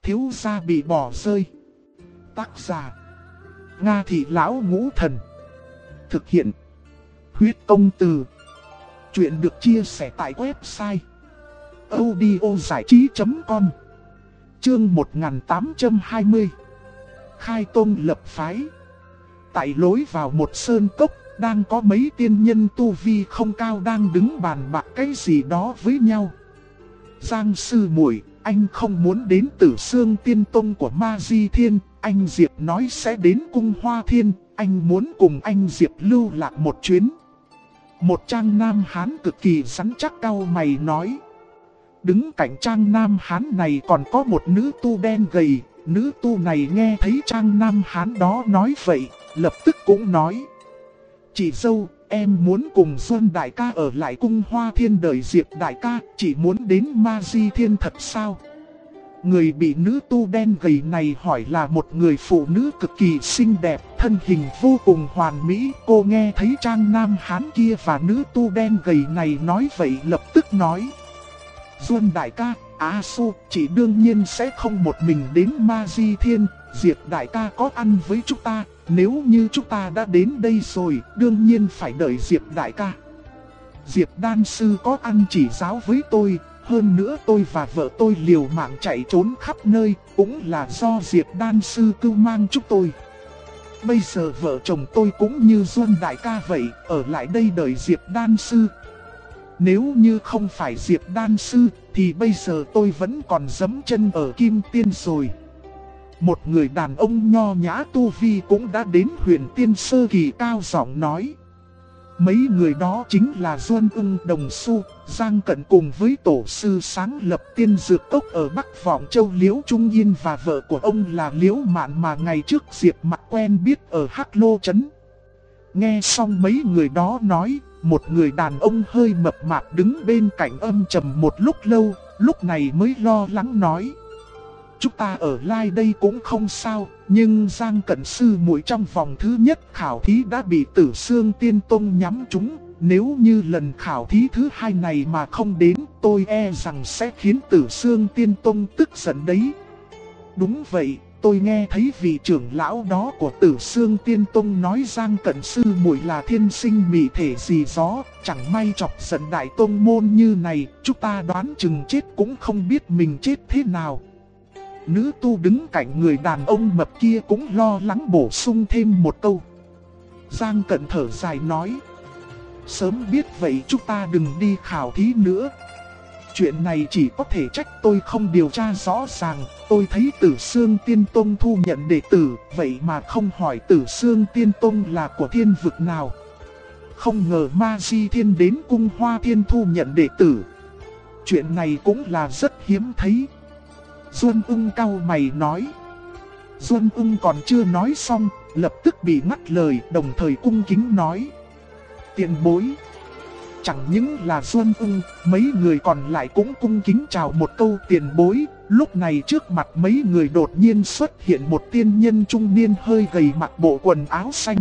Thiếu gia bị bỏ rơi. Tác giả Nga Thị Lão Ngũ Thần. Thực hiện Huyết Công Từ. Chuyện được chia sẻ tại website audiozảichí.com. Chương 1820. Khai tông lập phái. Tại lối vào một sơn cốc, đang có mấy tiên nhân tu vi không cao đang đứng bàn bạc cái gì đó với nhau. Giang sư muội, anh không muốn đến Tử Xương Tiên Tông của Ma Di Thiên, anh Diệp nói sẽ đến Cung Hoa Thiên, anh muốn cùng anh Diệp lưu lạc một chuyến. Một trang nam hán cực kỳ rắn chắc cau mày nói. Đứng cạnh trang nam hán này còn có một nữ tu đen gầy. Nữ tu này nghe thấy trang nam hán đó nói vậy, lập tức cũng nói. Chị dâu, em muốn cùng Duân đại ca ở lại Cung Hoa Thiên đợi Diệp đại ca, chị muốn đến Ma Di Thiên thật sao? Người bị nữ tu đen gầy này hỏi là một người phụ nữ cực kỳ xinh đẹp, thân hình vô cùng hoàn mỹ. Cô nghe thấy trang nam hán kia và nữ tu đen gầy này nói vậy lập tức nói. Duân đại ca, Su, chị đương nhiên sẽ không một mình đến Ma Di Thiên, Diệp đại ca có ăn với chúng ta, nếu như chúng ta đã đến đây rồi, đương nhiên phải đợi Diệp đại ca. Diệp đan sư có ăn chỉ giáo với tôi, hơn nữa tôi và vợ tôi liều mạng chạy trốn khắp nơi, cũng là do Diệp đan sư cưu mang chúng tôi. Bây giờ vợ chồng tôi cũng như Duân đại ca vậy, ở lại đây đợi Diệp đan sư. Nếu như không phải Diệp đan sư, thì bây giờ tôi vẫn còn giẫm chân ở Kim Tiên rồi. Một người đàn ông nho nhã tu vi cũng đã đến huyền tiên sơ kỳ cao giọng nói. Mấy người đó chính là Duân Ưng Đồng Xu, Giang Cận cùng với tổ sư sáng lập tiên dược cốc ở Bắc Vọng Châu Liễu Trung Yên và vợ của ông là Liễu Mạn mà ngày trước Diệp Mặc quen biết ở Hắc Lô Trấn. Nghe xong mấy người đó nói, một người đàn ông hơi mập mạp đứng bên cạnh âm trầm một lúc lâu, lúc này mới lo lắng nói. Chúng ta ở lại đây cũng không sao, nhưng Giang Cận sư muội trong vòng thứ nhất khảo thí đã bị Tử Xương Tiên Tông nhắm trúng. Nếu như lần khảo thí thứ hai này mà không đến, tôi e rằng sẽ khiến Tử Xương Tiên Tông tức giận đấy. Đúng vậy, tôi nghe thấy vị trưởng lão đó của Tử Xương Tiên Tông nói Giang Cận sư muội là thiên sinh mị thể gì đó, chẳng may chọc giận đại tông môn như này, chúng ta đoán chừng chết cũng không biết mình chết thế nào. Nữ tu đứng cạnh người đàn ông mập kia cũng lo lắng bổ sung thêm một câu. Giang Cận thở dài nói. Sớm biết vậy chúng ta đừng đi khảo thí nữa. Chuyện này chỉ có thể trách tôi không điều tra rõ ràng. Tôi thấy Tử Xương Tiên Tông thu nhận đệ tử, vậy mà không hỏi Tử Xương Tiên Tông là của thiên vực nào. Không ngờ Ma Di Thiên đến Cung Hoa Thiên thu nhận đệ tử. Chuyện này cũng là rất hiếm thấy. Duân Ưng cau mày nói. Duân Ưng còn chưa nói xong, lập tức bị ngắt lời, đồng thời cung kính nói. Tiền bối. Chẳng những là Duân Ưng, mấy người còn lại cũng cung kính chào một câu tiền bối. Lúc này trước mặt mấy người đột nhiên xuất hiện một tiên nhân trung niên hơi gầy mặc bộ quần áo xanh.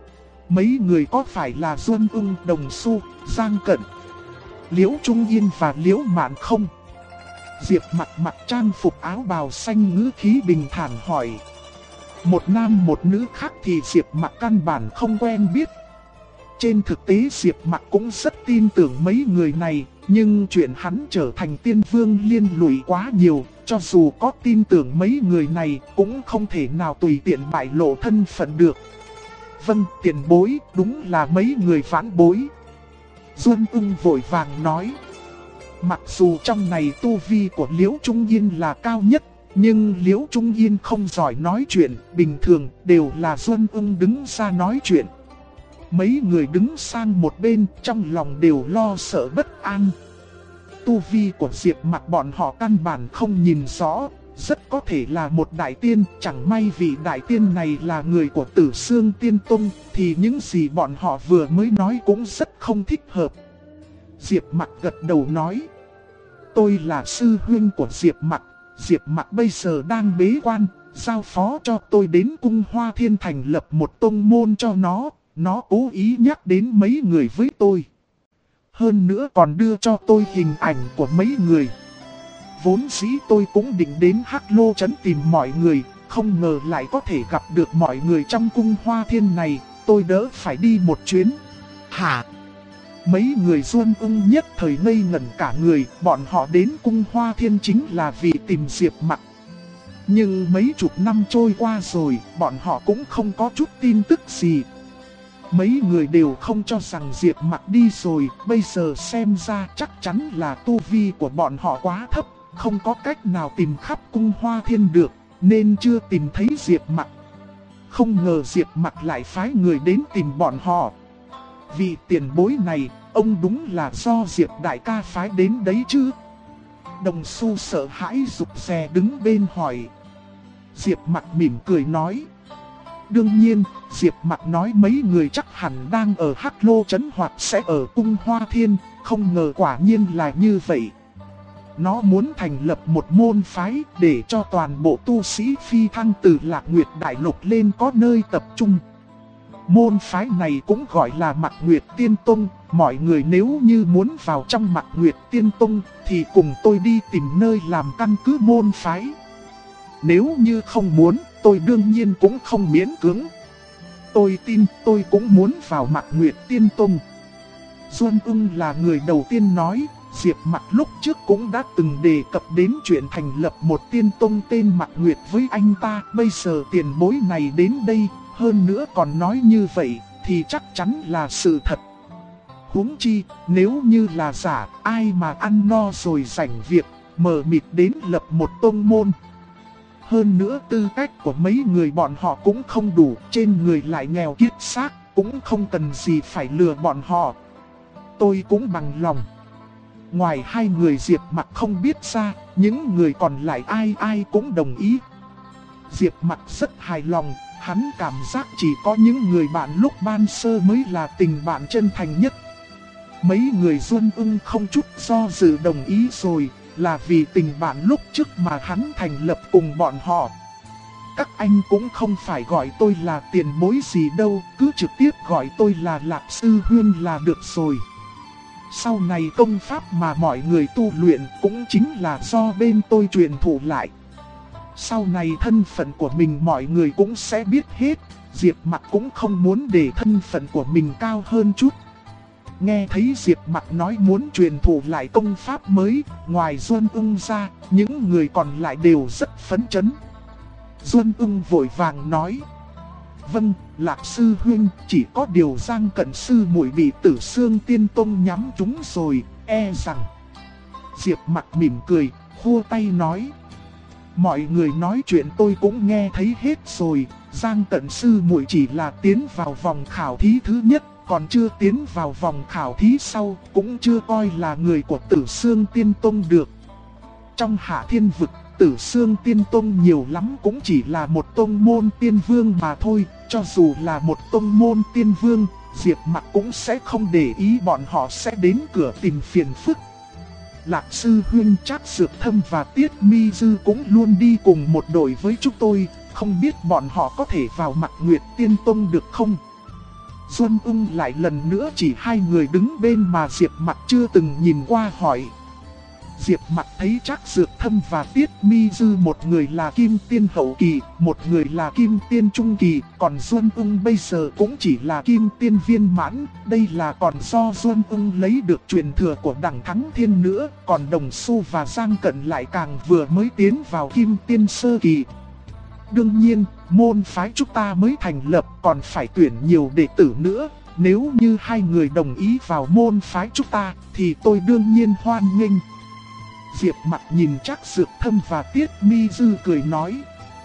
Mấy người có phải là Duân Ưng, Đồng Xu, Giang Cận, Liễu Trung Yên và Liễu Mạn không? Diệp Mặc mặc trang phục áo bào xanh ngữ khí bình thản hỏi. Một nam một nữ khác thì Diệp Mặc căn bản không quen biết. Trên thực tế Diệp Mặc cũng rất tin tưởng mấy người này, nhưng chuyện hắn trở thành tiên vương liên lụy quá nhiều, cho dù có tin tưởng mấy người này cũng không thể nào tùy tiện bại lộ thân phận được. Vâng, tiền bối, đúng là mấy người vãn bối. Duân Ưng vội vàng nói. Mặc dù trong này tu vi của Liễu Trung Yên là cao nhất, nhưng Liễu Trung Yên không giỏi nói chuyện, bình thường đều là Duân Ưng đứng ra nói chuyện. Mấy người đứng sang một bên, trong lòng đều lo sợ bất an. Tu vi của Diệp Mặc bọn họ căn bản không nhìn rõ, rất có thể là một đại tiên, chẳng may vị đại tiên này là người của Tử Xương Tiên Tông, thì những gì bọn họ vừa mới nói cũng rất không thích hợp. Diệp Mặc gật đầu nói. Tôi là sư huynh của Diệp Mặc, Diệp Mặc bây giờ đang bế quan, giao phó cho tôi đến Cung Hoa Thiên thành lập một tông môn cho nó cố ý nhắc đến mấy người với tôi. Hơn nữa còn đưa cho tôi hình ảnh của mấy người. Vốn dĩ tôi cũng định đến Hắc Lô Trấn tìm mọi người, không ngờ lại có thể gặp được mọi người trong cung Hoa Thiên này, tôi đỡ phải đi một chuyến. Hả? Mấy người Duân Ưng nhất thời ngây ngẩn cả người, bọn họ đến cung Hoa Thiên chính là vì tìm Diệp Mặc. Nhưng mấy chục năm trôi qua rồi, bọn họ cũng không có chút tin tức gì. Mấy người đều không cho rằng Diệp Mặc đi rồi, bây giờ xem ra chắc chắn là tu vi của bọn họ quá thấp, không có cách nào tìm khắp cung Hoa Thiên được, nên chưa tìm thấy Diệp Mặc. Không ngờ Diệp Mặc lại phái người đến tìm bọn họ. Vì tiền bối này, ông đúng là do Diệp đại ca phái đến đấy chứ? Đồng Xu sợ hãi rụt rè đứng bên hỏi. Diệp Mặc mỉm cười nói. Đương nhiên, Diệp Mặc nói mấy người chắc hẳn đang ở Hắc Lô Trấn hoặc sẽ ở cung Hoa Thiên, không ngờ quả nhiên là như vậy. Nó muốn thành lập một môn phái để cho toàn bộ tu sĩ phi thăng từ Lạc Nguyệt Đại Lục lên có nơi tập trung. Môn phái này cũng gọi là Mạc Nguyệt Tiên Tông, mọi người nếu như muốn vào trong Mạc Nguyệt Tiên Tông thì cùng tôi đi tìm nơi làm căn cứ môn phái. Nếu như không muốn, tôi đương nhiên cũng không miễn cưỡng. Tôi tin tôi cũng muốn vào Mạc Nguyệt Tiên Tông. Duân Ưng là người đầu tiên nói, Diệp Mặc lúc trước cũng đã từng đề cập đến chuyện thành lập một tiên tông tên Mạc Nguyệt với anh ta. Bây giờ tiền bối này đến đây, hơn nữa còn nói như vậy, thì chắc chắn là sự thật. Huống chi, nếu như là giả, ai mà ăn no rồi rảnh việc, mờ mịt đến lập một tông môn. Hơn nữa tư cách của mấy người bọn họ cũng không đủ, trên người lại nghèo kiết xác, cũng không cần gì phải lừa bọn họ. Tôi cũng bằng lòng. Ngoài hai người Diệp Mặc không biết ra, những người còn lại ai ai cũng đồng ý. Diệp Mặc rất hài lòng, hắn cảm giác chỉ có những người bạn lúc ban sơ mới là tình bạn chân thành nhất. Mấy người Duân Ưng không chút do dự đồng ý rồi, là vì tình bạn lúc trước mà hắn thành lập cùng bọn họ. Các anh cũng không phải gọi tôi là tiền bối gì đâu, cứ trực tiếp gọi tôi là Lạc Sư Huyên là được rồi. Sau này công pháp mà mọi người tu luyện cũng chính là do bên tôi truyền thụ lại. Sau này thân phận của mình mọi người cũng sẽ biết hết, Diệp Mặc cũng không muốn để thân phận của mình cao hơn chút. Nghe thấy Diệp Mặc nói muốn truyền thụ lại công pháp mới, ngoài Duân Ưng ra, những người còn lại đều rất phấn chấn. Duân Ưng vội vàng nói. Vâng, Lạc Sư Huynh, chỉ có điều Giang Cận Sư muội bị Tử Xương Tiên Tông nhắm trúng rồi, e rằng. Diệp Mặc mỉm cười, khua tay nói. Mọi người nói chuyện tôi cũng nghe thấy hết rồi, Giang Cận Sư muội chỉ là tiến vào vòng khảo thí thứ nhất, còn chưa tiến vào vòng khảo thí sau, cũng chưa coi là người của Tử Xương Tiên Tông được. Trong Hạ Thiên Vực, Tử Xương Tiên Tông nhiều lắm cũng chỉ là một tông môn tiên vương mà thôi, cho dù là một tông môn tiên vương, Diệp Mặc cũng sẽ không để ý bọn họ sẽ đến cửa tìm phiền phức. Lạc Sư Huynh, Trác Dược Thâm và Tiết Mi Dư cũng luôn đi cùng một đội với chúng tôi, không biết bọn họ có thể vào Mạc Nguyệt Tiên Tông được không? Duân Ưng lại lần nữa chỉ hai người đứng bên mà Diệp Mặc chưa từng nhìn qua hỏi. Diệp Mặc thấy Trác Dược Thâm và Tiết Mi Dư, một người là Kim Tiên hậu kỳ, một người là Kim Tiên trung kỳ, còn Duân Ưng bây giờ cũng chỉ là Kim Tiên viên mãn, đây là còn do Duân Ưng lấy được truyền thừa của Đằng Thắng Thiên nữa, còn Đồng Xu và Giang Cận lại càng vừa mới tiến vào Kim Tiên sơ kỳ. Đương nhiên, môn phái chúng ta mới thành lập còn phải tuyển nhiều đệ tử nữa, nếu như hai người đồng ý vào môn phái chúng ta thì tôi đương nhiên hoan nghênh. Diệp Mặc nhìn Trác Dược Thâm và Tiết Mi Dư cười nói.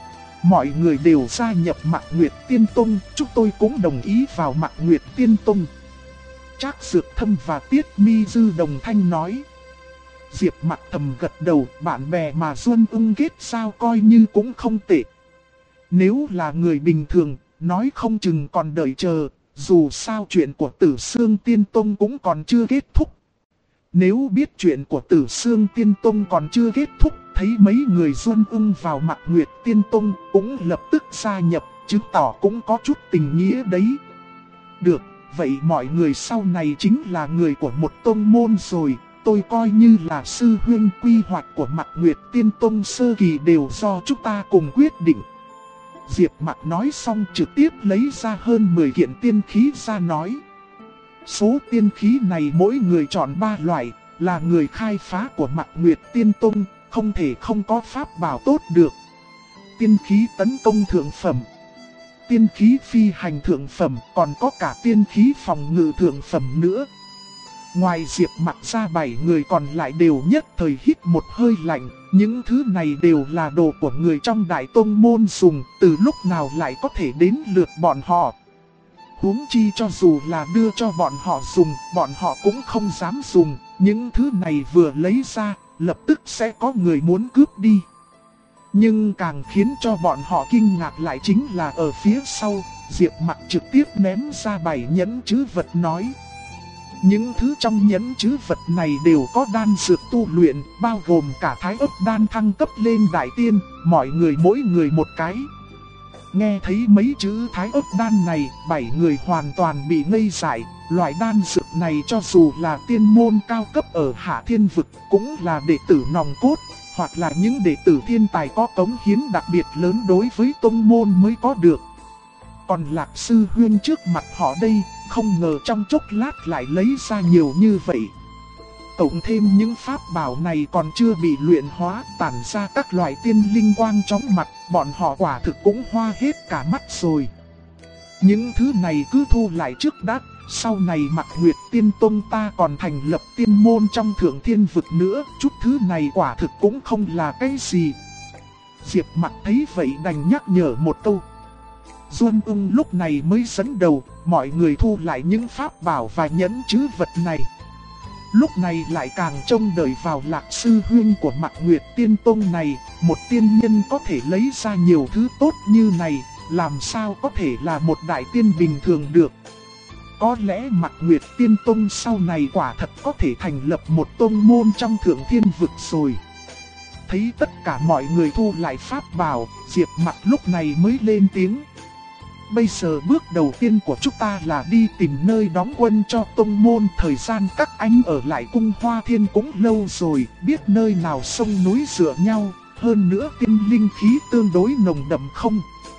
Mọi người đều gia nhập Mạc Nguyệt Tiên Tông, chúng tôi cũng đồng ý vào Mạc Nguyệt Tiên Tông. Trác Dược Thâm và Tiết Mi Dư đồng thanh nói. Diệp Mặc thầm gật đầu, bạn bè mà Duân Ưng kết sao coi như cũng không tệ. Nếu là người bình thường, nói không chừng còn đợi chờ, dù sao chuyện của Tử Xương Tiên Tông cũng còn chưa kết thúc. Nếu biết chuyện của Tử Xương Tiên Tông còn chưa kết thúc, thấy mấy người Duân Ưng vào Mạc Nguyệt Tiên Tông cũng lập tức gia nhập, chứng tỏ cũng có chút tình nghĩa đấy. Được, vậy mọi người sau này chính là người của một tông môn rồi, tôi coi như là sư huynh. Quy hoạch của Mạc Nguyệt Tiên Tông sơ kỳ đều do chúng ta cùng quyết định. Diệp Mặc nói xong trực tiếp lấy ra hơn 10 kiện tiên khí ra nói. Số tiên khí này mỗi người chọn 3 loại, là người khai phá của Mạc Nguyệt Tiên Tông, không thể không có pháp bảo tốt được. Tiên khí tấn công thượng phẩm, tiên khí phi hành thượng phẩm, còn có cả tiên khí phòng ngự thượng phẩm nữa. Ngoài Diệp Mặc ra 7 người còn lại đều nhất thời hít một hơi lạnh. Những thứ này đều là đồ của người trong Đại Tông môn dùng, từ lúc nào lại có thể đến lượt bọn họ. Huống chi cho dù là đưa cho bọn họ dùng, bọn họ cũng không dám dùng. Những thứ này vừa lấy ra, lập tức sẽ có người muốn cướp đi. Nhưng càng khiến cho bọn họ kinh ngạc lại chính là ở phía sau, Diệp Mặc trực tiếp ném ra 7 nhẫn trữ vật nói. Những thứ trong nhẫn trữ vật này đều có đan dược tu luyện, bao gồm cả thái ấp đan thăng cấp lên đại tiên, mọi người mỗi người một cái. Nghe thấy mấy chữ thái ấp đan này, 7 người hoàn toàn bị ngây dại. Loại đan dược này cho dù là tiên môn cao cấp ở Hạ Thiên Vực cũng là đệ tử nòng cốt, hoặc là những đệ tử thiên tài có cống hiến đặc biệt lớn đối với tông môn mới có được. Còn Lạc Sư Huyên trước mặt họ đây, không ngờ trong chốc lát lại lấy ra nhiều như vậy. Cộng thêm những pháp bảo này còn chưa bị luyện hóa, tản ra các loại tiên linh quang chói mặt, bọn họ quả thực cũng hoa hết cả mắt rồi. Những thứ này cứ thu lại trước đã, sau này Mạc Nguyệt Tiên Tông ta còn thành lập tiên môn trong Thượng Thiên Vực nữa, chút thứ này quả thực cũng không là cái gì. Diệp Mặc thấy vậy đành nhắc nhở một câu. Duân Ung lúc này mới dẫn đầu, mọi người thu lại những pháp bảo và nhẫn trữ vật này. Lúc này lại càng trông đợi vào Lạc Sư Huyên của Mạc Nguyệt Tiên Tông này, một tiên nhân có thể lấy ra nhiều thứ tốt như này, làm sao có thể là một đại tiên bình thường được. Có lẽ Mạc Nguyệt Tiên Tông sau này quả thật có thể thành lập một tông môn trong Thượng Thiên Vực rồi. Thấy tất cả mọi người thu lại pháp bảo, Diệp Mặc lúc này mới lên tiếng. Bây giờ bước đầu tiên của chúng ta là đi tìm nơi đóng quân cho tông môn. Thời gian các anh ở lại cung Hoa Thiên cũng lâu rồi, biết nơi nào sông núi dựa nhau, hơn nữa tiên linh khí tương đối nồng đậm không?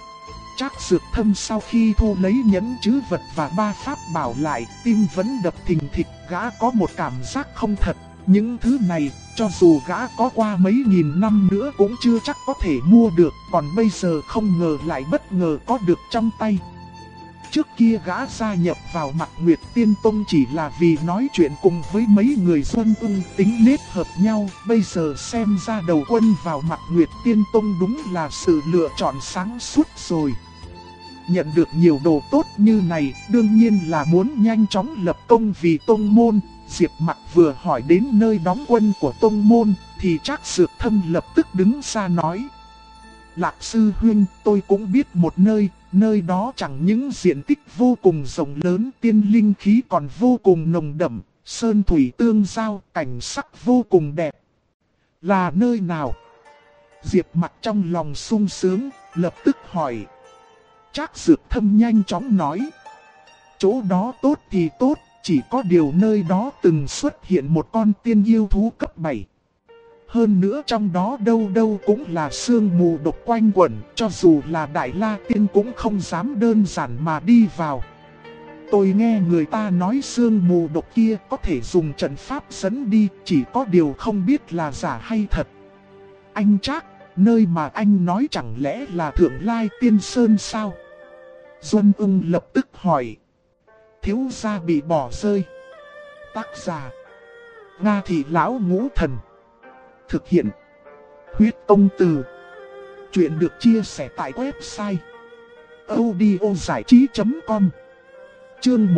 Trác Dược Thâm sau khi thu lấy nhẫn trữ vật và 3 pháp bảo lại, tim vẫn đập thình thịch, gã có một cảm giác không thật. Những thứ này, cho dù gã có qua mấy nghìn năm nữa cũng chưa chắc có thể mua được, còn bây giờ không ngờ lại bất ngờ có được trong tay. Trước kia gã gia nhập vào Mạc Nguyệt Tiên Tông chỉ là vì nói chuyện cùng với mấy người Duân Ung tính nết hợp nhau, bây giờ xem ra đầu quân vào Mạc Nguyệt Tiên Tông đúng là sự lựa chọn sáng suốt rồi. Nhận được nhiều đồ tốt như này, đương nhiên là muốn nhanh chóng lập công vì tông môn. Diệp Mặc vừa hỏi đến nơi đóng quân của tông môn, thì Trác Dược Thâm lập tức đứng ra nói. Lạc Sư Huynh, tôi cũng biết một nơi đó chẳng những diện tích vô cùng rộng lớn, tiên linh khí còn vô cùng nồng đậm, sơn thủy tương giao, cảnh sắc vô cùng đẹp. Là nơi nào? Diệp Mặc trong lòng sung sướng, lập tức hỏi. Trác Dược Thâm nhanh chóng nói. Chỗ đó tốt thì tốt, chỉ có điều nơi đó từng xuất hiện một con tiên yêu thú cấp 7. Hơn nữa trong đó đâu đâu cũng là sương mù độc quanh quẩn, cho dù là Đại La Tiên cũng không dám đơn giản mà đi vào. Tôi nghe người ta nói sương mù độc kia có thể dùng trận pháp dẫn đi, chỉ có điều không biết là giả hay thật. Anh Trác, nơi mà anh nói chẳng lẽ là Thượng Lai Tiên Sơn sao? Duân Ung lập tức hỏi. Thiếu gia bị bỏ rơi. Tác giả Nga Thị Lão Ngũ Thần. Thực hiện Huyết Công Từ. Chuyện được chia sẻ tại website audiozảichí.com. Chương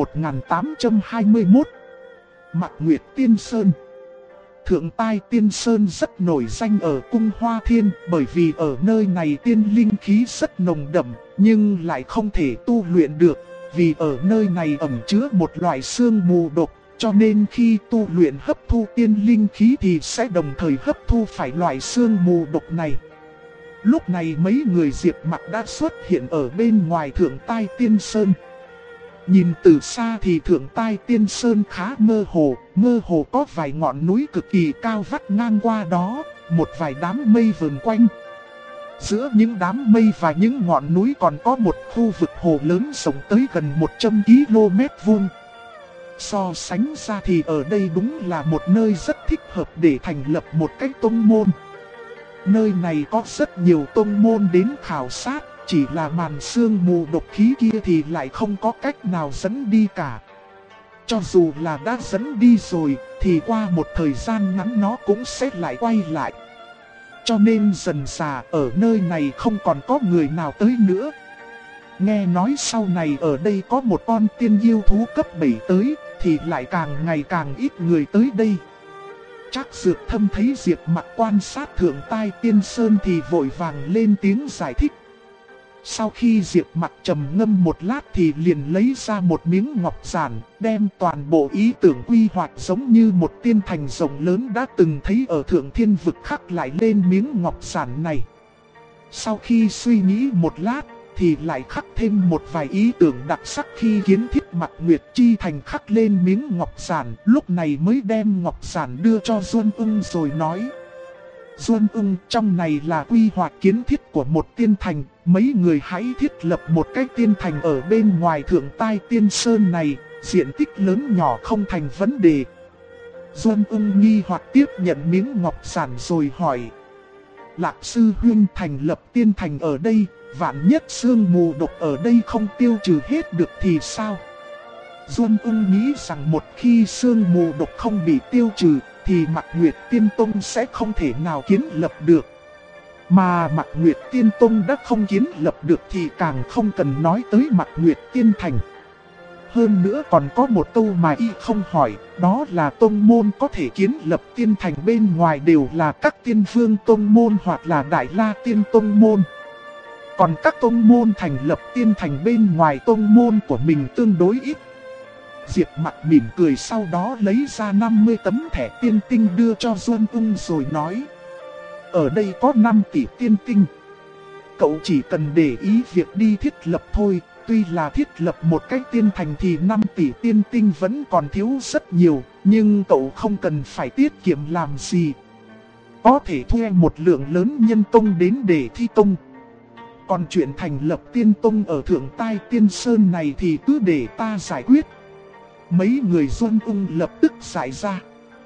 1821. Mạc Nguyệt Tiên Sơn. Thượng Tai Tiên Sơn rất nổi danh ở cung Hoa Thiên, bởi vì ở nơi này tiên linh khí rất nồng đậm, nhưng lại không thể tu luyện được. Vì ở nơi này ẩn chứa một loại sương mù độc, cho nên khi tu luyện hấp thu tiên linh khí thì sẽ đồng thời hấp thu phải loại sương mù độc này. Lúc này mấy người Diệp Mặc đã xuất hiện ở bên ngoài Thượng Tai Tiên Sơn. Nhìn từ xa thì Thượng Tai Tiên Sơn khá mơ hồ có vài ngọn núi cực kỳ cao vắt ngang qua đó, một vài đám mây vờn quanh. Giữa những đám mây và những ngọn núi còn có một khu vực hồ lớn rộng tới gần 100 km vuông. So sánh ra thì ở đây đúng là một nơi rất thích hợp để thành lập một cái tông môn. Nơi này có rất nhiều tông môn đến khảo sát, chỉ là màn sương mù độc khí kia thì lại không có cách nào dẫn đi cả. Cho dù là đã dẫn đi rồi, thì qua một thời gian ngắn nó cũng sẽ lại quay lại. Cho nên dần dà ở nơi này không còn có người nào tới nữa. Nghe nói sau này ở đây có một con tiên yêu thú cấp 7 tới, thì lại càng ngày càng ít người tới đây. Trác Dược Thâm thấy Diệp Mặc quan sát Thượng Tai Tiên Sơn thì vội vàng lên tiếng giải thích. Sau khi Diệp Mặc trầm ngâm một lát thì liền lấy ra một miếng ngọc giản, đem toàn bộ ý tưởng quy hoạch giống như một tiên thành rộng lớn đã từng thấy ở Thượng Thiên Vực khắc lại lên miếng ngọc giản này. Sau khi suy nghĩ một lát thì lại khắc thêm một vài ý tưởng đặc sắc khi kiến thiết Mặc Nguyệt Chi Thành khắc lên miếng ngọc giản, lúc này mới đem ngọc giản đưa cho Duân Ưng rồi nói. Duân Ưng, trong này là quy hoạch kiến thiết của một tiên thành, mấy người hãy thiết lập một cái tiên thành ở bên ngoài Thượng Tai Tiên Sơn này, diện tích lớn nhỏ không thành vấn đề. Duân Ưng nghi hoặc tiếp nhận miếng ngọc giản rồi hỏi. Lạc sư huynh thành lập tiên thành ở đây, vạn nhất sương mù độc ở đây không tiêu trừ hết được thì sao? Duân Ưng nghĩ rằng một khi sương mù độc không bị tiêu trừ, thì Mặc Nguyệt Tiên Tông sẽ không thể nào kiến lập được. Mà Mặc Nguyệt Tiên Tông đã không kiến lập được thì càng không cần nói tới Mặc Nguyệt Tiên Thành. Hơn nữa còn có một câu mà y không hỏi, đó là tông môn có thể kiến lập tiên thành bên ngoài đều là các tiên vương tông môn hoặc là Đại La Tiên Tông môn. Còn các tông môn thành lập tiên thành bên ngoài tông môn của mình tương đối ít. Diệp Mặc mỉm cười, sau đó lấy ra 50 tấm thẻ tiên tinh đưa cho Duân Ưng rồi nói. Ở đây có 5 tỷ tiên tinh. Cậu chỉ cần để ý việc đi thiết lập thôi. Tuy là thiết lập một cái tiên thành thì 5 tỷ tiên tinh vẫn còn thiếu rất nhiều, nhưng cậu không cần phải tiết kiệm làm gì. Có thể thuê một lượng lớn nhân công đến để thi công. Còn chuyện thành lập tiên tông ở Thượng Tai Tiên Sơn này thì cứ để ta giải quyết. Mấy người Duân Ưng lập tức giải ra.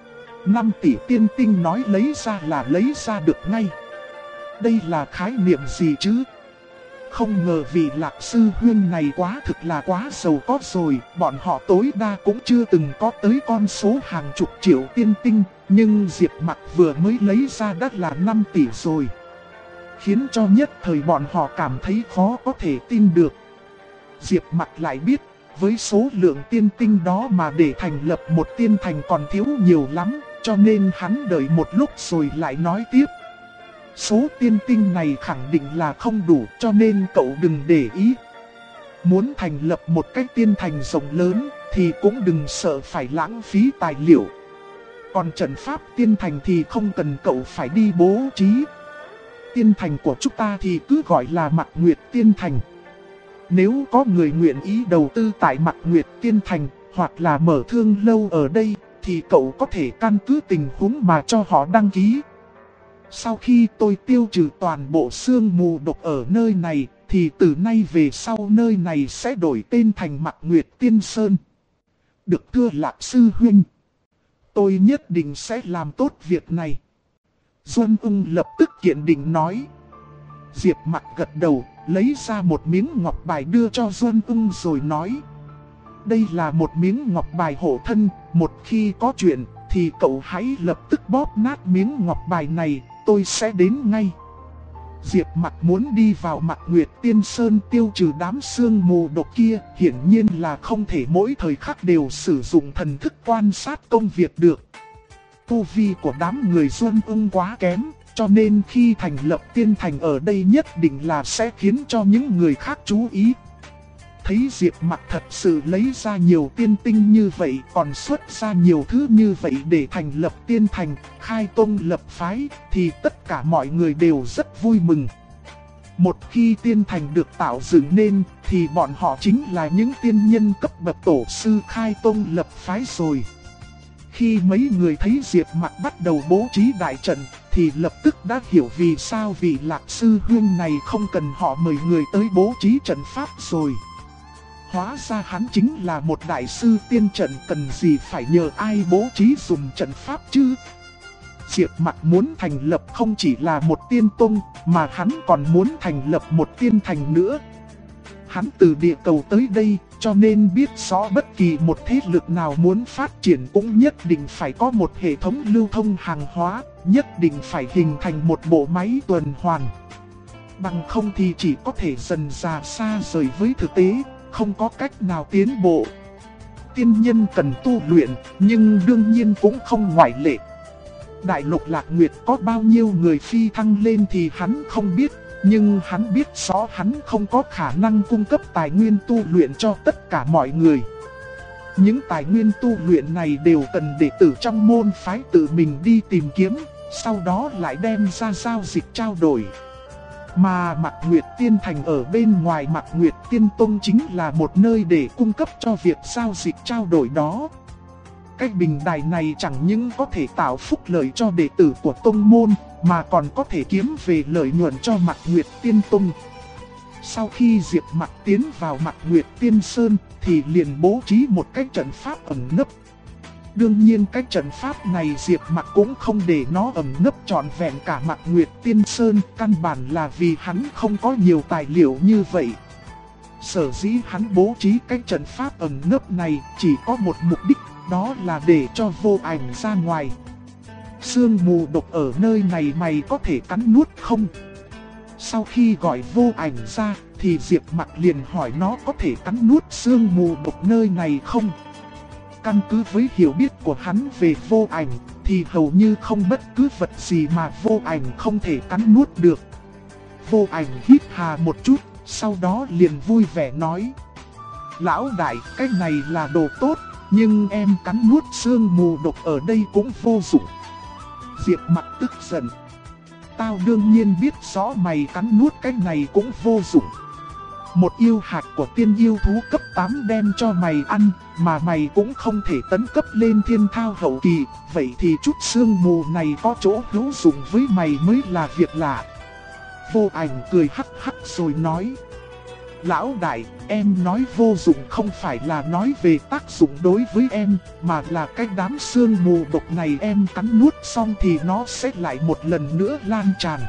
5 tỷ tiên tinh nói lấy ra là lấy ra được ngay. Đây là khái niệm gì chứ? Không ngờ vì Lạc sư huynh này quá thực là quá giàu có rồi, bọn họ tối đa cũng chưa từng có tới con số hàng chục triệu tiên tinh, nhưng Diệp Mặc vừa mới lấy ra đã là 5 tỷ rồi. Khiến cho nhất thời bọn họ cảm thấy khó có thể tin được. Diệp Mặc lại biết, với số lượng tiên tinh đó mà để thành lập một tiên thành còn thiếu nhiều lắm, cho nên hắn đợi một lúc rồi lại nói tiếp. Số tiên tinh này khẳng định là không đủ, cho nên cậu đừng để ý. Muốn thành lập một cái tiên thành rộng lớn thì cũng đừng sợ phải lãng phí tài liệu. Còn trận pháp tiên thành thì không cần cậu phải đi bố trí. Tiên thành của chúng ta thì cứ gọi là Mặc Nguyệt Tiên Thành. Nếu có người nguyện ý đầu tư tại Mặc Nguyệt Tiên Thành hoặc là mở thương lâu ở đây thì cậu có thể căn cứ tình huống mà cho họ đăng ký. Sau khi tôi tiêu trừ toàn bộ sương mù độc ở nơi này thì từ nay về sau nơi này sẽ đổi tên thành Mặc Nguyệt Tiên Sơn. Được thưa Lạc sư huynh, tôi nhất định sẽ làm tốt việc này. Duân Ưng lập tức kiên định nói. Diệp Mặc gật đầu, lấy ra một miếng ngọc bài đưa cho Duân Ưng rồi nói. Đây là một miếng ngọc bài hộ thân, một khi có chuyện thì cậu hãy lập tức bóp nát miếng ngọc bài này, tôi sẽ đến ngay. Diệp Mặc muốn đi vào Mặc Nguyệt Tiên Sơn tiêu trừ đám sương mù độc kia, hiển nhiên là không thể mỗi thời khắc đều sử dụng thần thức quan sát công việc được. Tu vi của đám người Duân Ưng quá kém, cho nên khi thành lập tiên thành ở đây nhất định là sẽ khiến cho những người khác chú ý. Thấy Diệp Mặc thật sự lấy ra nhiều tiên tinh như vậy, còn xuất ra nhiều thứ như vậy để thành lập tiên thành, khai tông lập phái, thì tất cả mọi người đều rất vui mừng. Một khi tiên thành được tạo dựng nên thì bọn họ chính là những tiên nhân cấp bậc tổ sư khai tông lập phái rồi. Khi mấy người thấy Diệp Mặc bắt đầu bố trí đại trận thì lập tức đã hiểu vì sao vị Lạc sư huynh này không cần họ mời người tới bố trí trận pháp rồi. Hóa ra hắn chính là một đại sư tiên trận, cần gì phải nhờ ai bố trí dùng trận pháp chứ. Diệp Mặc muốn thành lập không chỉ là một tiên tông, mà hắn còn muốn thành lập một tiên thành nữa. Hắn từ địa cầu tới đây, cho nên biết rõ bất kỳ một thế lực nào muốn phát triển cũng nhất định phải có một hệ thống lưu thông hàng hóa, nhất định phải hình thành một bộ máy tuần hoàn. Bằng không thì chỉ có thể dần dà xa rời với thực tế, không có cách nào tiến bộ. Tiên nhân cần tu luyện, nhưng đương nhiên cũng không ngoại lệ. Đại lục Lạc Nguyệt có bao nhiêu người phi thăng lên thì hắn không biết, nhưng hắn biết rõ hắn không có khả năng cung cấp tài nguyên tu luyện cho tất cả mọi người. Những tài nguyên tu luyện này đều cần đệ tử trong môn phái tự mình đi tìm kiếm, sau đó lại đem ra giao dịch trao đổi. Mà Mạc Nguyệt Tiên Thành ở bên ngoài Mạc Nguyệt Tiên Tông chính là một nơi để cung cấp cho việc giao dịch trao đổi đó. Cái bình đài này chẳng những có thể tạo phúc lợi cho đệ tử của tông môn, mà còn có thể kiếm về lợi nhuận cho Mạc Nguyệt Tiên Tông. Sau khi Diệp Mặc tiến vào Mạc Nguyệt Tiên Sơn thì liền bố trí một cái trận pháp ẩn nấp. Đương nhiên cái trận pháp này Diệp Mặc cũng không để nó ẩn nấp trọn vẹn cả Mạc Nguyệt Tiên Sơn, căn bản là vì hắn không có nhiều tài liệu như vậy. Sở dĩ hắn bố trí cái trận pháp ẩn nấp này chỉ có một mục đích, đó là để cho Vô Ảnh ra ngoài. Sương mù độc ở nơi này mày có thể cắn nuốt không? Sau khi gọi Vô Ảnh ra thì Diệp Mặc liền hỏi nó có thể cắn nuốt sương mù độc nơi này không? Căn cứ với hiểu biết của hắn về Vô Ảnh thì hầu như không bất cứ vật gì mà Vô Ảnh không thể cắn nuốt được. Vô Ảnh hít hà một chút, sau đó liền vui vẻ nói: Lão đại, cái này là đồ tốt, nhưng em cắn nuốt sương mù độc ở đây cũng vô dụng. Diệp Mặc tức giận: Tao đương nhiên biết rõ mày cắn nuốt cái này cũng vô dụng. Một yêu hạt của tiên yêu thú cấp 8 đem cho mày ăn, mà mày cũng không thể tấn cấp lên thiên thao hậu kỳ, vậy thì chút sương mù này có chỗ hữu dụng với mày mới là việc lạ. Vô Ảnh cười hắc hắc rồi nói: Lão đại, em nói vô dụng không phải là nói về tác dụng đối với em, mà là cái đám sương mù độc này em cắn nuốt xong thì nó sẽ lại một lần nữa lan tràn.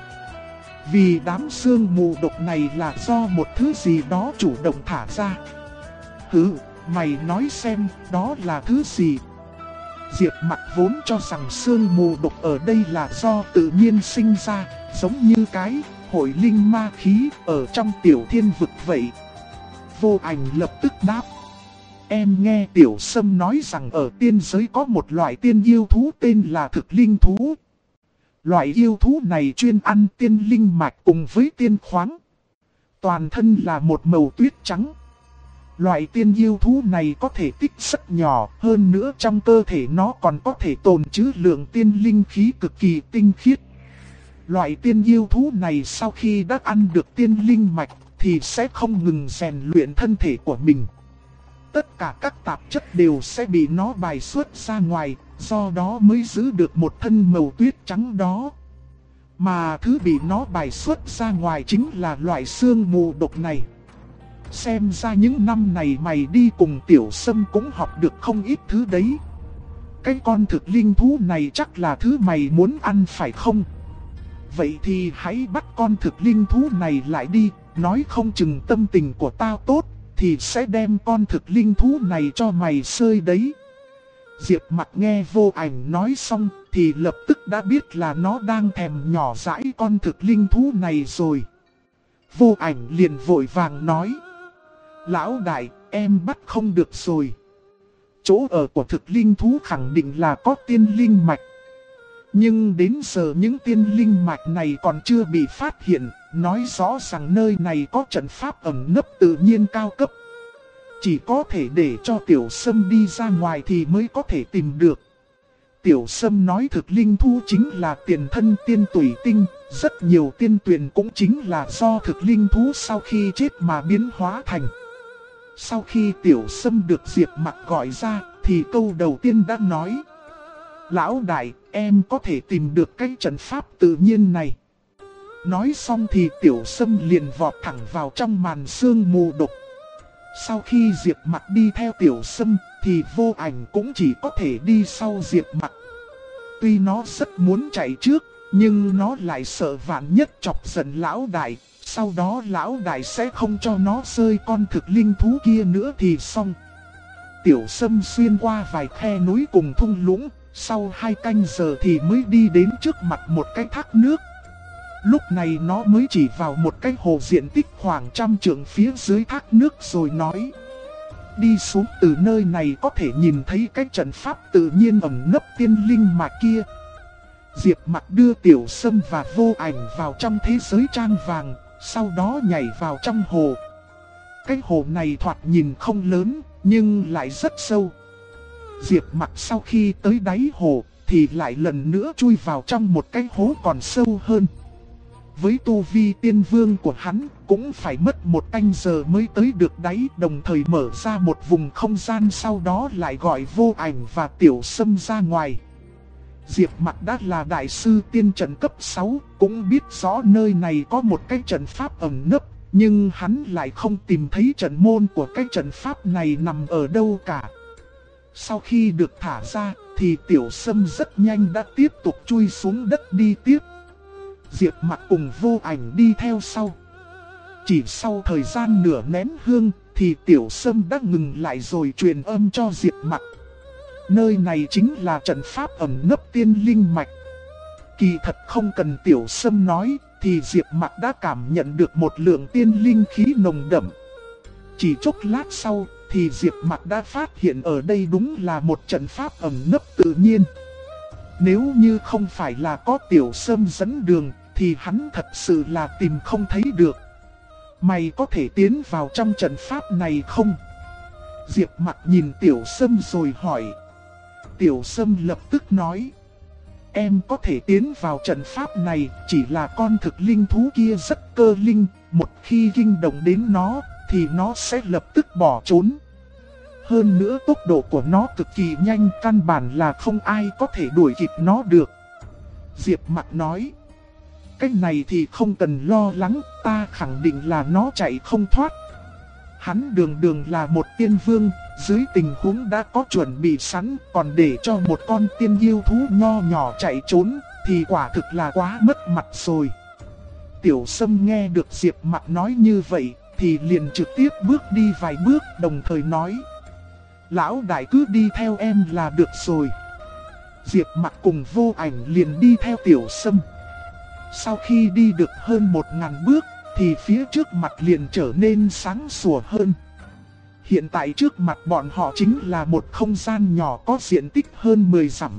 Vì đám sương mù độc này là do một thứ gì đó chủ động thả ra. Hứ, mày nói xem, đó là thứ gì? Diệp Mặc vốn cho rằng sương mù độc ở đây là do tự nhiên sinh ra, giống như cái hội linh ma khí ở trong Tiểu Thiên Vực vậy. Vô Ảnh lập tức đáp: Em nghe Tiểu Sâm nói rằng ở tiên giới có một loại tiên yêu thú tên là thực linh thú. Loại yêu thú này chuyên ăn tiên linh mạch cùng với tiên khoáng. Toàn thân là một màu tuyết trắng. Loại tiên yêu thú này có thể tích rất nhỏ, hơn nữa trong cơ thể nó còn có thể tồn trữ lượng tiên linh khí cực kỳ tinh khiết. Loại tiên yêu thú này sau khi đã ăn được tiên linh mạch thì sẽ không ngừng rèn luyện thân thể của mình. Tất cả các tạp chất đều sẽ bị nó bài xuất ra ngoài, do đó mới giữ được một thân màu tuyết trắng đó. Mà thứ bị nó bài xuất ra ngoài chính là loại sương mù độc này. Xem ra những năm này mày đi cùng Tiểu Sâm cũng học được không ít thứ đấy. Cái con thực linh thú này chắc là thứ mày muốn ăn phải không? Vậy thì hãy bắt con thực linh thú này lại đi, nói không chừng tâm tình của tao tốt thì sẽ đem con thực linh thú này cho mày sơi đấy. Diệp Mặc nghe Vô Ảnh nói xong thì lập tức đã biết là nó đang thèm nhỏ dãi con thực linh thú này rồi. Vô Ảnh liền vội vàng nói: Lão đại, em bắt không được rồi. Chỗ ở của thực linh thú khẳng định là có tiên linh mạch. Nhưng đến giờ những tiên linh mạch này còn chưa bị phát hiện, nói rõ rằng nơi này có trận pháp ẩn nấp tự nhiên cao cấp. Chỉ có thể để cho Tiểu Sâm đi ra ngoài thì mới có thể tìm được. Tiểu Sâm nói thực linh thú chính là tiền thân tiên tủy tinh, rất nhiều tiên tuyền cũng chính là do thực linh thú sau khi chết mà biến hóa thành. Sau khi Tiểu Sâm được Diệp Mặc gọi ra, thì câu đầu tiên đã nói: Lão đại, em có thể tìm được cái trận pháp tự nhiên này. Nói xong thì Tiểu Sâm liền vọt thẳng vào trong màn sương mù đục. Sau khi Diệp Mặc đi theo Tiểu Sâm, thì Vô Ảnh cũng chỉ có thể đi sau Diệp Mặc. Tuy nó rất muốn chạy trước, nhưng nó lại sợ vạn nhất chọc giận lão đại, sau đó lão đại sẽ không cho nó rơi con thực linh thú kia nữa thì xong. Tiểu Sâm xuyên qua vài khe núi cùng thung lũng, sau 2 canh giờ thì mới đi đến trước mặt một cái thác nước. Lúc này nó mới chỉ vào một cái hồ diện tích khoảng 100 trượng phía dưới thác nước rồi nói: Đi xuống từ nơi này có thể nhìn thấy cái trận pháp tự nhiên ẩn nấp tiên linh mạch kia. Diệp Mặc đưa Tiểu Sâm và Vô Ảnh vào trong thế giới trang vàng, sau đó nhảy vào trong hồ. Cái hồ này thoạt nhìn không lớn, nhưng lại rất sâu. Diệp Mặc sau khi tới đáy hồ, thì lại lần nữa chui vào trong một cái hố còn sâu hơn. Với tu vi tiên vương của hắn, cũng phải mất 1 canh giờ mới tới được đáy, đồng thời mở ra một vùng không gian, sau đó lại gọi Vô Ảnh và Tiểu Sâm ra ngoài. Diệp Mặc đã là đại sư tiên trận cấp 6, cũng biết rõ nơi này có một cái trận pháp ẩn nấp, nhưng hắn lại không tìm thấy trận môn của cái trận pháp này nằm ở đâu cả. Sau khi được thả ra, thì Tiểu Sâm rất nhanh đã tiếp tục chui xuống đất đi tiếp. Diệp Mặc cùng Vô Ảnh đi theo sau. Chỉ sau thời gian nửa nén hương, thì Tiểu Sâm đã ngừng lại rồi truyền âm cho Diệp Mặc. Nơi này chính là trận pháp ẩn nấp tiên linh mạch. Kỳ thật không cần Tiểu Sâm nói, thì Diệp Mặc đã cảm nhận được một lượng tiên linh khí nồng đậm. Chỉ chốc lát sau, thì Diệp Mặc đã phát hiện ở đây đúng là một trận pháp ẩn nấp tự nhiên. Nếu như không phải là có Tiểu Sâm dẫn đường, thì hắn thật sự là tìm không thấy được. Mày có thể tiến vào trong trận pháp này không? Diệp Mặc nhìn Tiểu Sâm rồi hỏi. Tiểu Sâm lập tức nói: Em có thể tiến vào trận pháp này, chỉ là con thực linh thú kia rất cơ linh, một khi kinh động đến nó, thì nó sẽ lập tức bỏ trốn. Hơn nữa tốc độ của nó cực kỳ nhanh, căn bản là không ai có thể đuổi kịp nó được. Diệp Mặc nói: Cái này thì không cần lo lắng, ta khẳng định là nó chạy không thoát. Hắn đường là một tiên vương, dưới tình huống đã có chuẩn bị sẵn, còn để cho một con tiên yêu thú nho nhỏ chạy trốn, thì quả thực là quá mất mặt rồi. Tiểu Sâm nghe được Diệp Mặc nói như vậy, thì liền trực tiếp bước đi vài bước, đồng thời nói: Lão đại cứ đi theo em là được rồi. Diệp Mặc cùng Vô Ảnh liền đi theo Tiểu Sâm. Sau khi đi được hơn 1000 bước, thì phía trước mặt liền trở nên sáng sủa hơn. Hiện tại trước mặt bọn họ chính là một không gian nhỏ có diện tích hơn 10 dặm.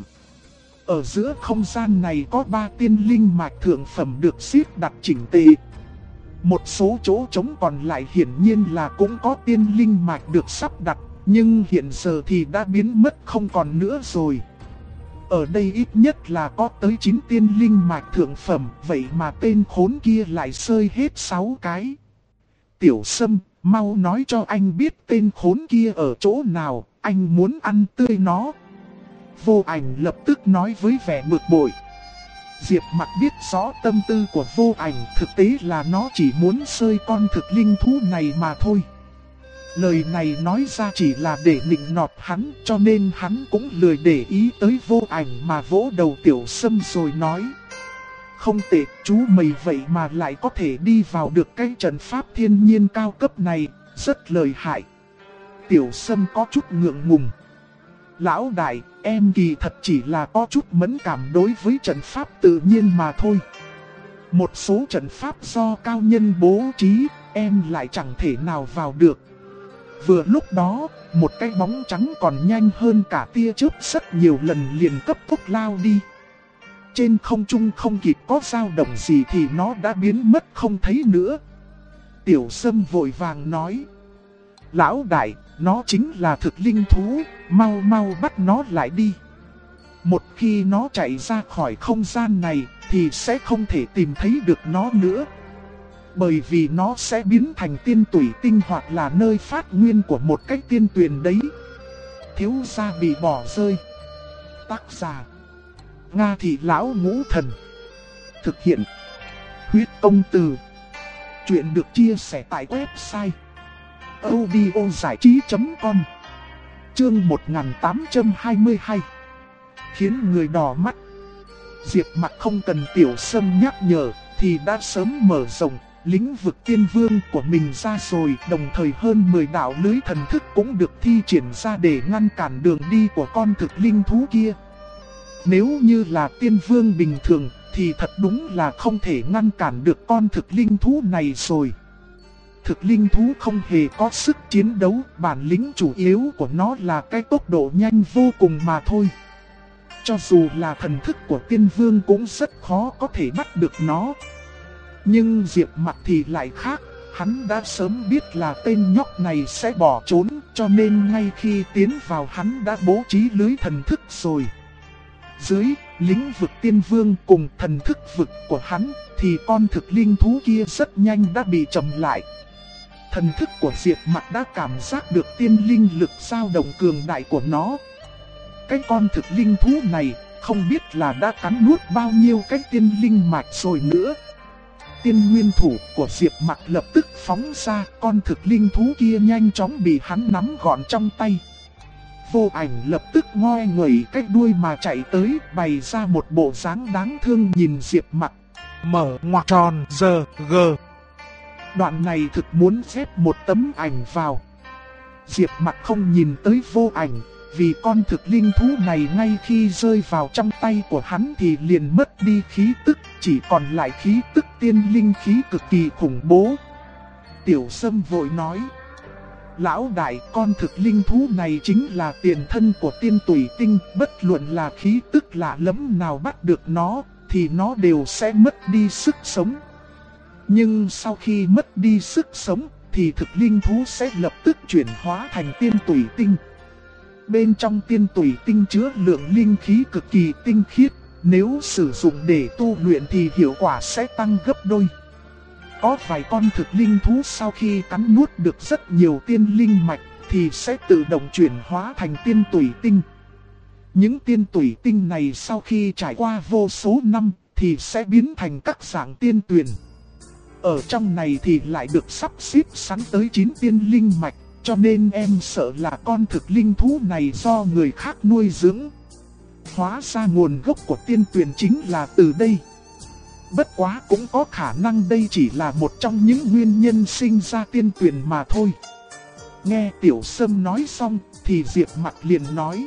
Ở giữa không gian này có 3 tiên linh mạch thượng phẩm được xếp đặt chỉnh tề. Một số chỗ trống còn lại hiển nhiên là cũng có tiên linh mạch được sắp đặt, nhưng hiện giờ thì đã biến mất không còn nữa rồi. Ở đây ít nhất là có tới 9 tiên linh mạch thượng phẩm, vậy mà tên khốn kia lại rơi hết 6 cái. Tiểu Sâm, mau nói cho anh biết tên khốn kia ở chỗ nào, anh muốn ăn tươi nó. Vô Ảnh lập tức nói với vẻ bực bội. Diệp Mặc biết rõ tâm tư của Vô Ảnh, thực tế là nó chỉ muốn sơi con thực linh thú này mà thôi. Lời này nói ra chỉ là để nịnh nọt hắn, cho nên hắn cũng lười để ý tới Vô Ảnh mà vỗ đầu Tiểu Sâm rồi nói: Không tệ, chú mày vậy mà lại có thể đi vào được cái trận pháp thiên nhiên cao cấp này, rất lợi hại. Tiểu Sâm có chút ngượng ngùng. Lão đại, em kỳ thật chỉ là có chút mẫn cảm đối với trận pháp tự nhiên mà thôi. Một số trận pháp do cao nhân bố trí, em lại chẳng thể nào vào được. Vừa lúc đó, một cái bóng trắng còn nhanh hơn cả tia chớp rất nhiều lần liền cấp tốc lao đi. Trên không trung không kịp có dao động gì thì nó đã biến mất không thấy nữa. Tiểu Sâm vội vàng nói: Lão đại, nó chính là thực linh thú, mau mau bắt nó lại đi. Một khi nó chạy ra khỏi không gian này thì sẽ không thể tìm thấy được nó nữa. Bởi vì nó sẽ biến thành tiên tủy tinh hoặc là nơi phát nguyên của một cái tiên tuyền đấy. Thiếu gia bị bỏ rơi. Tác giả: Nga Thị Lão Ngũ Thần. Thực hiện: Huyết Công Từ. Chuyện được chia sẻ tại website audiozảichí.com. Chương 1822. Khiến người đỏ mắt. Diệp Mặc không cần Tiểu Sâm nhắc nhở thì đã sớm mở rộng lĩnh vực tiên vương của mình ra rồi. Đồng thời hơn 10 đạo lưới thần thức cũng được thi triển ra để ngăn cản đường đi của con thực linh thú kia. Nếu như là tiên vương bình thường thì thật đúng là không thể ngăn cản được con thực linh thú này rồi. Thực linh thú không hề có sức chiến đấu, bản lĩnh chủ yếu của nó là cái tốc độ nhanh vô cùng mà thôi. Cho dù là thần thức của tiên vương cũng rất khó có thể bắt được nó. Nhưng Diệp Mặc thì lại khác, hắn đã sớm biết là tên nhóc này sẽ bỏ trốn, cho nên ngay khi tiến vào hắn đã bố trí lưới thần thức rồi. Dưới lĩnh vực tiên vương cùng thần thức vực của hắn thì con thực linh thú kia rất nhanh đã bị chậm lại. Thần thức của Diệp Mặc đã cảm giác được tiên linh lực dao động cường đại của nó. Cái con thực linh thú này không biết là đã cắn nuốt bao nhiêu cái tiên linh mạch rồi nữa. Tiên nguyên thủ của Diệp Mặc lập tức phóng ra, con thực linh thú kia nhanh chóng bị hắn nắm gọn trong tay. Vô Ảnh lập tức ngoe nguẩy cái đuôi mà chạy tới, bày ra một bộ dáng đáng thương nhìn Diệp Mặc. Mở ngoặc tròn giờ g. Đoạn này thực muốn xếp một tấm ảnh vào. Diệp Mặc không nhìn tới Vô Ảnh, vì con thực linh thú này ngay khi rơi vào trong tay của hắn thì liền mất đi khí tức, chỉ còn lại khí tức tiên linh khí cực kỳ khủng bố. Tiểu Sâm vội nói: Lão đại, con thực linh thú này chính là tiền thân của tiên tủy tinh, bất luận là khí tức lạ lẫm nào bắt được nó thì nó đều sẽ mất đi sức sống. Nhưng sau khi mất đi sức sống thì thực linh thú sẽ lập tức chuyển hóa thành tiên tủy tinh. Bên trong tiên tủy tinh chứa lượng linh khí cực kỳ tinh khiết, nếu sử dụng để tu luyện thì hiệu quả sẽ tăng gấp đôi. Có vài con thực linh thú sau khi cắn nuốt được rất nhiều tiên linh mạch thì sẽ tự động chuyển hóa thành tiên tủy tinh. Những tiên tủy tinh này sau khi trải qua vô số năm thì sẽ biến thành các dạng tiên tuyền. Ở trong này thì lại được sắp xếp sẵn tới 9 tiên linh mạch, cho nên em sợ là con thực linh thú này do người khác nuôi dưỡng. Hóa ra nguồn gốc của tiên tuyền chính là từ đây. Bất quá cũng có khả năng đây chỉ là một trong những nguyên nhân sinh ra tiên tuyền mà thôi. Nghe Tiểu Sâm nói xong thì Diệp Mặc liền nói: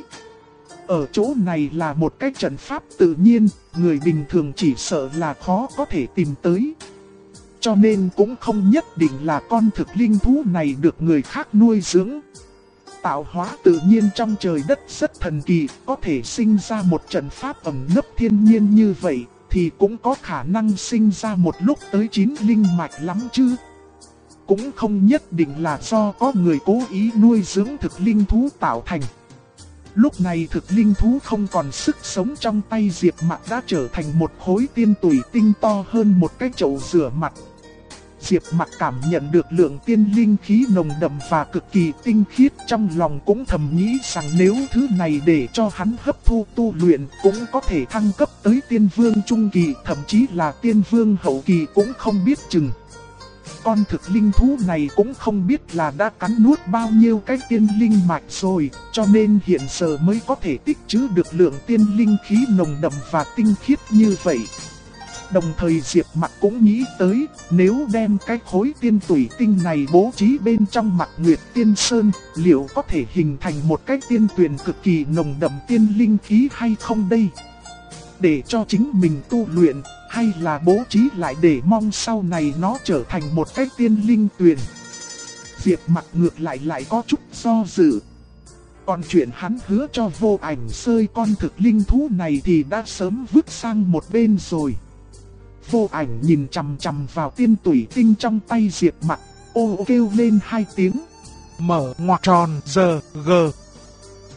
Ở chỗ này là một cái trận pháp tự nhiên, người bình thường chỉ sợ là khó có thể tìm tới. Cho nên cũng không nhất định là con thực linh thú này được người khác nuôi dưỡng. Tạo hóa tự nhiên trong trời đất rất thần kỳ, có thể sinh ra một trận pháp ẩn nấp thiên nhiên như vậy thì cũng có khả năng sinh ra một lúc tới 9 linh mạch lắm chứ. Cũng không nhất định là do có người cố ý nuôi dưỡng thực linh thú tạo thành. Lúc này thực linh thú không còn sức sống trong tay Diệp Mặc đã trở thành một khối tiên tủy tinh to hơn một cái chậu rửa mặt. Diệp Mặc cảm nhận được lượng tiên linh khí nồng đậm và cực kỳ tinh khiết, trong lòng cũng thầm nghĩ rằng nếu thứ này để cho hắn hấp thu tu luyện cũng có thể thăng cấp tới tiên vương trung kỳ, thậm chí là tiên vương hậu kỳ cũng không biết chừng. Con thực linh thú này cũng không biết là đã cắn nuốt bao nhiêu cái tiên linh mạch rồi, cho nên hiện giờ mới có thể tích trữ được lượng tiên linh khí nồng đậm và tinh khiết như vậy. Đồng thời Diệp Mặc cũng nghĩ tới, nếu đem cái khối tiên tủy tinh này bố trí bên trong Mặc Nguyệt Tiên Sơn, liệu có thể hình thành một cái tiên tuyền cực kỳ nồng đậm tiên linh khí hay không đây? Để cho chính mình tu luyện, hay là bố trí lại để mong sau này nó trở thành một cái tiên linh tuyền? Diệp Mặc ngược lại có chút do dự. Còn chuyện hắn hứa cho Vô Ảnh sơi con thực linh thú này thì đã sớm vứt sang một bên rồi. Vô Ảnh nhìn chằm chằm vào tiên tủy tinh trong tay Diệp Mặc, ô kêu lên 2 tiếng. Mở ngoặc tròn giờ g.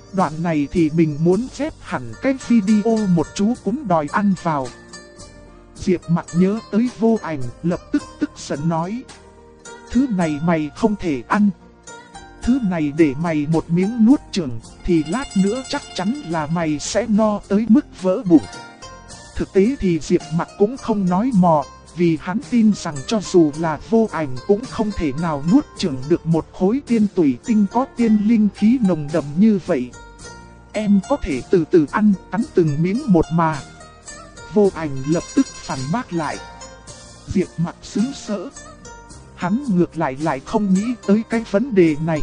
Đoạn này thì mình muốn xếp hẳn cái video một chú cũng đòi ăn vào. Diệp Mặc nhớ tới Vô Ảnh, lập tức tức giận nói. Thứ này mày không thể ăn. Thứ này để mày một miếng nuốt chửng, thì lát nữa chắc chắn là mày sẽ no tới mức vỡ bụng. Thực tế thì Diệp Mặc cũng không nói mò, vì hắn tin rằng cho dù là Vô Ảnh cũng không thể nào nuốt chửng được một khối tiên tủy tinh có tiên linh khí nồng đậm như vậy. Em có thể từ từ ăn, cắn từng miếng một mà. Vô Ảnh lập tức phản bác lại. Diệp Mặc sững sỡ. Hắn ngược lại không nghĩ tới cái vấn đề này.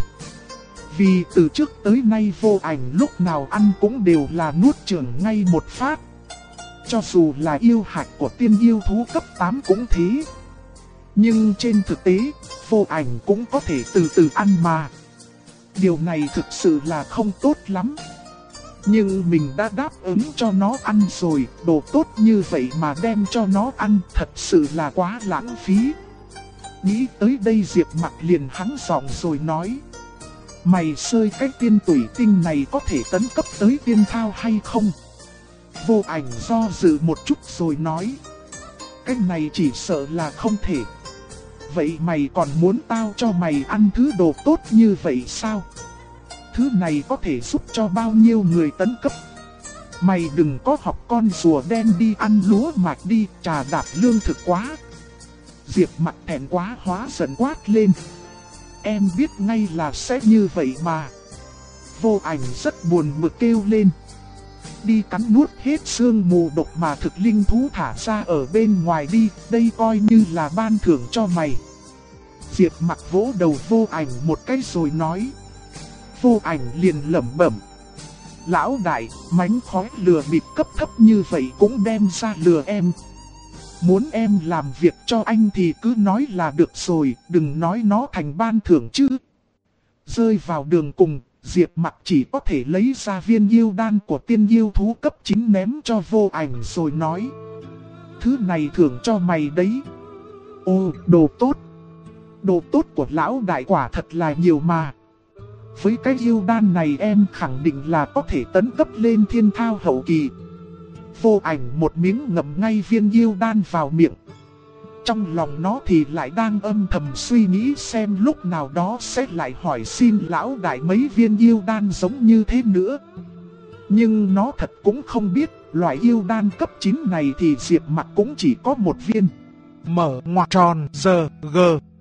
Vì từ trước tới nay Vô Ảnh lúc nào ăn cũng đều là nuốt chửng ngay một phát. Cho dù là yêu hạch của tiên yêu thú cấp 8 cũng thế. Nhưng trên thực tế, Vô Ảnh cũng có thể từ từ ăn mà. Điều này thực sự là không tốt lắm. Nhưng mình đã đáp ứng cho nó ăn rồi, đồ tốt như vậy mà đem cho nó ăn thật sự là quá lãng phí. Nghĩ tới đây Diệp Mặc liền hắng giọng rồi nói. Mày sơi cái tiên tủy tinh này có thể tấn cấp tới tiên thao hay không? Vô Ảnh do dự một chút rồi nói. Cái này chỉ sợ là không thể. Vậy mày còn muốn tao cho mày ăn thứ đồ tốt như vậy sao? Thứ này có thể giúp cho bao nhiêu người tấn cấp. Mày đừng có học con rùa đen đi ăn lúa mạch đi, trà đạp lương thực quá. Diệp Mặc thẹn quá hóa giận quát lên. Em biết ngay là sẽ như vậy mà. Vô Ảnh rất buồn bực kêu lên. Đi cắn nuốt hết xương mù độc mà thực linh thú thả ra ở bên ngoài đi, đây coi như là ban thưởng cho mày. Diệp Mặc vỗ đầu Vô Ảnh một cái rồi nói. Vô Ảnh liền lẩm bẩm. Lão đại, mánh khói lừa bịp cấp thấp như vậy cũng đem ra lừa em. Muốn em làm việc cho anh thì cứ nói là được rồi, đừng nói nó thành ban thưởng chứ. Rơi vào đường cùng, Diệp Mặc chỉ có thể lấy ra viên yêu đan của tiên yêu thú cấp 9 ném cho Vô Ảnh rồi nói. Thứ này thưởng cho mày đấy. Ô, đồ tốt. Đồ tốt của lão đại quả thật là nhiều mà. Với cái yêu đan này em khẳng định là có thể tấn cấp lên thiên thao hậu kỳ. Vô Ảnh một miếng ngậm ngay viên yêu đan vào miệng. Trong lòng nó thì lại đang âm thầm suy nghĩ xem lúc nào đó sẽ lại hỏi xin lão đại mấy viên yêu đan giống như thế nữa. Nhưng nó thật cũng không biết, loại yêu đan cấp 9 này thì Diệp Mặc cũng chỉ có một viên. Mở ngoặc tròn giờ g.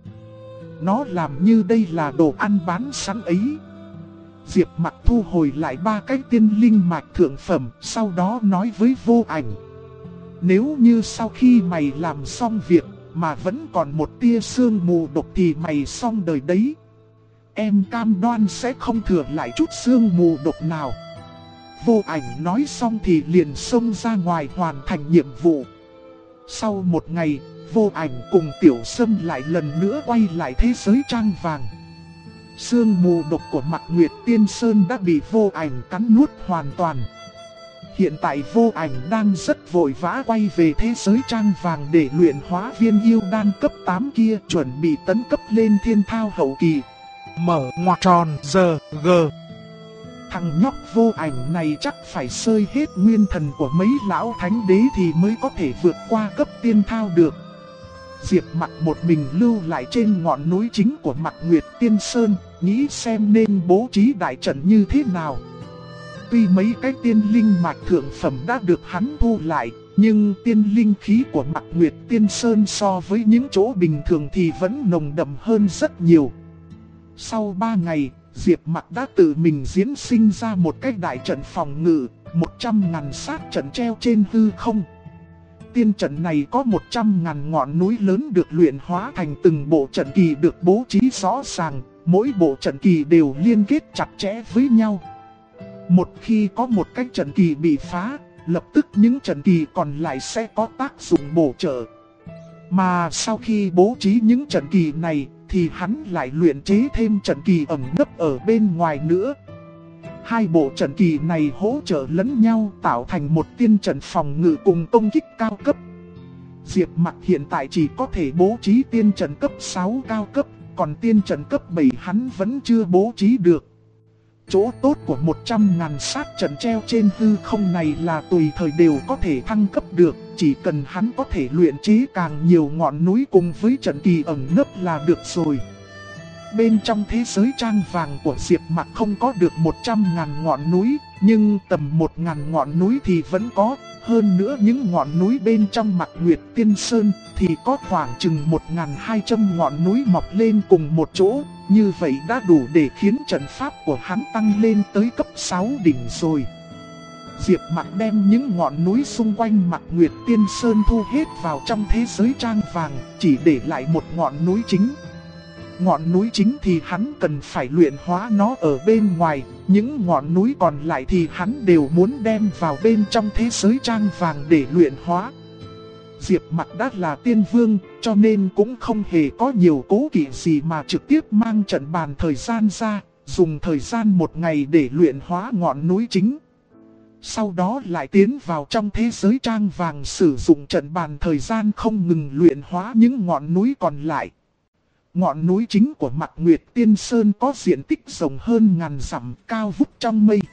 Nó làm như đây là đồ ăn bán sẵn ấy. Diệp Mặc thu hồi lại 3 cái tiên linh mạch thượng phẩm, sau đó nói với Vô Ảnh. Nếu như sau khi mày làm xong việc mà vẫn còn một tia sương mù độc thì mày xong đời đấy. Em cam đoan sẽ không thừa lại chút sương mù độc nào. Vô Ảnh nói xong thì liền xông ra ngoài hoàn thành nhiệm vụ. Sau một ngày, Vô Ảnh cùng Tiểu Sâm lại lần nữa quay lại thế giới trang vàng. Sương mù độc của Mạc Nguyệt Tiên Sơn đã bị Vô Ảnh cắn nuốt hoàn toàn. Hiện tại Vô Ảnh đang rất vội vã quay về thế giới trang vàng để luyện hóa viên yêu đan cấp 8 kia, chuẩn bị tấn cấp lên thiên thao hậu kỳ. Mở ngoặc tròn giờ g. Thằng nhóc Vô Ảnh này chắc phải sơi hết nguyên thần của mấy lão thánh đế thì mới có thể vượt qua cấp tiên thao được. Diệp Mặc một mình lưu lại trên ngọn núi chính của Mạc Nguyệt Tiên Sơn, nghĩ xem nên bố trí đại trận như thế nào. Tuy mấy cái tiên linh mạch thượng phẩm đã được hắn thu lại, nhưng tiên linh khí của Mạc Nguyệt Tiên Sơn so với những chỗ bình thường thì vẫn nồng đậm hơn rất nhiều. Sau 3 ngày, Diệp Mặc đã tự mình diễn sinh ra một cái đại trận phòng ngự, 100.000 sát trận treo trên hư không. Tiên trận này có 100.000 ngọn núi lớn được luyện hóa thành từng bộ trận kỳ được bố trí rõ ràng, mỗi bộ trận kỳ đều liên kết chặt chẽ với nhau. Một khi có một cái trận kỳ bị phá, lập tức những trận kỳ còn lại sẽ có tác dụng bổ trợ. Mà sau khi bố trí những trận kỳ này, thì hắn lại luyện chế thêm trận kỳ ẩn nấp ở bên ngoài nữa. Hai bộ trận kỳ này hỗ trợ lẫn nhau tạo thành một tiên trận phòng ngự cùng công kích cao cấp. Diệp Mặc hiện tại chỉ có thể bố trí tiên trận cấp 6 cao cấp, còn tiên trận cấp 7 hắn vẫn chưa bố trí được. Chỗ tốt của 100.000 sát trận treo trên hư không này là tùy thời đều có thể thăng cấp được, chỉ cần hắn có thể luyện chế càng nhiều ngọn núi cùng với trận kỳ ẩn nấp là được rồi. Bên trong thế giới trang vàng của Diệp Mặc không có được 100.000 ngọn núi, nhưng tầm 1.000 ngọn núi thì vẫn có. Hơn nữa những ngọn núi bên trong Mạc Nguyệt Tiên Sơn thì có khoảng chừng 1.200 ngọn núi mọc lên cùng một chỗ. Như vậy đã đủ để khiến trận pháp của hắn tăng lên tới cấp 6 đỉnh rồi. Diệp Mặc đem những ngọn núi xung quanh Mạc Nguyệt Tiên Sơn thu hết vào trong thế giới trang vàng, chỉ để lại một ngọn núi chính. Ngọn núi chính thì hắn cần phải luyện hóa nó ở bên ngoài, những ngọn núi còn lại thì hắn đều muốn đem vào bên trong thế giới trang vàng để luyện hóa. Diệp Mặc đã là tiên vương, cho nên cũng không hề có nhiều cố kỵ gì mà trực tiếp mang trận bàn thời gian ra, dùng thời gian một ngày để luyện hóa ngọn núi chính. Sau đó lại tiến vào trong thế giới trang vàng sử dụng trận bàn thời gian không ngừng luyện hóa những ngọn núi còn lại. Ngọn núi chính của Mạc Nguyệt Tiên Sơn có diện tích rộng hơn ngàn dặm, cao vút trong mây.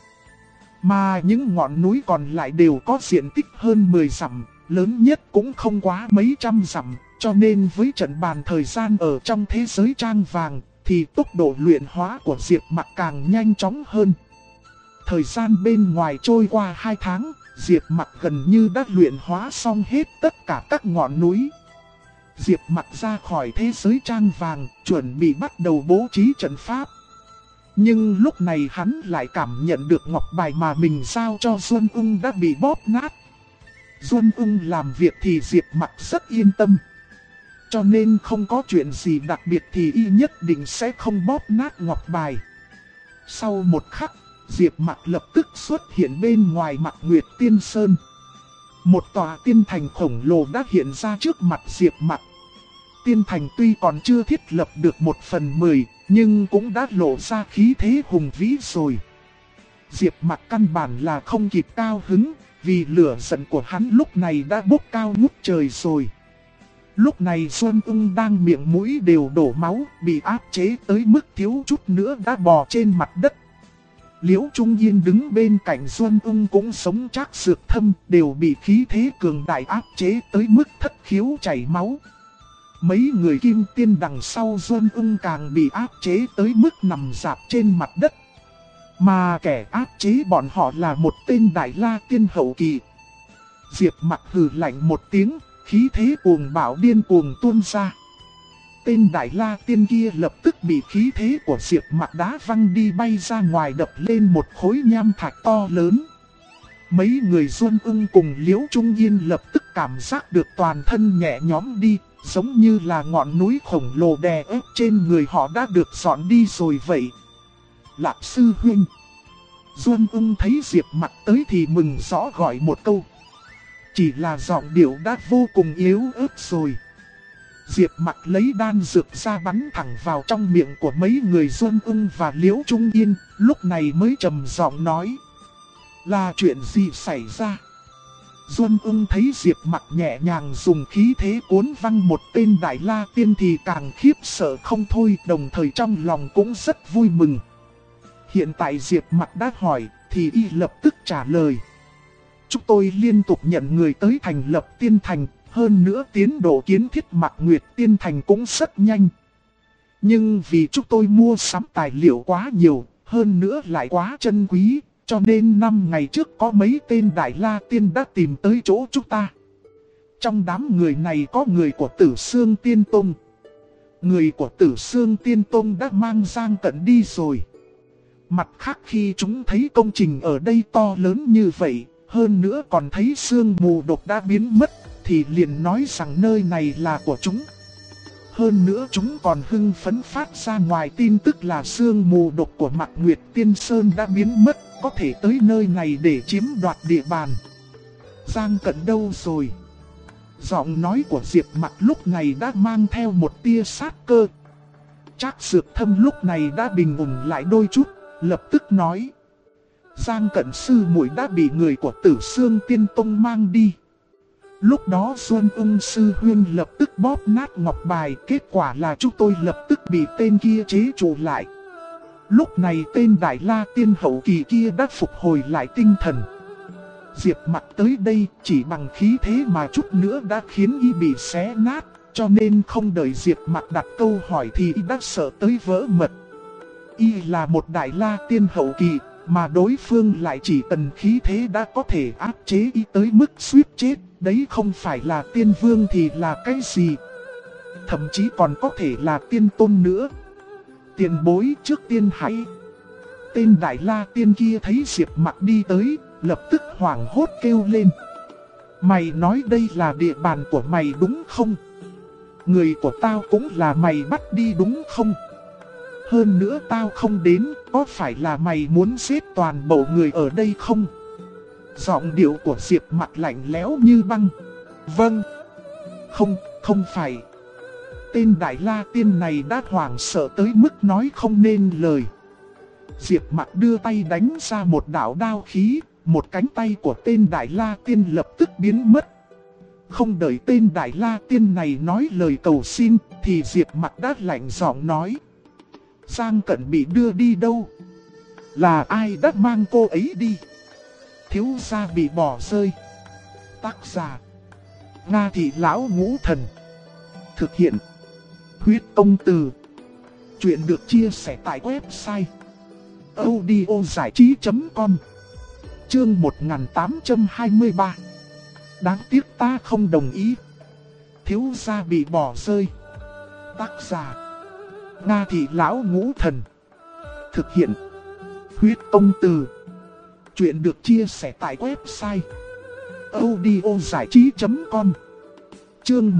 Mà những ngọn núi còn lại đều có diện tích hơn 10 dặm, lớn nhất cũng không quá mấy trăm dặm. Cho nên với trận bàn thời gian ở trong thế giới trang vàng, thì tốc độ luyện hóa của Diệp Mặc càng nhanh chóng hơn. Thời gian bên ngoài trôi qua 2 tháng, Diệp Mặc gần như đã luyện hóa xong hết tất cả các ngọn núi. Diệp Mặc ra khỏi thế giới trang vàng, chuẩn bị bắt đầu bố trí trận pháp. Nhưng lúc này hắn lại cảm nhận được ngọc bài mà mình giao cho Duân Ung đã bị bóp nát. Duân Ung làm việc thì Diệp Mặc rất yên tâm. Cho nên không có chuyện gì đặc biệt thì y nhất định sẽ không bóp nát ngọc bài. Sau một khắc, Diệp Mặc lập tức xuất hiện bên ngoài Mạc Nguyệt Tiên Sơn. Một tòa tiên thành khổng lồ đã hiện ra trước mặt Diệp Mặc. Tiên thành tuy còn chưa thiết lập được 1/10, nhưng cũng đã lộ ra khí thế hùng vĩ rồi. Diệp Mặc căn bản là không kịp cao hứng, vì lửa giận của hắn lúc này đã bốc cao ngút trời rồi. Lúc này Xuân Ung đang miệng mũi đều đổ máu, bị áp chế tới mức thiếu chút nữa đã bò trên mặt đất. Liễu Trung Yên đứng bên cạnh Xuân Ung cũng sống chắc sược thâm, đều bị khí thế cường đại áp chế tới mức thất khiếu chảy máu. Mấy người kim tiên đằng sau Xuân Ung càng bị áp chế tới mức nằm rạp trên mặt đất. Mà kẻ áp chế bọn họ là một tên Đại La Tiên hậu kỳ. Diệp Mặc hừ lạnh một tiếng, khí thế cuồng bạo điên cuồng tuôn ra. Tên Đại La Tiên kia lập tức bị khí thế của Diệp Mặc đá văng đi bay ra ngoài, đập lên một khối nham thạch to lớn. Mấy người Xuân Ung cùng Liễu Trung Yên lập tức cảm giác được toàn thân nhẹ nhõm đi, giống như là ngọn núi khổng lồ đè ép trên người họ đã được dọn đi rồi vậy. Lạc sư huynh. Xuân Ung thấy Diệp Mặc tới thì mừng rõ gọi một câu. Chỉ là giọng điệu đã vô cùng yếu ớt rồi. Diệp Mặc lấy đan dược ra bắn thẳng vào trong miệng của mấy người Xuân Ung và Liễu Trung Yên, lúc này mới trầm giọng nói. Là chuyện gì xảy ra? Xuân Ung thấy Diệp Mặc nhẹ nhàng dùng khí thế cuốn văng một tên Đại La Tiên thì càng khiếp sợ không thôi, đồng thời trong lòng cũng rất vui mừng. Hiện tại Diệp Mặc đã hỏi, thì y lập tức trả lời. Chúng tôi liên tục nhận người tới thành lập tiên thành, hơn nữa tiến độ kiến thiết Mạc Nguyệt Tiên thành cũng rất nhanh. Nhưng vì chúng tôi mua sắm tài liệu quá nhiều, hơn nữa lại quá chân quý, cho nên 5 ngày trước có mấy tên Đại La Tiên đã tìm tới chỗ chúng ta. Trong đám người này có người của Tử Xương Tiên Tông. Người của Tử Xương Tiên Tông đã mang Giang Cận đi rồi. Mặt khác khi chúng thấy công trình ở đây to lớn như vậy, hơn nữa còn thấy sương mù độc đã biến mất, thì liền nói rằng nơi này là của chúng. Hơn nữa chúng còn hưng phấn phát ra ngoài tin tức là sương mù độc của Mạc Nguyệt Tiên Sơn đã biến mất, có thể tới nơi này để chiếm đoạt địa bàn. Giang Cận đâu rồi? Giọng nói của Diệp Mặc lúc này đã mang theo một tia sát cơ. Trác Dược Thâm lúc này đã bình ổn lại đôi chút, lập tức nói. Giang Cận sư muội đã bị người của Tử Xương Tiên Tông mang đi. Lúc đó Xuân Ung sư huynh lập tức bóp nát ngọc bài, kết quả là chúng tôi lập tức bị tên kia chế trụ lại. Lúc này tên Đại La Tiên hậu kỳ kia đã phục hồi lại tinh thần. Diệp Mặc tới đây chỉ bằng khí thế mà chút nữa đã khiến y bị xé nát, cho nên không đợi Diệp Mặc đặt câu hỏi thì y đã sợ tới vỡ mật. Y là một Đại La Tiên hậu kỳ, mà đối phương lại chỉ cần khí thế đã có thể áp chế y tới mức suýt chết. Đấy không phải là tiên vương thì là cái gì? Thậm chí còn có thể là tiên tôn nữa. Tiền bối trước tiên hãy. Tên Đại La Tiên kia thấy Diệp Mặc đi tới, lập tức hoảng hốt kêu lên. Mày nói đây là địa bàn của mày đúng không? Người của tao cũng là mày bắt đi đúng không? Hơn nữa tao không đến, có phải là mày muốn giết toàn bộ người ở đây không? Giọng điệu của Diệp Mặc lạnh lẽo như băng. Vâng. Không phải. Tên Đại La Tiên này đã hoảng sợ tới mức nói không nên lời. Diệp Mặc đưa tay đánh ra một đạo đao khí, một cánh tay của tên Đại La Tiên lập tức biến mất. Không đợi tên Đại La Tiên này nói lời cầu xin, thì Diệp Mặc đã lạnh giọng nói. Giang Cẩn bị đưa đi đâu? Là ai đã mang cô ấy đi? Thiếu gia bị bỏ rơi. Tác giả Nga Thị Lão Ngũ Thần. Thực hiện Huyết Công Từ. Chuyện được chia sẻ tại website audiozảichí.com. Chương 1823. Đáng tiếc ta không đồng ý. Thiếu gia bị bỏ rơi. Tác giả Nga Thị Lão Ngũ Thần. Thực hiện Huyết Công Từ. Chuyện được chia sẻ tại website audiozảichí.com. Chương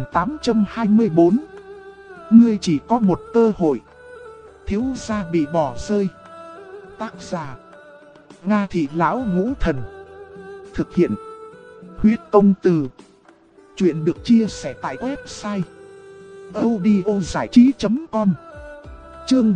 1824. Ngươi chỉ có một cơ hội. Thiếu gia bị bỏ rơi. Tác giả Nga Thị Lão Ngũ Thần. Thực hiện Huyết Công Từ. Chuyện được chia sẻ tại website audiozảichí.com. Chương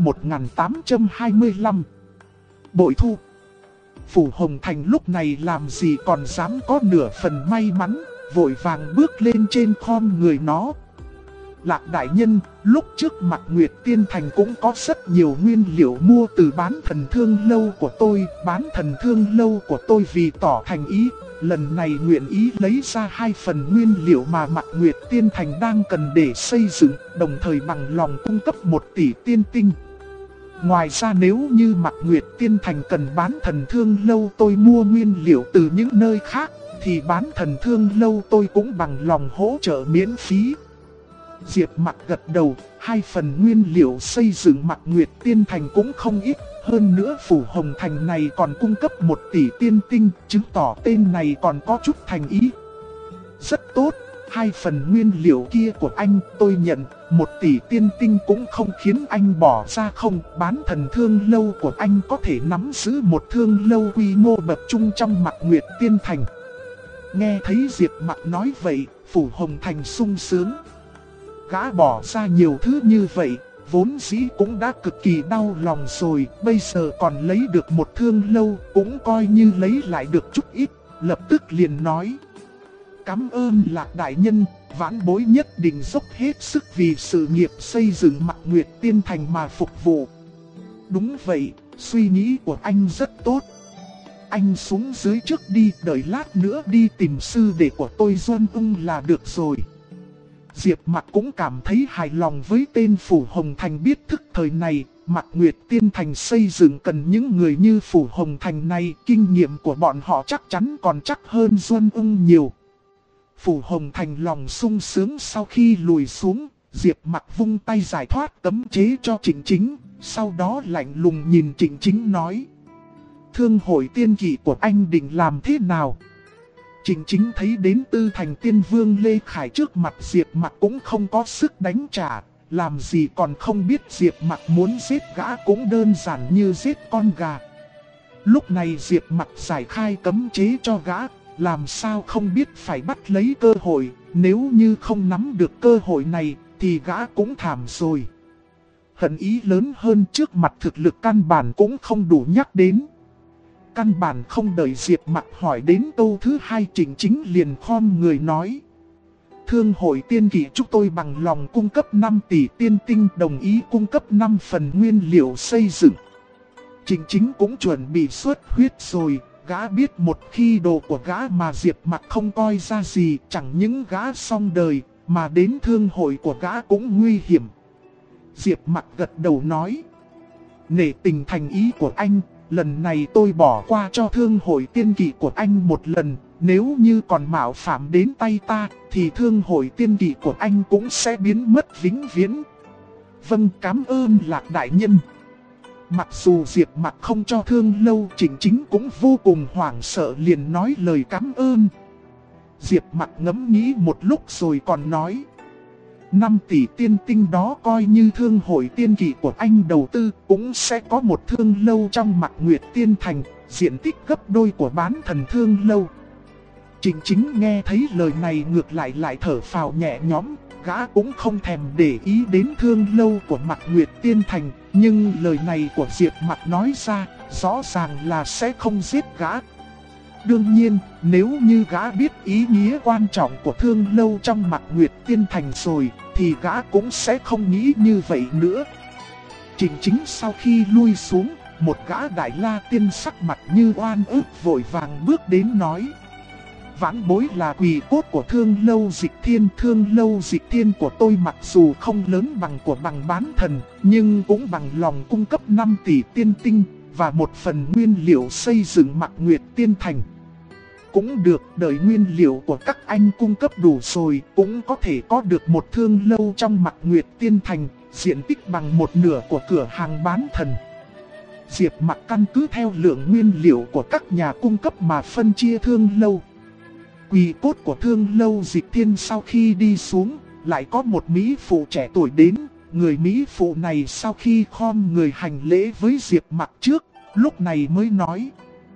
1825. Bội thu. Phủ Hồng Thành lúc này làm gì còn dám có nửa phần may mắn, vội vàng bước lên trên khom người nó. Lạc đại nhân, lúc trước Mặt Nguyệt Tiên Thành cũng có rất nhiều nguyên liệu mua từ bán thần thương lâu của tôi. Bán thần thương lâu của tôi vì tỏ thành ý, lần này nguyện ý lấy ra 2 phần nguyên liệu mà Mặt Nguyệt Tiên Thành đang cần để xây dựng, đồng thời bằng lòng cung cấp 1 tỷ tiên tinh. Ngoài ra nếu như Mặt Nguyệt Tiên Thành cần bán thần thương lâu tôi mua nguyên liệu từ những nơi khác, thì bán thần thương lâu tôi cũng bằng lòng hỗ trợ miễn phí. Diệp Mặc gật đầu, 2 phần nguyên liệu xây dựng Mặt Nguyệt Tiên Thành cũng không ít. Hơn nữa Phủ Hồng Thành này còn cung cấp 1 tỷ tiên tinh, chứng tỏ tên này còn có chút thành ý. Rất tốt, 2 phần nguyên liệu kia của anh tôi nhận, 1 tỷ tiên tinh cũng không khiến anh bỏ ra không. Bán thần thương lâu của anh có thể nắm giữ một thương lâu quy mô bậc trung trong Mặt Nguyệt Tiên Thành. Nghe thấy Diệp Mặc nói vậy, Phủ Hồng Thành sung sướng. Gã bỏ ra nhiều thứ như vậy, vốn dĩ cũng đã cực kỳ đau lòng rồi, bây giờ còn lấy được một thương lâu, cũng coi như lấy lại được chút ít, lập tức liền nói. Cảm ơn Lạc đại nhân, vãn bối nhất định dốc hết sức vì sự nghiệp xây dựng Mặt Nguyệt Tiên Thành mà phục vụ. Đúng vậy, suy nghĩ của anh rất tốt. Anh xuống dưới trước đi, đợi lát nữa đi tìm sư đệ của tôi Duân Ung là được rồi. Diệp Mặc cũng cảm thấy hài lòng với tên Phủ Hồng Thành biết thức thời này. Mặt Nguyệt Tiên Thành xây dựng cần những người như Phủ Hồng Thành này, kinh nghiệm của bọn họ chắc chắn còn chắc hơn Duân Ung nhiều. Phủ Hồng Thành lòng sung sướng sau khi lùi xuống, Diệp Mặc vung tay giải thoát cấm chế cho Trịnh Chính, sau đó lạnh lùng nhìn Trịnh Chính nói. Thương hội tiên kỵ của anh định làm thế nào? Trịnh Chính thấy đến Tư Thành Tiên Vương Lê Khải trước mặt Diệp Mặc cũng không có sức đánh trả, làm gì còn không biết Diệp Mặc muốn giết gã cũng đơn giản như giết con gà. Lúc này Diệp Mặc giải khai cấm chế cho gã, làm sao không biết phải bắt lấy cơ hội, nếu như không nắm được cơ hội này thì gã cũng thảm rồi. Hận ý lớn hơn trước mặt thực lực căn bản cũng không đủ nhắc đến. Căn bản không đợi Diệp Mặc hỏi đến câu thứ 2, Trịnh Chính liền khom người nói. Thương hội tiên kỵ chúng tôi bằng lòng cung cấp 5 tỷ tiên tinh, đồng ý cung cấp 5 phần nguyên liệu xây dựng. Trịnh Chính cũng chuẩn bị xuất huyết rồi, gã biết một khi đồ của gã mà Diệp Mặc không coi ra gì, chẳng những gã xong đời, mà đến thương hội của gã cũng nguy hiểm. Diệp Mặc gật đầu nói, nể tình thành ý của anh, lần này tôi bỏ qua cho thương hội tiên kỵ của anh một lần, nếu như còn mạo phạm đến tay ta, thì thương hội tiên kỵ của anh cũng sẽ biến mất vĩnh viễn. Vâng, cảm ơn Lạc đại nhân. Mặc dù Diệp Mặc không cho Thương Lâu, Trịnh Chính cũng vô cùng hoảng sợ, liền nói lời cảm ơn. Diệp Mặc ngẫm nghĩ một lúc rồi còn nói, 5 tỷ tiên tinh đó coi như thương hội tiên kỵ của anh đầu tư, cũng sẽ có một Thương Lâu trong Mạc Nguyệt Tiên Thành, diện tích gấp đôi của Bán Thần Thương Lâu. Trịnh Chính nghe thấy lời này ngược lại thở phào nhẹ nhõm, gã cũng không thèm để ý đến Thương Lâu của Mạc Nguyệt Tiên Thành, nhưng lời này của Diệp Mặc nói ra, rõ ràng là sẽ không giết gã. Đương nhiên, nếu như gã biết ý nghĩa quan trọng của Thương Lâu trong Mạc Nguyệt Tiên Thành rồi, thì gã cũng sẽ không nghĩ như vậy nữa. Trịnh Chính sau khi lui xuống, một gã đại la tiên sắc mặt như oan ức vội vàng bước đến nói, vãn bối là quỷ cốt của Thương Lâu Dịch Thiên. Thương Lâu Dịch Thiên của tôi mặc dù không lớn bằng của Bằng Bán Thần, nhưng cũng bằng lòng cung cấp 5 tỷ tiên tinh và một phần nguyên liệu xây dựng Mạc Nguyệt Tiên Thành. Cũng được, đợi nguyên liệu của các anh cung cấp đủ rồi, cũng có thể có được một Thương Lâu trong Mạc Nguyệt Tiên Thành, diện tích bằng một nửa của cửa hàng Bán Thần. Diệp Mặc căn cứ theo lượng nguyên liệu của các nhà cung cấp mà phân chia Thương Lâu. Quỷ cốt của Thương Lâu Dịch Thiên sau khi đi xuống, lại có một mỹ phụ trẻ tuổi đến. Người mỹ phụ này sau khi khom người hành lễ với Diệp Mặc trước, lúc này mới nói,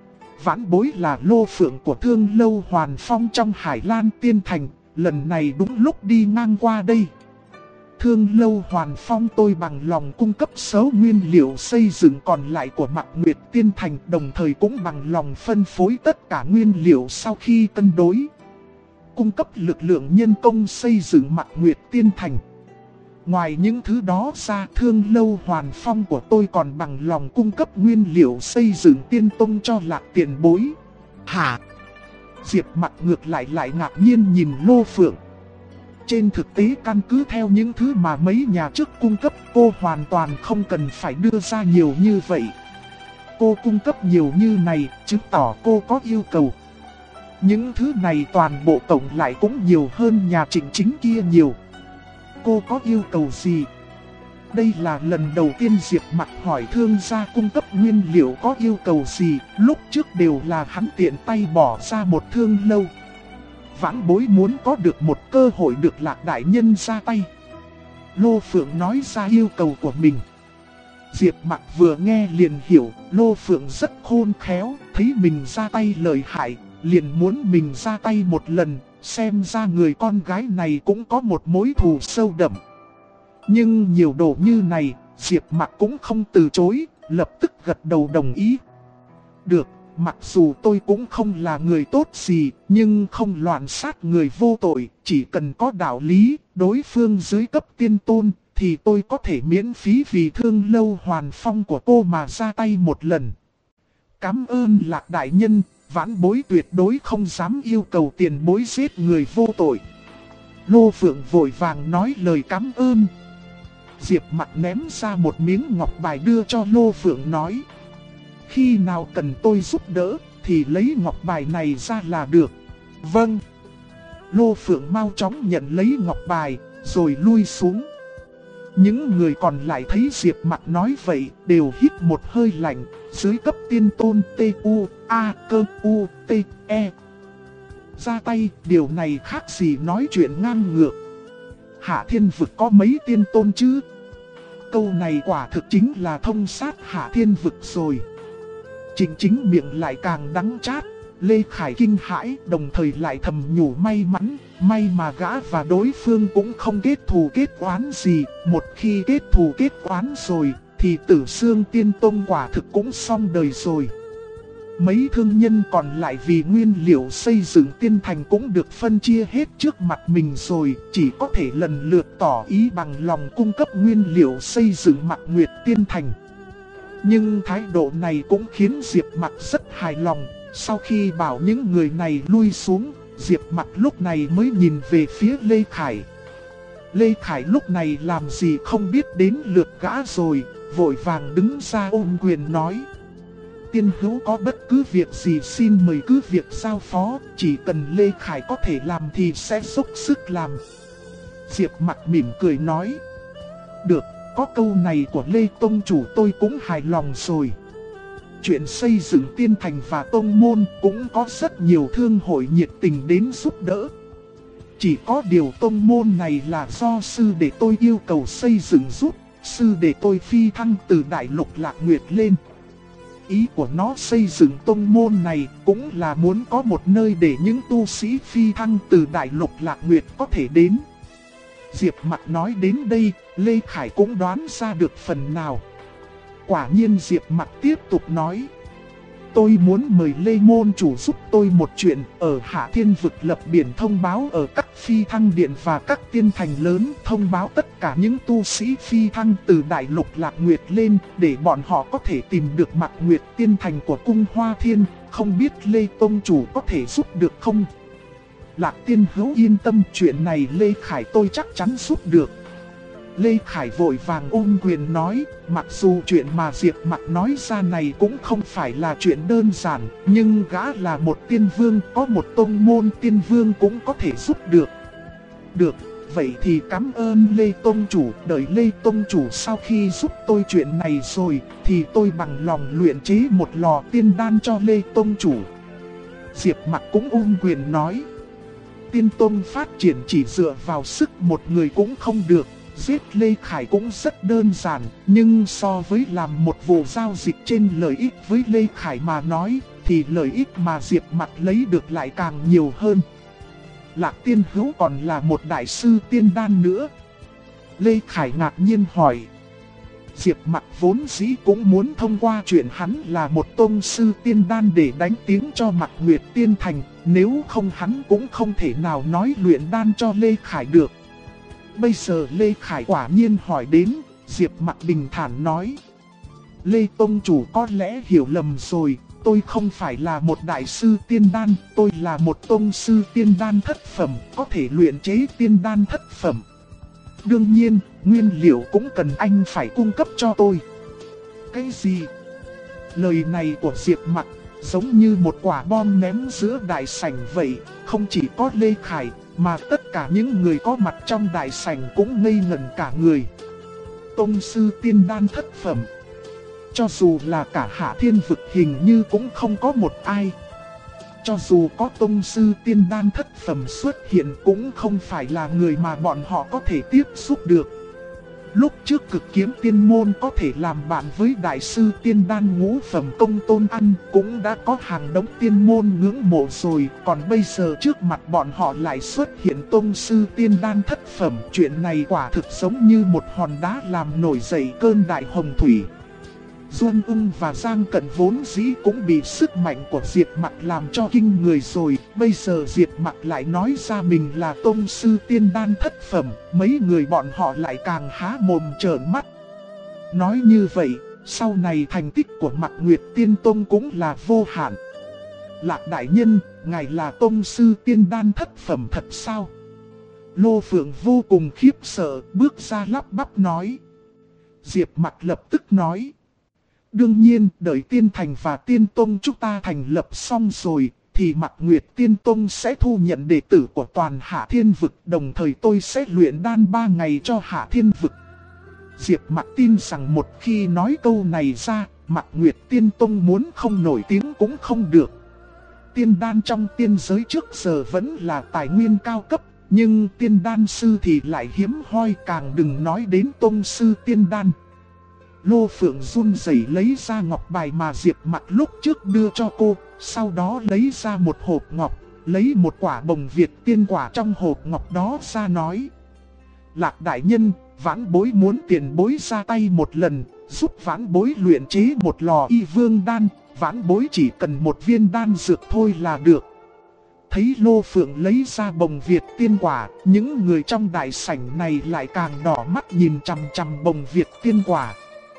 vãn bối là Lô Phượng của Thương Lâu Hoàn Phong trong Hải Lan Tiên Thành, lần này đúng lúc đi ngang qua đây. Thương Lâu Hoàn Phong tôi bằng lòng cung cấp số nguyên liệu xây dựng còn lại của Mạc Nguyệt Tiên Thành, đồng thời cũng bằng lòng phân phối tất cả nguyên liệu sau khi cân đối. Cung cấp lực lượng nhân công xây dựng Mạc Nguyệt Tiên Thành. Ngoài những thứ đó ra, Thương Lâu Hoàn Phong của tôi còn bằng lòng cung cấp nguyên liệu xây dựng Tiên Tông cho Lạc tiền bối. Hả? Diệp Mặc ngược lại ngạc nhiên nhìn Lô Phượng. Trên thực tế căn cứ theo những thứ mà mấy nhà trước cung cấp, cô hoàn toàn không cần phải đưa ra nhiều như vậy. Cô cung cấp nhiều như này, chứng tỏ cô có yêu cầu. Những thứ này toàn bộ tổng lại cũng nhiều hơn nhà Trịnh Chính kia nhiều. Cô có yêu cầu gì? Đây là lần đầu tiên Diệp Mặc hỏi thương gia cung cấp nguyên liệu có yêu cầu gì, lúc trước đều là hắn tiện tay bỏ ra một Thương Lâu. Vãn bối muốn có được một cơ hội được Lạc đại nhân ra tay. Lô Phượng nói ra yêu cầu của mình. Diệp Mặc vừa nghe liền hiểu, Lô Phượng rất khôn khéo, thấy mình ra tay lợi hại, liền muốn mình ra tay một lần, xem ra người con gái này cũng có một mối thù sâu đậm. Nhưng nhiều đồ như này, Diệp Mặc cũng không từ chối, lập tức gật đầu đồng ý. Được, mặc dù tôi cũng không là người tốt gì, nhưng không loạn sát người vô tội, chỉ cần có đạo lý, đối phương dưới cấp tiên tôn, thì tôi có thể miễn phí vì Thương Lâu Hoàn Phong của cô mà ra tay một lần. Cảm ơn Lạc đại nhân, vãn bối tuyệt đối không dám yêu cầu tiền bối giết người vô tội. Lô Phượng vội vàng nói lời cảm ơn. Diệp Mặc ném ra một miếng ngọc bài đưa cho Lô Phượng nói, khi nào cần tôi giúp đỡ thì lấy ngọc bài này ra là được. Vâng. Lô Phượng mau chóng nhận lấy ngọc bài rồi lui xuống. Những người còn lại thấy Diệp Mặc nói vậy đều hít một hơi lạnh. Dưới cấp tiên tôn T-U-A-Cơ-U-T-E ra tay, điều này khác gì nói chuyện ngang ngược. Hạ Thiên Vực có mấy tiên tôn chứ? Câu này quả thực chính là thông sát Hạ Thiên Vực rồi. Trịnh Chính miệng lại càng đắng chát. Lê Khải kinh hãi, đồng thời lại thầm nhủ may mắn, may mà gã và đối phương cũng không kết thù kết oán gì. Một khi kết thù kết oán rồi, thì Tử Xương Tiên Tông quả thực cũng xong đời rồi. Mấy thương nhân còn lại vì nguyên liệu xây dựng tiên thành cũng được phân chia hết trước mặt mình rồi, chỉ có thể lần lượt tỏ ý bằng lòng cung cấp nguyên liệu xây dựng Mạc Nguyệt Tiên Thành. Nhưng thái độ này cũng khiến Diệp Mặc rất hài lòng. Sau khi bảo những người này lui xuống, Diệp Mặc lúc này mới nhìn về phía Lê Khải. Lê Khải lúc này làm gì không biết đến lượt gã rồi, vội vàng đứng ra ôm quyền nói: Tiên hữu có bất cứ việc gì xin mời cứ việc giao phó, chỉ cần Lê Khải có thể làm thì sẽ dốc sức làm. Diệp Mặc mỉm cười nói: Được, có câu này của Lê Tông Chủ tôi cũng hài lòng rồi. Chuyện xây dựng tiên thành và tông môn cũng có rất nhiều thương hội nhiệt tình đến giúp đỡ. Chỉ có điều tông môn này là do sư đệ tôi yêu cầu xây dựng giúp, sư đệ tôi phi thăng từ Đại Lục Lạc Nguyệt lên. Ý của nó xây dựng tông môn này cũng là muốn có một nơi để những tu sĩ phi thăng từ Đại Lục Lạc Nguyệt có thể đến. Diệp Mặc nói đến đây, Lê Khải cũng đoán ra được phần nào. Quả nhiên Diệp Mặc tiếp tục nói: Tôi muốn mời Lê Môn Chủ giúp tôi một chuyện. Ở Hạ Thiên Vực lập biển thông báo ở các phi thăng điện và các tiên thành lớn, thông báo tất cả những tu sĩ phi thăng từ Đại Lục Lạc Nguyệt lên, để bọn họ có thể tìm được Mạc Nguyệt tiên thành của cung Hoa Thiên. Không biết Lê Tông Chủ có thể giúp được không? Lạc Tiên Hữu yên tâm, chuyện này Lê Khải tôi chắc chắn giúp được. Lê Khải vội vàng ôm quyền nói: Mặc dù chuyện mà Diệp Mặc nói ra này cũng không phải là chuyện đơn giản, nhưng gã là một tiên vương, có một tông môn tiên vương cũng có thể giúp được. Được, vậy thì cảm ơn Lê Tông Chủ. Đợi Lê Tông Chủ sau khi giúp tôi chuyện này rồi, thì tôi bằng lòng luyện chế một lò tiên đan cho Lê Tông Chủ. Diệp Mặc cũng ôm quyền nói: Tiên tông phát triển chỉ dựa vào sức một người cũng không được. Giết Lê Khải cũng rất đơn giản, nhưng so với làm một vụ giao dịch trên lợi ích với Lê Khải mà nói, thì lợi ích mà Diệp Mặc lấy được lại càng nhiều hơn. Lạc Tiên Hữu còn là một đại sư tiên đan nữa. Lê Khải ngạc nhiên hỏi. Diệp Mặc vốn dĩ cũng muốn thông qua chuyện hắn là một tông sư tiên đan để đánh tiếng cho Mạc Nguyệt tiên thành, nếu không hắn cũng không thể nào nói luyện đan cho Lê Khải được. Bây giờ Lê Khải quả nhiên hỏi đến, Diệp Mặc bình thản nói: Lê Tông Chủ có lẽ hiểu lầm rồi, tôi không phải là một đại sư tiên đan, tôi là một tông sư tiên đan thất phẩm, có thể luyện chế tiên đan thất phẩm. Đương nhiên, nguyên liệu cũng cần anh phải cung cấp cho tôi. Cái gì? Lời này của Diệp Mặc giống như một quả bom ném giữa đại sảnh vậy, không chỉ có Lê Khải, mà tất cả những người có mặt trong đại sảnh cũng ngây ngẩn cả người. Tông sư tiên đan thất phẩm. Cho dù là cả Hạ Thiên Vực hình như cũng không có một ai. Cho dù có tông sư tiên đan thất phẩm xuất hiện cũng không phải là người mà bọn họ có thể tiếp xúc được. Lúc trước Cực Kiếm Tiên Môn có thể làm bạn với đại sư tiên đan ngũ phẩm Công Tôn Ăn, cũng đã có hàng đống tiên môn ngưỡng mộ rồi. Còn bây giờ trước mặt bọn họ lại xuất hiện tông sư tiên đan thất phẩm. Chuyện này quả thực giống như một hòn đá làm nổi dậy cơn đại hồng thủy. Duân Ưng và Giang Cận vốn dĩ cũng bị sức mạnh của Diệp Mặc làm cho kinh người rồi. Bây giờ Diệp Mặc lại nói ra mình là tông sư tiên đan thất phẩm, mấy người bọn họ lại càng há mồm trợn mắt. Nói như vậy, sau này thành tích của Mạc Nguyệt Tiên Tông cũng là vô hạn. Lạc đại nhân, ngài là tông sư tiên đan thất phẩm thật sao? Lô Phượng vô cùng khiếp sợ, bước ra lắp bắp nói. Diệp Mặc lập tức nói. Đương nhiên, đợi Tiên Thành và Tiên Tông chúng ta thành lập xong rồi, thì Mạc Nguyệt Tiên Tông sẽ thu nhận đệ tử của toàn Hạ Thiên Vực, đồng thời tôi sẽ luyện đan 3 ngày cho Hạ Thiên Vực. Diệp Mặc tin rằng một khi nói câu này ra, Mạc Nguyệt Tiên Tông muốn không nổi tiếng cũng không được. Tiên đan trong tiên giới trước giờ vẫn là tài nguyên cao cấp, nhưng tiên đan sư thì lại hiếm hoi, càng đừng nói đến tông sư tiên đan. Lô Phượng run rẩy lấy ra ngọc bài mà Diệp Mặc lúc trước đưa cho cô, sau đó lấy ra một hộp ngọc, lấy một quả bồng Việt tiên quả trong hộp ngọc đó ra nói. Lạc đại nhân, vãn bối muốn tiền bối ra tay một lần, giúp vãn bối luyện chế một lò y vương đan, vãn bối chỉ cần một viên đan dược thôi là được. Thấy Lô Phượng lấy ra bồng Việt tiên quả, những người trong đại sảnh này lại càng đỏ mắt nhìn chằm chằm bồng Việt tiên quả.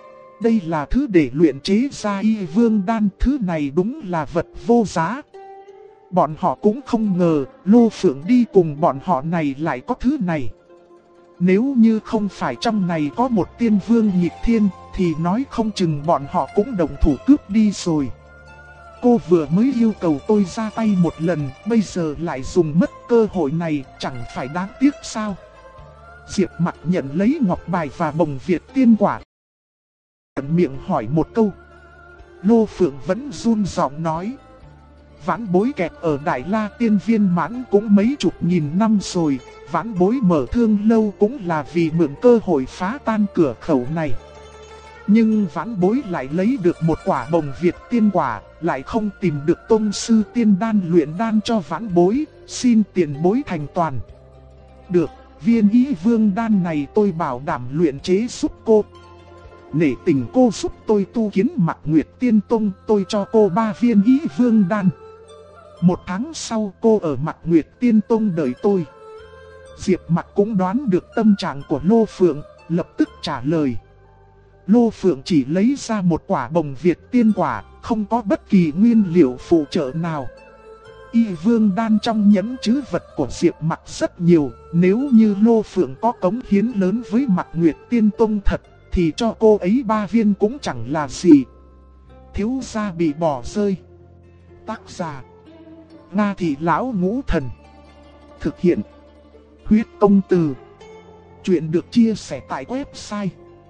Đây là thứ để luyện chế ra Y Vương Đan, thứ này đúng là vật vô giá. Bọn họ cũng không ngờ Lô Phượng đi cùng bọn họ này lại có thứ này. Nếu như không phải trong này có một tiên vương nhịp thiên thì nói không chừng bọn họ cũng đồng thủ cướp đi rồi. Cô vừa mới yêu cầu tôi ra tay một lần, bây giờ lại dùng mất cơ hội này, chẳng phải đáng tiếc sao? Diệp Mặc nhận lấy ngọc bài và bồng Việt tiên quả. Tận miệng hỏi một câu. Lô Phượng vẫn run giọng nói. Vãn bối kẹt ở Đại La Tiên Viên Mãn cũng mấy chục nghìn năm rồi, vãn bối mở thương lâu cũng là vì mượn cơ hội phá tan cửa khẩu này. Nhưng vãn bối lại lấy được một quả bồng Việt tiên quả, lại không tìm được tông sư tiên đan luyện đan cho vãn bối, xin tiền bối thành toàn. Được, viên Y Vương đan này tôi bảo đảm luyện chế giúp cô. Nể tình cô giúp tôi tu kiến Mạc Nguyệt Tiên Tông, tôi cho cô 3 viên Y Vương đan. 1 tháng sau cô ở Mạc Nguyệt Tiên Tông đợi tôi. Diệp Mặc cũng đoán được tâm trạng của Lô Phượng, lập tức trả lời. Lô Phượng chỉ lấy ra một quả bồng Việt tiên quả, không có bất kỳ nguyên liệu phụ trợ nào. Y Vương đan trong nhẫn trữ vật của Diệp Mặc rất nhiều, nếu như Lô Phượng có cống hiến lớn với Mạc Nguyệt Tiên Tông thật, thì cho cô ấy 3 viên cũng chẳng là gì. Thiếu gia bị bỏ rơi. Tác giả Nga Thị Lão Ngũ Thần. Thực hiện Huyết Công Từ. Chuyện được chia sẻ tại website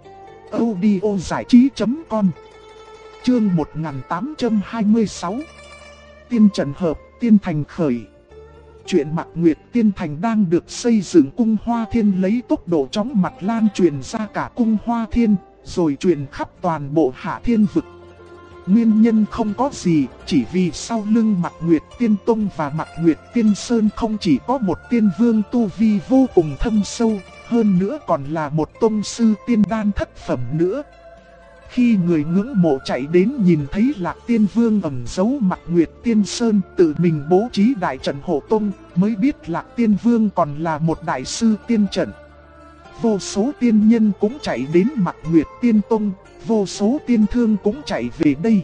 audiozảichí.com. Chương 1826. Tiên trận hợp, tiên thành khởi. Chuyện Mạc Nguyệt Tiên Thành đang được xây dựng, cung Hoa Thiên lấy tốc độ chóng mặt lan truyền ra cả cung Hoa Thiên, rồi truyền khắp toàn bộ Hạ Thiên vực. Nguyên nhân không có gì, chỉ vì sau lưng Mạc Nguyệt Tiên Tông và Mạc Nguyệt Tiên Sơn không chỉ có một tiên vương tu vi vô cùng thâm sâu, hơn nữa còn là một tông sư tiên đan thất phẩm nữa. Khi người ngưỡng mộ chạy đến nhìn thấy Lạc Tiên Vương ẩn giấu Mạc Nguyệt Tiên Sơn tự mình bố trí đại trận hộ tông, mới biết Lạc Tiên Vương còn là một đại sư tiên trận. Vô số tiên nhân cũng chạy đến Mạc Nguyệt Tiên Tông, vô số tiên thương cũng chạy về đây.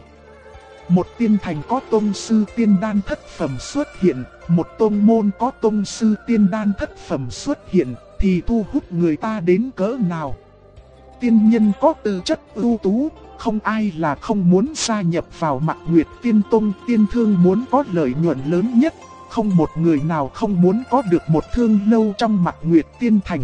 Một tiên thành có tông sư tiên đan thất phẩm xuất hiện, một tông môn có tông sư tiên đan thất phẩm xuất hiện, thì thu hút người ta đến cỡ nào. Tiên nhân có tư chất ưu tú, không ai là không muốn gia nhập vào Mạc Nguyệt Tiên Tông. Tiên thương muốn có lợi nhuận lớn nhất, không một người nào không muốn có được một thương lâu trong Mạc Nguyệt Tiên Thành.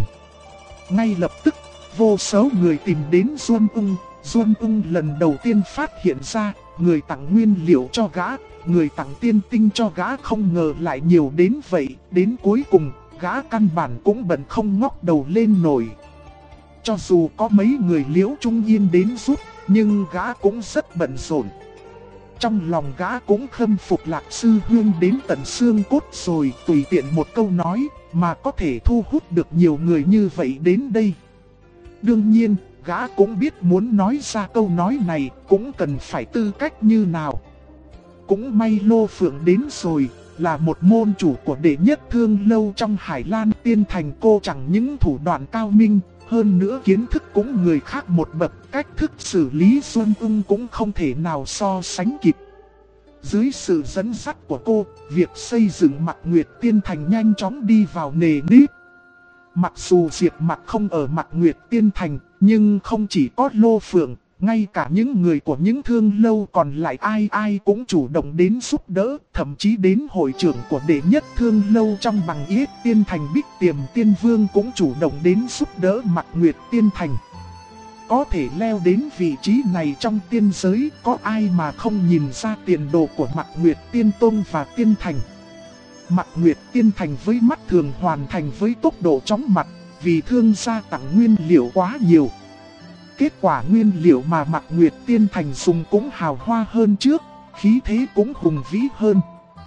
Ngay lập tức, vô số người tìm đến Duân Ung. Duân Ung lần đầu tiên phát hiện ra, người tặng nguyên liệu cho gã, người tặng tiên tinh cho gã không ngờ lại nhiều đến vậy. Đến cuối cùng, gã căn bản cũng bận không ngóc đầu lên nổi. Cho dù có mấy người Liễu Trung Yên đến giúp, nhưng gã cũng rất bận rộn. Trong lòng gã cũng khâm phục Lạc Sư Huyên đến tận xương cốt rồi, tùy tiện một câu nói mà có thể thu hút được nhiều người như vậy đến đây. Đương nhiên, gã cũng biết muốn nói ra câu nói này cũng cần phải tư cách như nào. Cũng may Lô Phượng đến rồi, là một môn chủ của đệ nhất thương lâu trong Hải Lan Tiên Thành. Cô chẳng những thủ đoạn cao minh, hơn nữa kiến thức cũng người khác một bậc, cách thức xử lý Xuân Ung cũng không thể nào so sánh kịp. Dưới sự dẫn dắt của cô, việc xây dựng Mạc Nguyệt Tiên Thành nhanh chóng đi vào nề nếp. Mặc dù Diệp Mặc không ở Mạc Nguyệt Tiên Thành, nhưng không chỉ có Lô Phượng, ngay cả những người của những thương lâu còn lại ai ai cũng chủ động đến giúp đỡ, thậm chí đến hội trưởng của đệ nhất thương lâu trong Bằng Yết Tiên Thành Bích Tiềm Tiên Vương cũng chủ động đến giúp đỡ Mạc Nguyệt Tiên Thành. Có thể leo đến vị trí này trong tiên giới, có ai mà không nhìn ra tiền đồ của Mạc Nguyệt Tiên Tông và Tiên Thành. Mạc Nguyệt Tiên Thành với mắt thường hoàn thành với tốc độ chóng mặt, vì thương gia tặng nguyên liệu quá nhiều. Kết quả nguyên liệu mà Mạc Nguyệt Tiên Thành dùng cũng hào hoa hơn trước, khí thế cũng hùng vĩ hơn.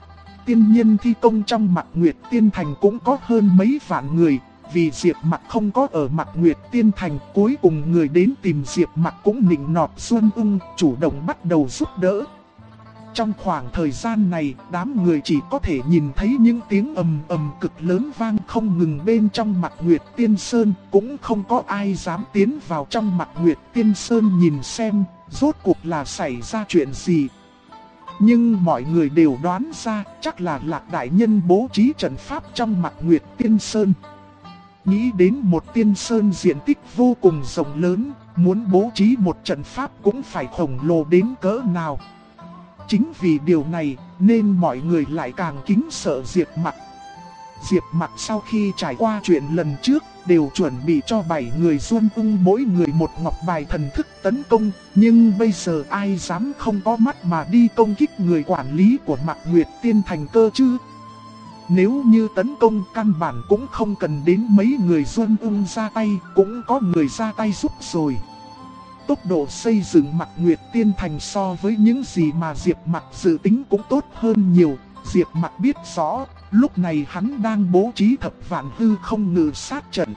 Tiên nhân thi công trong Mạc Nguyệt Tiên Thành cũng có hơn mấy vạn người, vì Diệp Mặc không có ở Mạc Nguyệt Tiên Thành, cuối cùng người đến tìm Diệp Mặc cũng nịnh nọt Xuân Ung, chủ động bắt đầu giúp đỡ. trong khoảng thời gian này, đám người chỉ có thể nhìn thấy những tiếng ầm ầm cực lớn vang không ngừng bên trong Mạc Nguyệt Tiên Sơn, cũng không có ai dám tiến vào trong Mạc Nguyệt Tiên Sơn nhìn xem, rốt cuộc là xảy ra chuyện gì. Nhưng mọi người đều đoán ra, chắc là Lạc Đại Nhân bố trí trận pháp trong Mạc Nguyệt Tiên Sơn. Nghĩ đến một tiên sơn diện tích vô cùng rộng lớn, muốn bố trí một trận pháp cũng phải khổng lồ đến cỡ nào. Chính vì điều này nên mọi người lại càng kính sợ Diệp Mặc. Diệp Mặc sau khi trải qua chuyện lần trước đều chuẩn bị cho 7 người Duân Ung mỗi người một ngọc bài thần thức tấn công. Nhưng bây giờ ai dám không có mắt mà đi công kích người quản lý của Mạc Nguyệt Tiên Thành cơ chứ? Nếu như tấn công căn bản cũng không cần đến mấy người Duân Ung ra tay, cũng có người ra tay giúp rồi. Tốc độ xây dựng Mạc Nguyệt Tiên Thành so với những gì mà Diệp Mặc dự tính cũng tốt hơn nhiều. Diệp Mặc biết rõ, lúc này hắn đang bố trí thập vạn hư không ngự sát trận.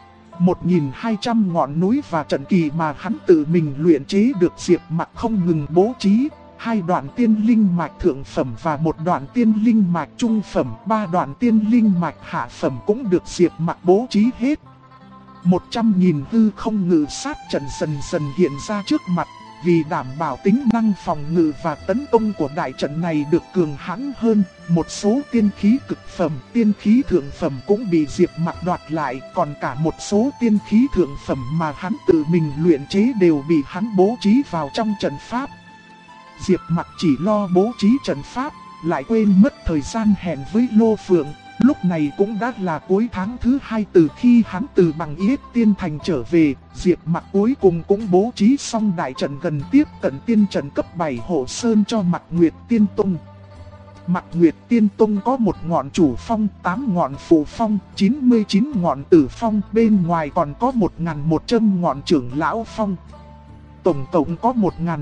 1200 ngọn núi và trận kỳ mà hắn tự mình luyện chế được Diệp Mặc không ngừng bố trí. 2 đoạn tiên linh mạch thượng phẩm và 1 đoạn tiên linh mạch trung phẩm, 3 đoạn tiên linh mạch hạ phẩm cũng được Diệp Mặc bố trí hết. 100.000 hư không ngự sát trận dần dần hiện ra trước mặt, vì đảm bảo tính năng phòng ngự và tấn công của đại trận này được cường hãn hơn. Một số tiên khí cực phẩm, tiên khí thượng phẩm cũng bị Diệp Mặc đoạt lại, còn cả một số tiên khí thượng phẩm mà hắn tự mình luyện chế đều bị hắn bố trí vào trong trận pháp. Diệp Mặc chỉ lo bố trí trận pháp, lại quên mất thời gian hẹn với Lô Phượng. Lúc này cũng đã là cuối tháng thứ 2 từ khi hắn từ Bằng Yết Tiên Thành trở về. Diệp Mặc cuối cùng cũng bố trí xong đại trận gần tiếp cận tiên trận cấp 7 hộ sơn cho Mạc Nguyệt Tiên Tông. Mạc Nguyệt Tiên Tông có 1 ngọn chủ phong, 8 ngọn phụ phong, 99 ngọn tử phong, bên ngoài còn có 1100 ngọn trưởng lão phong. Tổng cộng có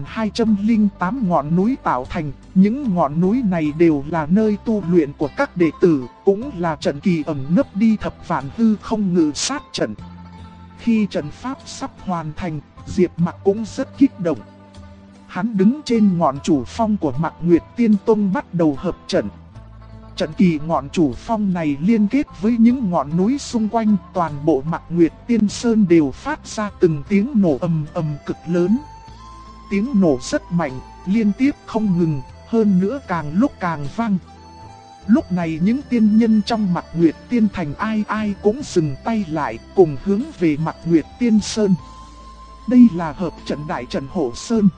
1208 ngọn núi tạo thành, những ngọn núi này đều là nơi tu luyện của các đệ tử, cũng là trận kỳ ẩn nấp đi thập vạn hư không ngự sát trận. Khi trận pháp sắp hoàn thành, Diệp Mặc cũng rất kích động. Hắn đứng trên ngọn chủ phong của Mạc Nguyệt Tiên Tông bắt đầu hợp trận. Trận kỳ ngọn chủ phong này liên kết với những ngọn núi xung quanh, toàn bộ Mạc Nguyệt Tiên Sơn đều phát ra từng tiếng nổ ầm ầm cực lớn. Tiếng nổ rất mạnh, liên tiếp không ngừng, hơn nữa càng lúc càng vang. Lúc này những tiên nhân trong Mạc Nguyệt Tiên Thành ai ai cũng dừng tay lại, cùng hướng về Mạc Nguyệt Tiên Sơn. Đây là hợp trận đại trận Hộ Sơn.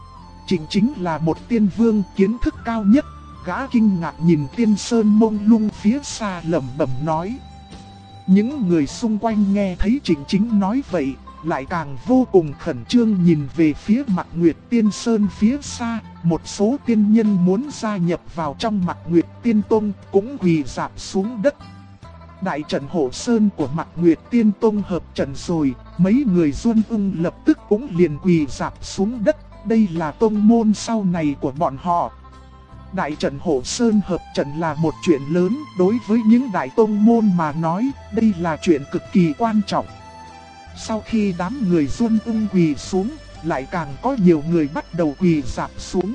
Chính là một tiên vương kiến thức cao nhất. Gã kinh ngạc nhìn tiên sơn mông lung phía xa lẩm bẩm nói. Những người xung quanh nghe thấy Trịnh Chính nói vậy, lại càng vô cùng khẩn trương nhìn về phía Mạc Nguyệt Tiên Sơn phía xa. Một số tiên nhân muốn gia nhập vào trong Mạc Nguyệt Tiên Tông cũng quỳ rạp xuống đất. Đại trận Hộ Sơn của Mạc Nguyệt Tiên Tông hợp trận rồi, mấy người Duân Ung lập tức cũng liền quỳ rạp xuống đất. Đây là tông môn sau này của bọn họ. Đại trận Hộ Sơn hợp trận là một chuyện lớn, đối với những đại tông môn mà nói, đây là chuyện cực kỳ quan trọng. Sau khi đám người Duân Ung quỳ xuống, lại càng có nhiều người bắt đầu quỳ rạp xuống.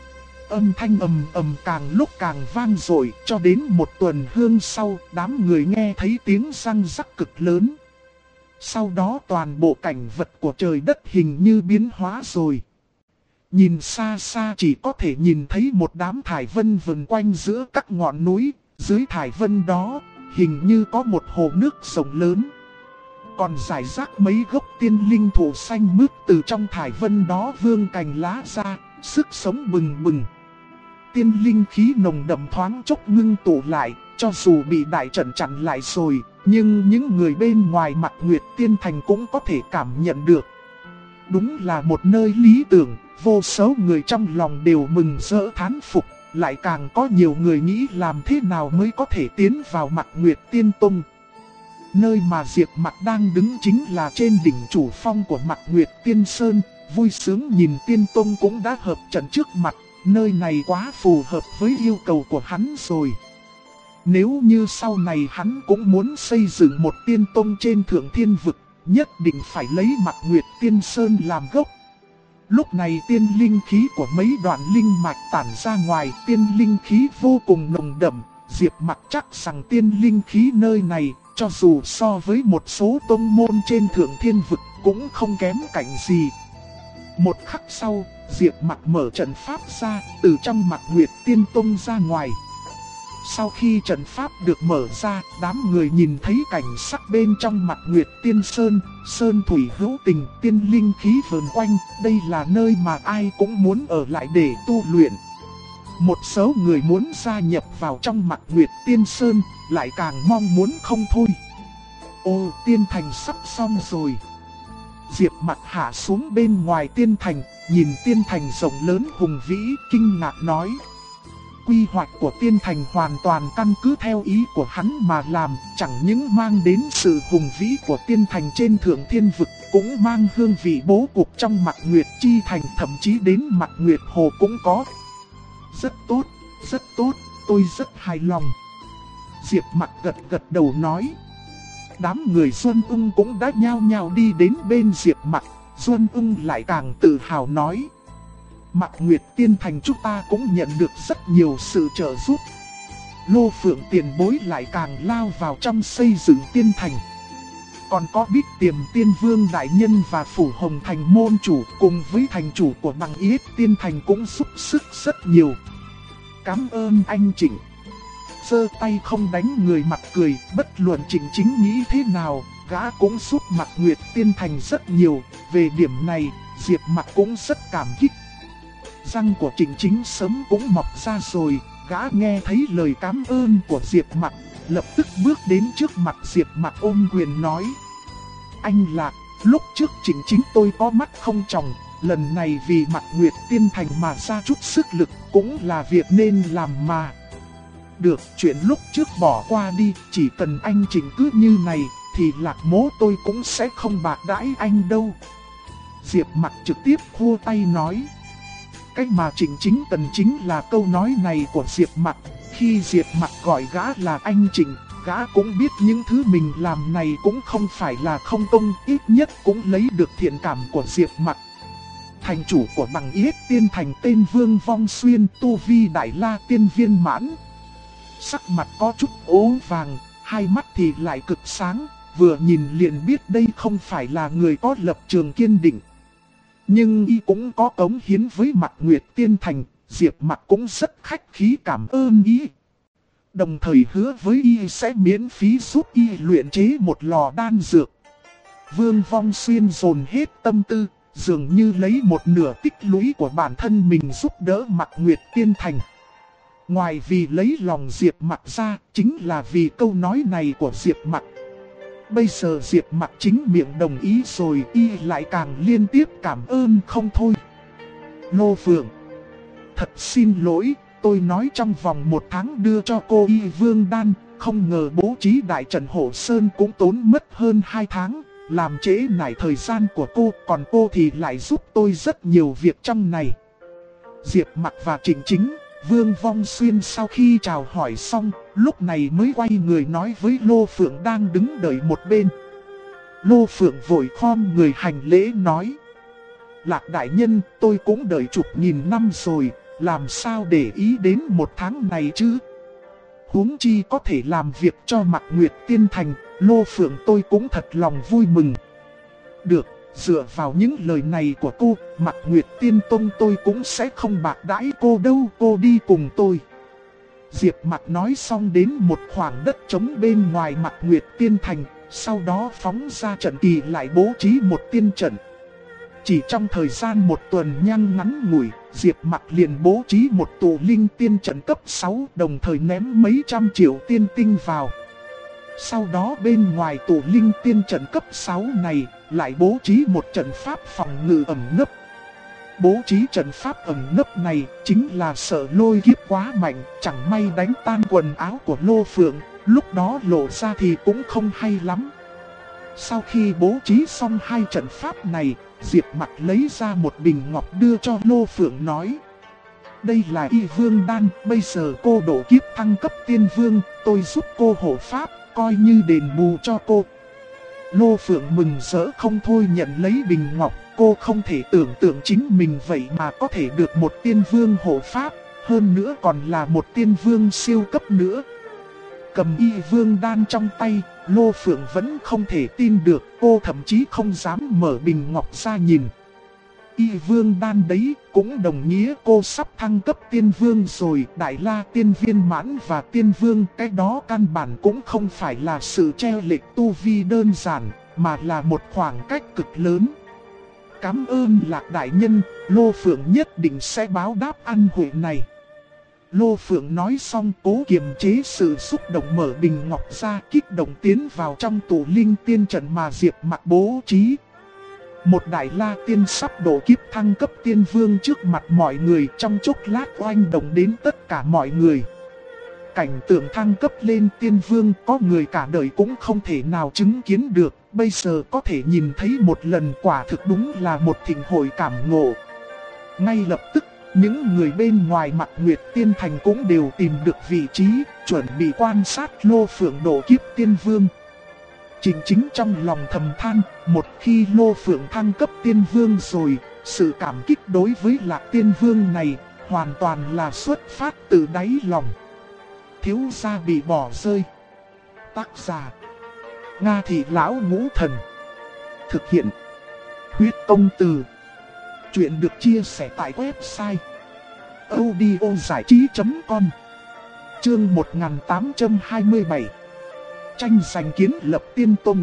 Âm thanh ầm ầm càng lúc càng vang dội, cho đến một tuần hương sau, đám người nghe thấy tiếng răng rắc cực lớn. Sau đó toàn bộ cảnh vật của trời đất hình như biến hóa rồi. Nhìn xa xa chỉ có thể nhìn thấy một đám thải vân vần quanh giữa các ngọn núi, dưới thải vân đó, hình như có một hồ nước rộng lớn. Còn rải rác mấy gốc tiên linh thụ xanh mướt từ trong thải vân đó vươn cành lá ra, sức sống bừng bừng. Tiên linh khí nồng đậm thoáng chốc ngưng tụ lại, cho dù bị đại trận chặn lại rồi, nhưng những người bên ngoài Mạc Nguyệt Tiên Thành cũng có thể cảm nhận được. Đúng là một nơi lý tưởng. Vô số người trong lòng đều mừng rỡ thán phục, lại càng có nhiều người nghĩ làm thế nào mới có thể tiến vào Mạc Nguyệt Tiên Tông. Nơi mà Diệp Mặc đang đứng chính là trên đỉnh chủ phong của Mạc Nguyệt Tiên Sơn, vui sướng nhìn Tiên Tông cũng đã hợp trận trước mặt, nơi này quá phù hợp với yêu cầu của hắn rồi. Nếu như sau này hắn cũng muốn xây dựng một Tiên Tông trên Thượng Thiên Vực, nhất định phải lấy Mạc Nguyệt Tiên Sơn làm gốc. Lúc này tiên linh khí của mấy đoạn linh mạch tản ra ngoài, tiên linh khí vô cùng nồng đậm. Diệp Mặc chắc rằng tiên linh khí nơi này, cho dù so với một số tông môn trên thượng thiên vực, cũng không kém cạnh gì. Một khắc sau, Diệp Mặc mở trận pháp ra, từ trong Mạc Nguyệt Tiên Tông ra ngoài. Sau khi trận pháp được mở ra, đám người nhìn thấy cảnh sắc bên trong Mạc Nguyệt Tiên Sơn, sơn thủy hữu tình, tiên linh khí vờn quanh, đây là nơi mà ai cũng muốn ở lại để tu luyện. Một số người muốn gia nhập vào trong Mạc Nguyệt Tiên Sơn, lại càng mong muốn không thôi. Ô, tiên thành sắp xong rồi. Diệp Mặc hạ xuống bên ngoài tiên thành, nhìn tiên thành rộng lớn hùng vĩ, kinh ngạc nói. Quy hoạch của tiên thành hoàn toàn căn cứ theo ý của hắn mà làm, chẳng những mang đến sự hùng vĩ của tiên thành trên thượng thiên vực, cũng mang hương vị bố cục trong Mạc Nguyệt Chi thành, thậm chí đến Mạc Nguyệt Hồ cũng có. Rất tốt, tôi rất hài lòng. Diệp Mặc gật đầu nói. Đám người Duân Ung cũng đã nhao nhao đi đến bên Diệp Mặc. Duân Ung lại càng tự hào nói. Mạc Nguyệt Tiên Thành chúng ta cũng nhận được rất nhiều sự trợ giúp. Lô Phượng tiền bối lại càng lao vào trong xây dựng tiên thành. Còn có Bích Tiềm Tiên Vương Đại Nhân và Phủ Hồng Thành môn chủ cùng với thành chủ của Bằng Yết Tiên Thành cũng giúp sức rất nhiều. Cảm ơn anh Trịnh. Giơ tay không đánh người mặt cười, bất luận Trịnh Chính nghĩ thế nào, gã cũng giúp Mạc Nguyệt Tiên Thành rất nhiều. Về điểm này, Diệp Mặc cũng rất cảm kích. Răng của Trịnh Chính sớm cũng mọc ra rồi, gã nghe thấy lời cảm ơn của Diệp Mặc, lập tức bước đến trước mặt Diệp Mặc ôm quyền nói. Anh Lạc, lúc trước Trịnh Chính tôi có mắt không tròng, lần này vì Mạc Nguyệt Tiên Thành mà ra chút sức lực cũng là việc nên làm mà. Được, chuyện lúc trước bỏ qua đi, chỉ cần anh Trịnh cứ như này, thì Lạc Mỗ tôi cũng sẽ không bạc đãi anh đâu. Diệp Mặc trực tiếp khua tay nói. Cách mà Trịnh Chính cần chính là câu nói này của Diệp Mặc. Khi Diệp Mặc gọi gã là anh Trịnh, gã cũng biết những thứ mình làm này cũng không phải là không công, ít nhất cũng lấy được thiện cảm của Diệp Mặc. Thành chủ của Bằng Yết Tiên Thành tên Vương Vong Xuyên, tu vi Đại La Tiên viên mãn. Sắc mặt có chút ố vàng, hai mắt thì lại cực sáng, vừa nhìn liền biết đây không phải là người có lập trường kiên định. Nhưng y cũng có cống hiến với Mạc Nguyệt Tiên Thành, Diệp Mặc cũng rất khách khí cảm ơn y. Đồng thời hứa với y sẽ miễn phí giúp y luyện chế một lò đan dược. Vương Vong Xuyên dồn hết tâm tư, dường như lấy một nửa tích lũy của bản thân mình giúp đỡ Mạc Nguyệt Tiên Thành. Ngoài vì lấy lòng Diệp Mặc ra, chính là vì câu nói này của Diệp Mặc. Bây giờ Diệp Mặc chính miệng đồng ý rồi, y lại càng liên tiếp cảm ơn không thôi. Lô Phượng, thật xin lỗi, tôi nói trong vòng 1 tháng đưa cho cô y vương đan, không ngờ bố trí đại trận hộ sơn cũng tốn mất hơn 2 tháng, làm trễ nải thời gian của cô, còn cô thì lại giúp tôi rất nhiều việc trong này. Diệp Mặc và Trịnh Chính, Vương Vong Xuyên sau khi chào hỏi xong, lúc này mới quay người nói với Lô Phượng đang đứng đợi một bên. Lô Phượng vội khom người hành lễ nói. Lạc đại nhân, tôi cũng đợi chục nghìn năm rồi, làm sao để ý đến 1 tháng này chứ? Huống chi có thể làm việc cho Mạc Nguyệt Tiên Thành, Lô Phượng tôi cũng thật lòng vui mừng. Được, dựa vào những lời này của cô, Mạc Nguyệt Tiên Tông tôi cũng sẽ không bạc đãi cô đâu, cô đi cùng tôi. Diệp Mặc nói xong đến một khoảng đất trống bên ngoài Mạc Nguyệt Tiên Thành, sau đó phóng ra trận kỳ lại bố trí một tiên trận. Chỉ trong thời gian 1 tuần nhang ngắn ngủi, Diệp Mặc liền bố trí một tụ linh tiên trận cấp 6, đồng thời ném mấy trăm triệu tiên tinh vào. Sau đó bên ngoài tụ linh tiên trận cấp 6 này, lại bố trí một trận pháp phòng ngự ẩn nấp. Bố trí trận pháp ẩn nấp này chính là sợ lôi kiếp quá mạnh, chẳng may đánh tan quần áo của Lô Phượng, lúc đó lộ ra thì cũng không hay lắm. Sau khi bố trí xong 2 trận pháp này, Diệp Mặc lấy ra một bình ngọc đưa cho Lô Phượng nói. Đây là y vương đan, bây giờ cô độ kiếp thăng cấp tiên vương, tôi giúp cô hộ pháp, coi như đền bù cho cô. Lô Phượng mừng rỡ không thôi nhận lấy bình ngọc, cô không thể tưởng tượng chính mình vậy mà có thể được một tiên vương hộ pháp, hơn nữa còn là một tiên vương siêu cấp nữa. Cầm y vương đan trong tay, Lô Phượng vẫn không thể tin được, cô thậm chí không dám mở bình ngọc ra nhìn. Y vương đan đấy cũng đồng nghĩa cô sắp thăng cấp tiên vương rồi. Đại la tiên viên mãn và tiên vương, cái đó căn bản cũng không phải là sự chênh lệch tu vi đơn giản, mà là một khoảng cách cực lớn. Cảm ơn Lạc đại nhân, Lô Phượng nhất định sẽ báo đáp ân huệ này. Lô Phượng nói xong cố kiềm chế sự xúc động, mở bình ngọc ra, kích động tiến vào trong tụ linh tiên trận mà Diệp Mặc bố trí. Một đại la tiên sắp độ kiếp thăng cấp tiên vương trước mặt mọi người, trong chốc lát oanh động đến tất cả mọi người. Cảnh tượng thăng cấp lên tiên vương có người cả đời cũng không thể nào chứng kiến được, bây giờ có thể nhìn thấy một lần quả thực đúng là một thịnh hội cảm ngộ. Ngay lập tức, những người bên ngoài Mạc Nguyệt Tiên Thành cũng đều tìm được vị trí, chuẩn bị quan sát Lô Phượng độ kiếp tiên vương. Trình Chính trong lòng thầm than, một khi Lô Phượng thăng cấp tiên vương rồi, sự cảm kích đối với Lạc tiên vương này hoàn toàn là xuất phát từ đáy lòng. Thiếu gia bị bỏ rơi. Tác giả: Nga Thị Lão Ngũ Thần. Thực hiện: Huyết Công Từ. Chuyện được chia sẻ tại website audiozảichí.com. Chương 1827. Tranh giành kiến lập tiên tông.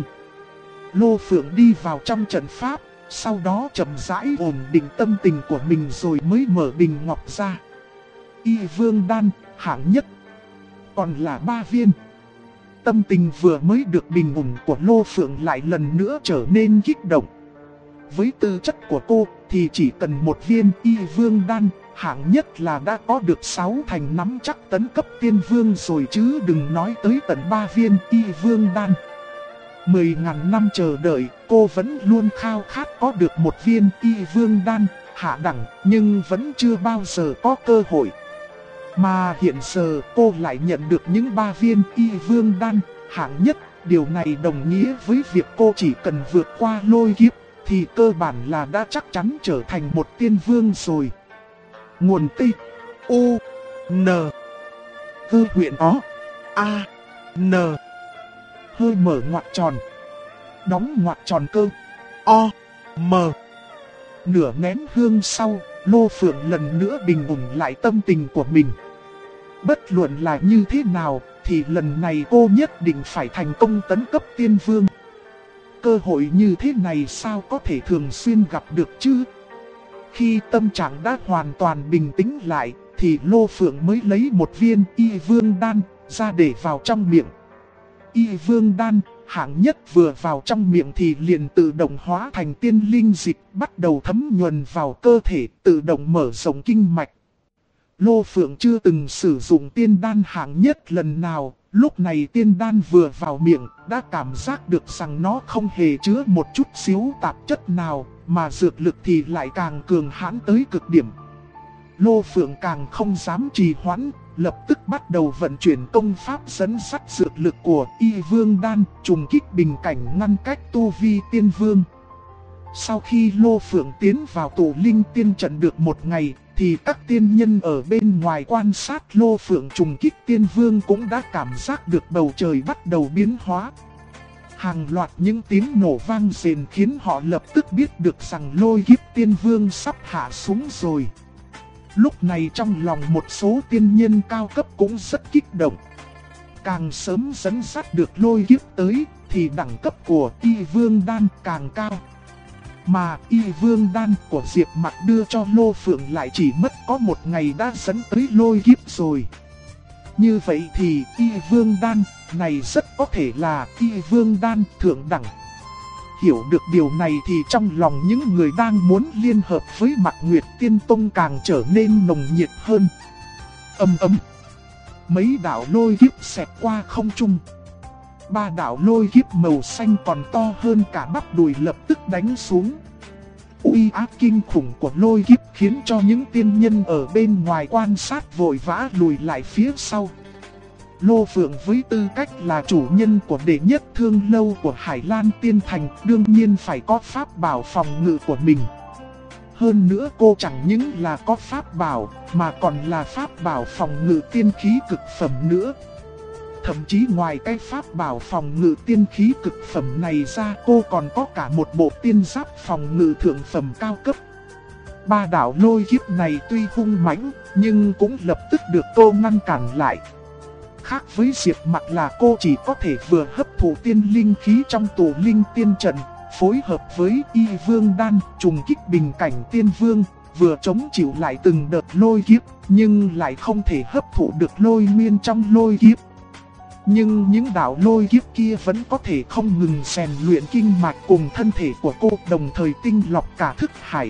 Lô Phượng đi vào trong trận pháp, sau đó chậm rãi ổn định tâm tình của mình rồi mới mở bình ngọc ra. Y vương đan, hạng nhất. Còn là 3 viên. Tâm tình vừa mới được bình ổn của Lô Phượng lại lần nữa trở nên kích động. Với tư chất của cô thì chỉ cần một viên y vương đan, hạng nhất là đã có được 6 thành nắm chắc tấn cấp tiên vương rồi chứ đừng nói tới tận 3 viên y vương đan. 10.000 năm chờ đợi, cô vẫn luôn khao khát có được một viên y vương đan, hạ đẳng, nhưng vẫn chưa bao giờ có cơ hội. Mà hiện giờ cô lại nhận được những 3 viên y vương đan, hạng nhất, điều này đồng nghĩa với việc cô chỉ cần vượt qua lôi kiếp, thì cơ bản là đã chắc chắn trở thành một tiên vương rồi. Nguồn T U N Hơ huyện ó A N Hơi mở ngoặc tròn, đóng ngoặc tròn cơ O M. Nửa nén hương sau, Lô Phượng lần nữa bình ổn lại tâm tình của mình. Bất luận là như thế nào, thì lần này cô nhất định phải thành công tấn cấp tiên vương. Cơ hội như thế này sao có thể thường xuyên gặp được chứ? Khi tâm trạng đã hoàn toàn bình tĩnh lại, thì Lô Phượng mới lấy một viên y vương đan ra để vào trong miệng. Y vương đan, hạng nhất vừa vào trong miệng thì liền tự động hóa thành tiên linh dịch, bắt đầu thấm nhuần vào cơ thể, tự động mở rộng kinh mạch. Lô Phượng chưa từng sử dụng tiên đan hạng nhất lần nào, lúc này tiên đan vừa vào miệng, đã cảm giác được rằng nó không hề chứa một chút xíu tạp chất nào, mà dược lực thì lại càng cường hãn tới cực điểm. Lô Phượng càng không dám trì hoãn, lập tức bắt đầu vận chuyển công pháp dẫn dắt dược lực của y vương đan, trùng kích bình cảnh ngăn cách tu vi tiên vương. Sau khi Lô Phượng tiến vào tụ linh tiên trận được một ngày, thì các tiên nhân ở bên ngoài quan sát Lô Phượng trùng kích tiên vương cũng đã cảm giác được bầu trời bắt đầu biến hóa. Hàng loạt những tiếng nổ vang rền khiến họ lập tức biết được rằng lôi kiếp tiên vương sắp hạ xuống rồi. Lúc này trong lòng một số tiên nhân cao cấp cũng rất kích động. Càng sớm dẫn dắt được lôi kiếp tới, thì đẳng cấp của y vương đan càng cao. Mà y vương đan của Diệp Mặc đưa cho Lô Phượng lại chỉ mất có một ngày đã dẫn tới lôi kiếp rồi. Như vậy thì y vương đan này rất có thể là y vương đan thượng đẳng. Hiểu được điều này thì trong lòng những người đang muốn liên hợp với Mạc Nguyệt Tiên Tông càng trở nên nồng nhiệt hơn. Ầm ầm, mấy đạo lôi kiếp xẹt qua không trung. 3 đạo lôi kiếp màu xanh còn to hơn cả bắp đùi lập tức đánh xuống. Uy áp kinh khủng của lôi kiếp khiến cho những tiên nhân ở bên ngoài quan sát vội vã lùi lại phía sau. Lô Phượng với tư cách là chủ nhân của đệ nhất thương lâu của Hải Lan Tiên Thành đương nhiên phải có pháp bảo phòng ngự của mình. Hơn nữa cô chẳng những là có pháp bảo mà còn là pháp bảo phòng ngự tiên khí cực phẩm nữa. Thậm chí ngoài cái pháp bảo phòng ngự tiên khí cực phẩm này ra, cô còn có cả một bộ tiên giáp phòng ngự thượng phẩm cao cấp. Ba đạo lôi kiếp này tuy hung mãnh nhưng cũng lập tức được cô ngăn cản lại. Khác với Diệp Mặc là cô chỉ có thể vừa hấp thụ tiên linh khí trong tụ linh tiên trận, phối hợp với Y Vương Đan trùng kích bình cảnh tiên vương, vừa chống chịu lại từng đợt lôi kiếp, nhưng lại không thể hấp thụ được lôi nguyên trong lôi kiếp. Nhưng những đạo lôi kiếp kia vẫn có thể không ngừng rèn luyện kinh mạch cùng thân thể của cô, đồng thời tinh lọc cả thức hải.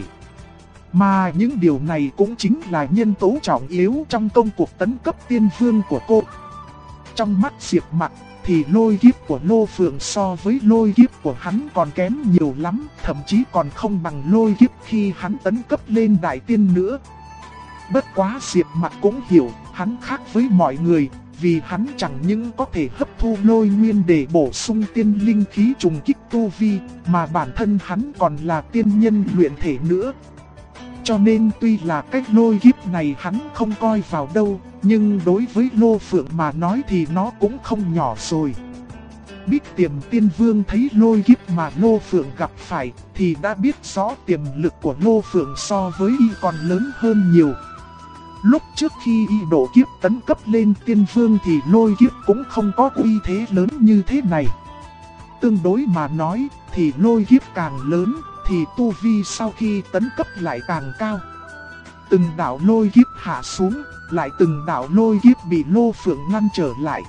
Mà những điều này cũng chính là nhân tố trọng yếu trong công cuộc tấn cấp tiên vương của cô. Trong mắt Diệp Mặc thì lôi kiếp của Lô Phượng so với lôi kiếp của hắn còn kém nhiều lắm, thậm chí còn không bằng lôi kiếp khi hắn tấn cấp lên đại tiên nữa. Bất quá Diệp Mặc cũng hiểu hắn khác với mọi người, vì hắn chẳng những có thể hấp thu lôi nguyên để bổ sung tiên linh khí trùng kích tu vi, mà bản thân hắn còn là tiên nhân luyện thể nữa. Cho nên tuy là cách lôi kiếp này hắn không coi vào đâu, nhưng đối với Lô Phượng mà nói thì nó cũng không nhỏ rồi. Bích Tiềm Tiên Vương thấy lôi kiếp mà Lô Phượng gặp phải thì đã biết rõ tiềm lực của Lô Phượng so với y còn lớn hơn nhiều. Lúc trước khi y độ kiếp tấn cấp lên tiên vương thì lôi kiếp cũng không có uy thế lớn như thế này. Tương đối mà nói thì lôi kiếp càng lớn thì tu vi sau khi tấn cấp lại càng cao. Từng đạo lôi kiếp hạ xuống, lại từng đạo lôi kiếp bị Lô Phượng ngăn trở lại.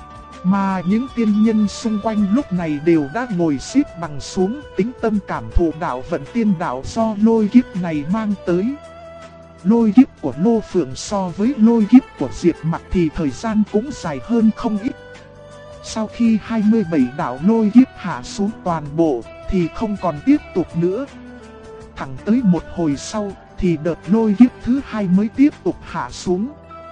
Mà những tiên nhân xung quanh lúc này đều đã ngồi xếp bằng xuống, tĩnh tâm cảm thụ đạo vận tiên đạo do lôi kiếp này mang tới. Lôi kiếp của Lô Phượng so với lôi kiếp của Diệp Mặc thì thời gian cũng dài hơn không ít. Sau khi 27 đạo lôi kiếp hạ xuống toàn bộ thì không còn tiếp tục nữa. Thẳng tới một hồi sau thì đợt lôi kiếp thứ hai mới tiếp tục hạ xuống.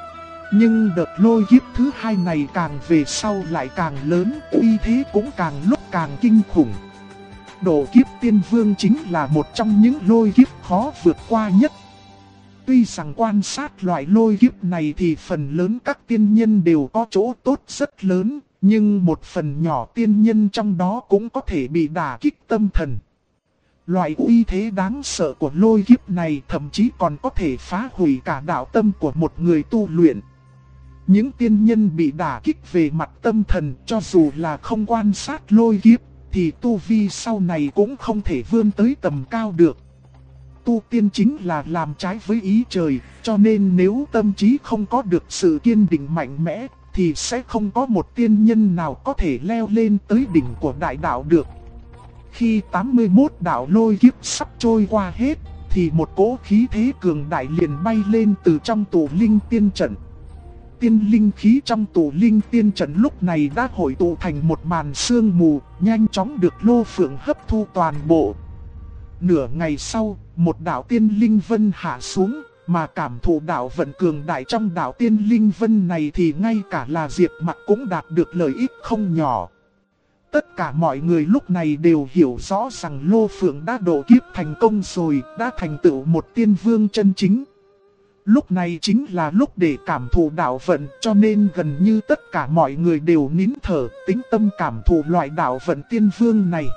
Nhưng đợt lôi kiếp thứ hai này càng về sau lại càng lớn, uy thế cũng càng lúc càng kinh khủng. Độ kiếp tiên vương chính là một trong những lôi kiếp khó vượt qua nhất. Tuy rằng quan sát loại lôi kiếp này thì phần lớn các tiên nhân đều có chỗ tốt rất lớn, nhưng một phần nhỏ tiên nhân trong đó cũng có thể bị đả kích tâm thần. Loại uy thế đáng sợ của lôi kiếp này thậm chí còn có thể phá hủy cả đạo tâm của một người tu luyện. Những tiên nhân bị đả kích về mặt tâm thần cho dù là không quan sát lôi kiếp thì tu vi sau này cũng không thể vươn tới tầm cao được. Tu tiên chính là làm trái với ý trời, cho nên nếu tâm trí không có được sự kiên định mạnh mẽ thì sẽ không có một tiên nhân nào có thể leo lên tới đỉnh của đại đạo được. Khi 81 đạo lôi kiếp sắp trôi qua hết thì một cỗ khí thế cường đại liền bay lên từ trong tụ linh tiên trận. Tiên linh khí trong tụ linh tiên trận lúc này đã hội tụ thành một màn sương mù, nhanh chóng được Lô Phượng hấp thu toàn bộ. Nửa ngày sau, một đạo tiên linh vân hạ xuống, mà cảm thụ đạo vận cường đại trong đạo tiên linh vân này thì ngay cả là Diệp Mặc cũng đạt được lợi ích không nhỏ. Tất cả mọi người lúc này đều hiểu rõ rằng Lô Phượng đã độ kiếp thành công rồi, đã thành tựu một tiên vương chân chính. Lúc này chính là lúc để cảm thụ đạo vận, cho nên gần như tất cả mọi người đều nín thở, tĩnh tâm cảm thụ loại đạo vận tiên vương này.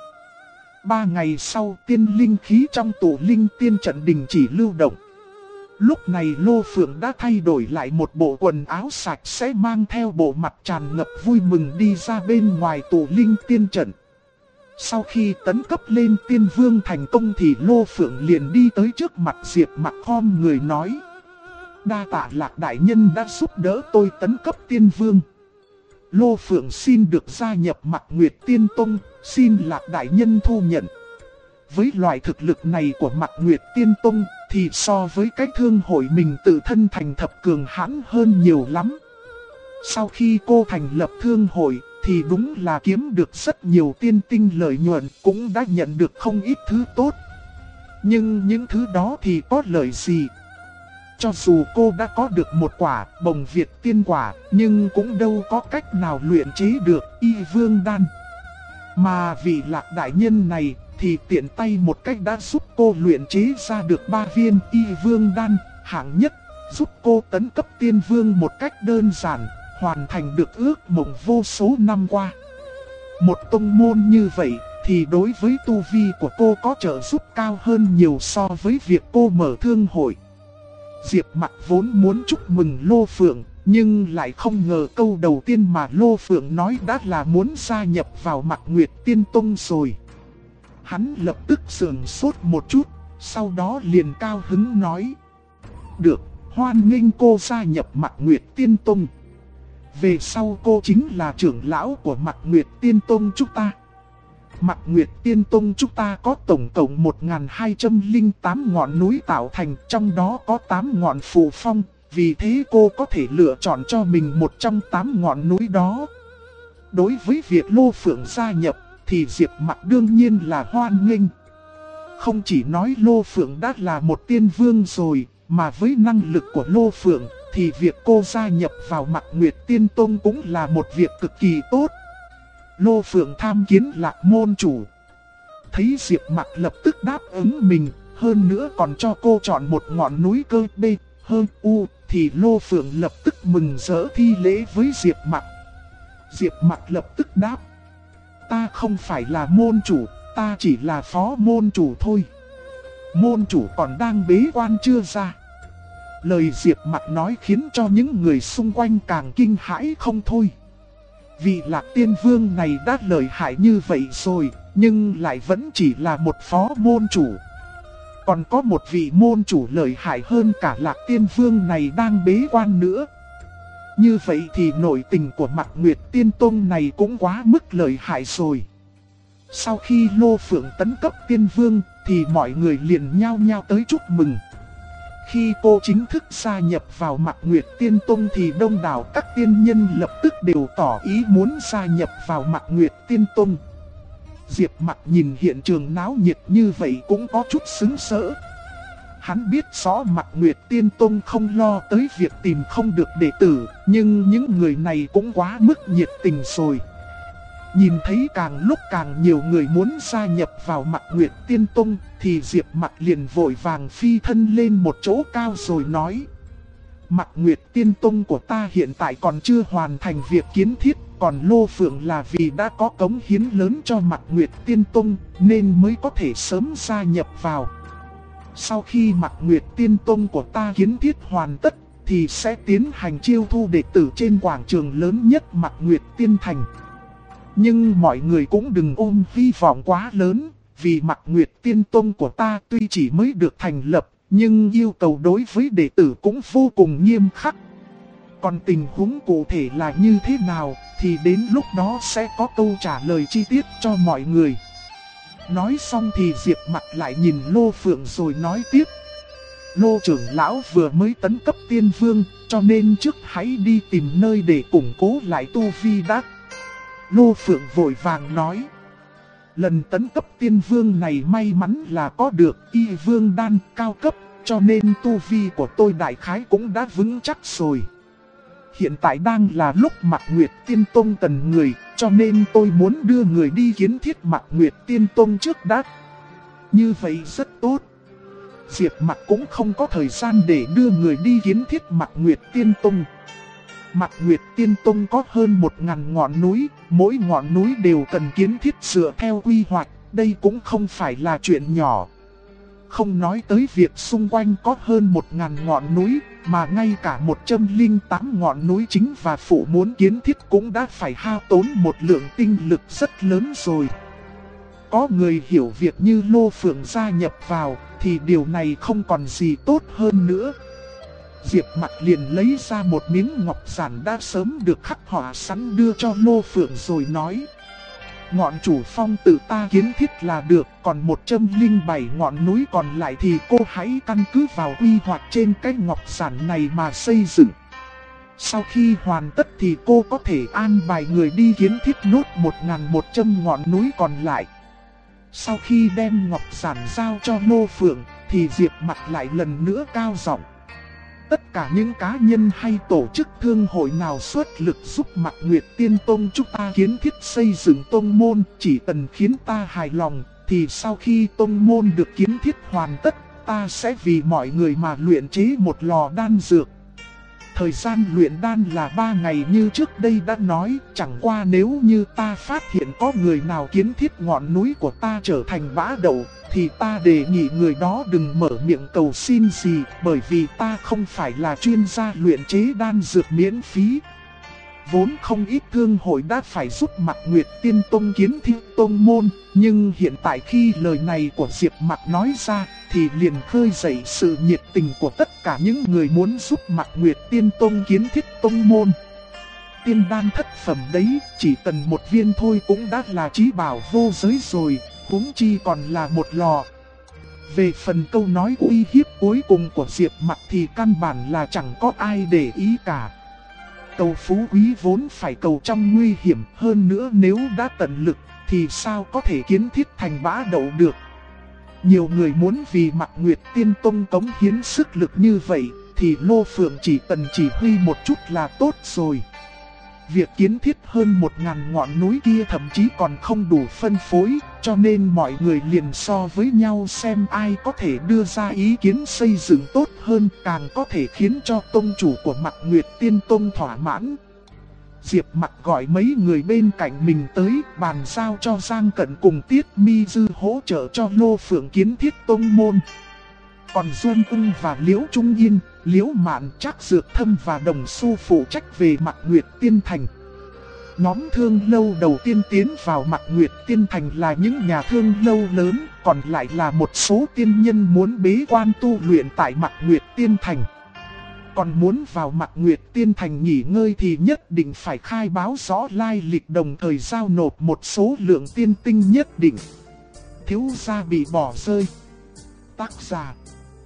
3 ngày sau, tiên linh khí trong tụ linh tiên trận đình chỉ lưu động. Lúc này Lô Phượng đã thay đổi lại một bộ quần áo sạch sẽ, mang theo bộ mặt tràn ngập vui mừng đi ra bên ngoài tụ linh tiên trận. Sau khi tấn cấp lên tiên vương thành công thì Lô Phượng liền đi tới trước mặt Diệp Mặc khom người nói: đa tạ Lạc đại nhân đã giúp đỡ tôi tấn cấp tiên vương. Lô Phượng xin được gia nhập Mặc Nguyệt Tiên Tông, xin Lạc đại nhân thu nhận. Với loại thực lực này của Mặc Nguyệt Tiên Tông thì so với cái thương hội mình tự thân thành thập cường hãn hơn nhiều lắm. Sau khi cô thành lập thương hội thì đúng là kiếm được rất nhiều tiên tinh lợi nhuận, cũng đã nhận được không ít thứ tốt. Nhưng những thứ đó thì có lợi gì? cho dù cô đã có được một quả bồng Việt tiên quả, nhưng cũng đâu có cách nào luyện chế được y vương đan. Mà vị Lạc đại nhân này thì tiện tay một cách đã giúp cô luyện chế ra được 3 viên y vương đan hạng nhất, giúp cô tấn cấp tiên vương một cách đơn giản, hoàn thành được ước mộng vô số năm qua. Một tông môn như vậy thì đối với tu vi của cô có trợ giúp cao hơn nhiều so với việc cô mở thương hội. Diệp Mặc vốn muốn chúc mừng Lô Phượng, nhưng lại không ngờ câu đầu tiên mà Lô Phượng nói đã là muốn gia nhập vào Mạc Nguyệt Tiên Tông rồi. Hắn lập tức sững sốt một chút, sau đó liền cao hứng nói: được, hoan nghênh cô gia nhập Mạc Nguyệt Tiên Tông. Về sau cô chính là trưởng lão của Mạc Nguyệt Tiên Tông chúng ta. Mạc Nguyệt Tiên Tông chúng ta có tổng cộng 1208 ngọn núi tạo thành, trong đó có 8 ngọn phù phong, vì thế cô có thể lựa chọn cho mình một trong 8 ngọn núi đó. Đối với việc Lô Phượng gia nhập thì Diệp Mặc đương nhiên là hoan nghênh. Không chỉ nói Lô Phượng đã là một tiên vương rồi, mà với năng lực của Lô Phượng thì việc cô gia nhập vào Mạc Nguyệt Tiên Tông cũng là một việc cực kỳ tốt. Lô Phượng tham kiến Lạc môn chủ. Thấy Diệp Mặc lập tức đáp ứng mình, hơn nữa còn cho cô chọn một ngọn núi cơ B, hơn U, thì Lô Phượng lập tức mừng rỡ thi lễ với Diệp Mặc. Diệp Mặc lập tức đáp: ta không phải là môn chủ, ta chỉ là phó môn chủ thôi. Môn chủ còn đang bế quan chưa ra. Lời Diệp Mặc nói khiến cho những người xung quanh càng kinh hãi không thôi. Vị Lạc tiên vương này đã lợi hại như vậy rồi, nhưng lại vẫn chỉ là một phó môn chủ. Còn có một vị môn chủ lợi hại hơn cả Lạc tiên vương này đang bế quan nữa. Như vậy thì nội tình của Mạc Nguyệt Tiên Tông này cũng quá mức lợi hại rồi. Sau khi Lô Phượng tấn cấp tiên vương thì mọi người liền nhao nhao tới chúc mừng. Khi cô chính thức gia nhập vào Mạc Nguyệt Tiên Tông thì đông đảo các tiên nhân lập tức đều tỏ ý muốn gia nhập vào Mạc Nguyệt Tiên Tông. Diệp Mặc nhìn hiện trường náo nhiệt như vậy cũng có chút sững sỡ. Hắn biết rõ Mạc Nguyệt Tiên Tông không lo tới việc tìm không được đệ tử, nhưng những người này cũng quá mức nhiệt tình rồi. Nhìn thấy càng lúc càng nhiều người muốn gia nhập vào Mạc Nguyệt Tiên Tông thì Diệp Mặc liền vội vàng phi thân lên một chỗ cao rồi nói: Mạc Nguyệt Tiên Tông của ta hiện tại còn chưa hoàn thành việc kiến thiết, còn Lô Phượng là vì đã có cống hiến lớn cho Mạc Nguyệt Tiên Tông nên mới có thể sớm gia nhập vào. Sau khi Mạc Nguyệt Tiên Tông của ta kiến thiết hoàn tất thì sẽ tiến hành chiêu thu đệ tử trên quảng trường lớn nhất Mạc Nguyệt Tiên Thành. Nhưng mọi người cũng đừng ôm hy vọng quá lớn, vì Mạc Nguyệt Tiên Tông của ta tuy chỉ mới được thành lập, nhưng yêu cầu đối với đệ tử cũng vô cùng nghiêm khắc. Còn tình huống cụ thể là như thế nào thì đến lúc đó sẽ có câu trả lời chi tiết cho mọi người. Nói xong thì Diệp Mặc lại nhìn Lô Phượng rồi nói tiếp: Lô trưởng lão vừa mới tấn cấp tiên vương, cho nên trước hãy đi tìm nơi để củng cố lại tu vi đã. Lô Phượng vội vàng nói: lần tấn cấp tiên vương này may mắn là có được y vương đan cao cấp, cho nên tu vi của tôi đại khái cũng đã vững chắc rồi. Hiện tại đang là lúc Mạc Nguyệt Tiên Tông cần người, cho nên tôi muốn đưa người đi kiến thiết Mạc Nguyệt Tiên Tông trước đã. Như vậy rất tốt. Diệp Mặc cũng không có thời gian để đưa người đi kiến thiết Mạc Nguyệt Tiên Tông. Mạc Nguyệt Tiên Tông có hơn 1000 ngọn núi, mỗi ngọn núi đều cần kiến thiết dựa theo quy hoạch, đây cũng không phải là chuyện nhỏ. Không nói tới việc xung quanh có hơn 1000 ngọn núi, mà ngay cả 108 ngọn núi chính và phụ muốn kiến thiết cũng đã phải hao tốn một lượng tinh lực rất lớn rồi. Có người hiểu việc như Lô Phượng gia nhập vào, thì điều này không còn gì tốt hơn nữa. Diệp Mặc liền lấy ra một miếng ngọc giản đã sớm được khắc họa sẵn đưa cho Lô Phượng rồi nói: ngọn chủ phong tự ta kiến thiết là được, còn 107 ngọn núi còn lại thì cô hãy căn cứ vào quy hoạch trên cái ngọc giản này mà xây dựng. Sau khi hoàn tất thì cô có thể an bài người đi kiến thiết nốt 1100 ngọn núi còn lại. Sau khi đem ngọc giản giao cho Lô Phượng thì Diệp Mặc lại lần nữa cao giọng: Tất cả những cá nhân hay tổ chức thương hội nào xuất lực giúp Mạc Nguyệt Tiên Tông chúng ta kiến thiết xây dựng tông môn, chỉ cần khiến ta hài lòng, thì sau khi tông môn được kiến thiết hoàn tất, ta sẽ vì mọi người mà luyện chế một lò đan dược. Thời gian luyện đan là 3 ngày như trước đây đã nói, chẳng qua nếu như ta phát hiện có người nào kiến thiết ngọn núi của ta trở thành bã đậu, thì ta đề nghị người đó đừng mở miệng cầu xin gì, bởi vì ta không phải là chuyên gia luyện chế đan dược miễn phí. Vốn không ít thương hội đã phải giúp Mạc Nguyệt Tiên Tông kiến thiết tông môn, nhưng hiện tại khi lời này của Diệp Mạc nói ra, thì liền khơi dậy sự nhiệt tình của tất cả những người muốn giúp Mạc Nguyệt Tiên Tông kiến thiết tông môn. Tiên đan thất phẩm đấy, chỉ cần một viên thôi cũng đã là chí bảo vô giới rồi, huống chi còn là một lò. Về phần câu nói uy hiếp cuối cùng của Diệp Mạc thì căn bản là chẳng có ai để ý cả. Cầu phú quý vốn phải cầu trong nguy hiểm, hơn nữa nếu đã tận lực thì sao có thể kiến thiết thành bã đậu được. Nhiều người muốn vì Mạc Nguyệt Tiên Tông cống hiến sức lực như vậy, thì Lô Phượng chỉ cần chỉ huy một chút là tốt rồi. Việc kiến thiết hơn 1000 ngọn núi kia thậm chí còn không đủ phân phối, cho nên mọi người liền so với nhau xem ai có thể đưa ra ý kiến xây dựng tốt hơn, càng có thể khiến cho tông chủ của Mạc Nguyệt Tiên Tông thỏa mãn. Diệp Mạc gọi mấy người bên cạnh mình tới, bàn giao cho Giang Cận cùng Tiết Mi Dư hỗ trợ cho Lô Phượng kiến thiết tông môn. Còn Duân Ưng và Liễu Trung Yên, Liễu Mạn, Trác Dược Thâm và Đồng Xu phụ trách về Mạc Nguyệt Tiên Thành. Nhóm thương lâu đầu tiên tiến vào Mạc Nguyệt Tiên Thành là những nhà thương lâu lớn, còn lại là một số tiên nhân muốn bế quan tu luyện tại Mạc Nguyệt Tiên Thành. Còn muốn vào Mạc Nguyệt Tiên Thành nghỉ ngơi thì nhất định phải khai báo rõ lai lịch, đồng thời giao nộp một số lượng tiên tinh nhất định. Thiếu gia bị bỏ rơi. Tác giả: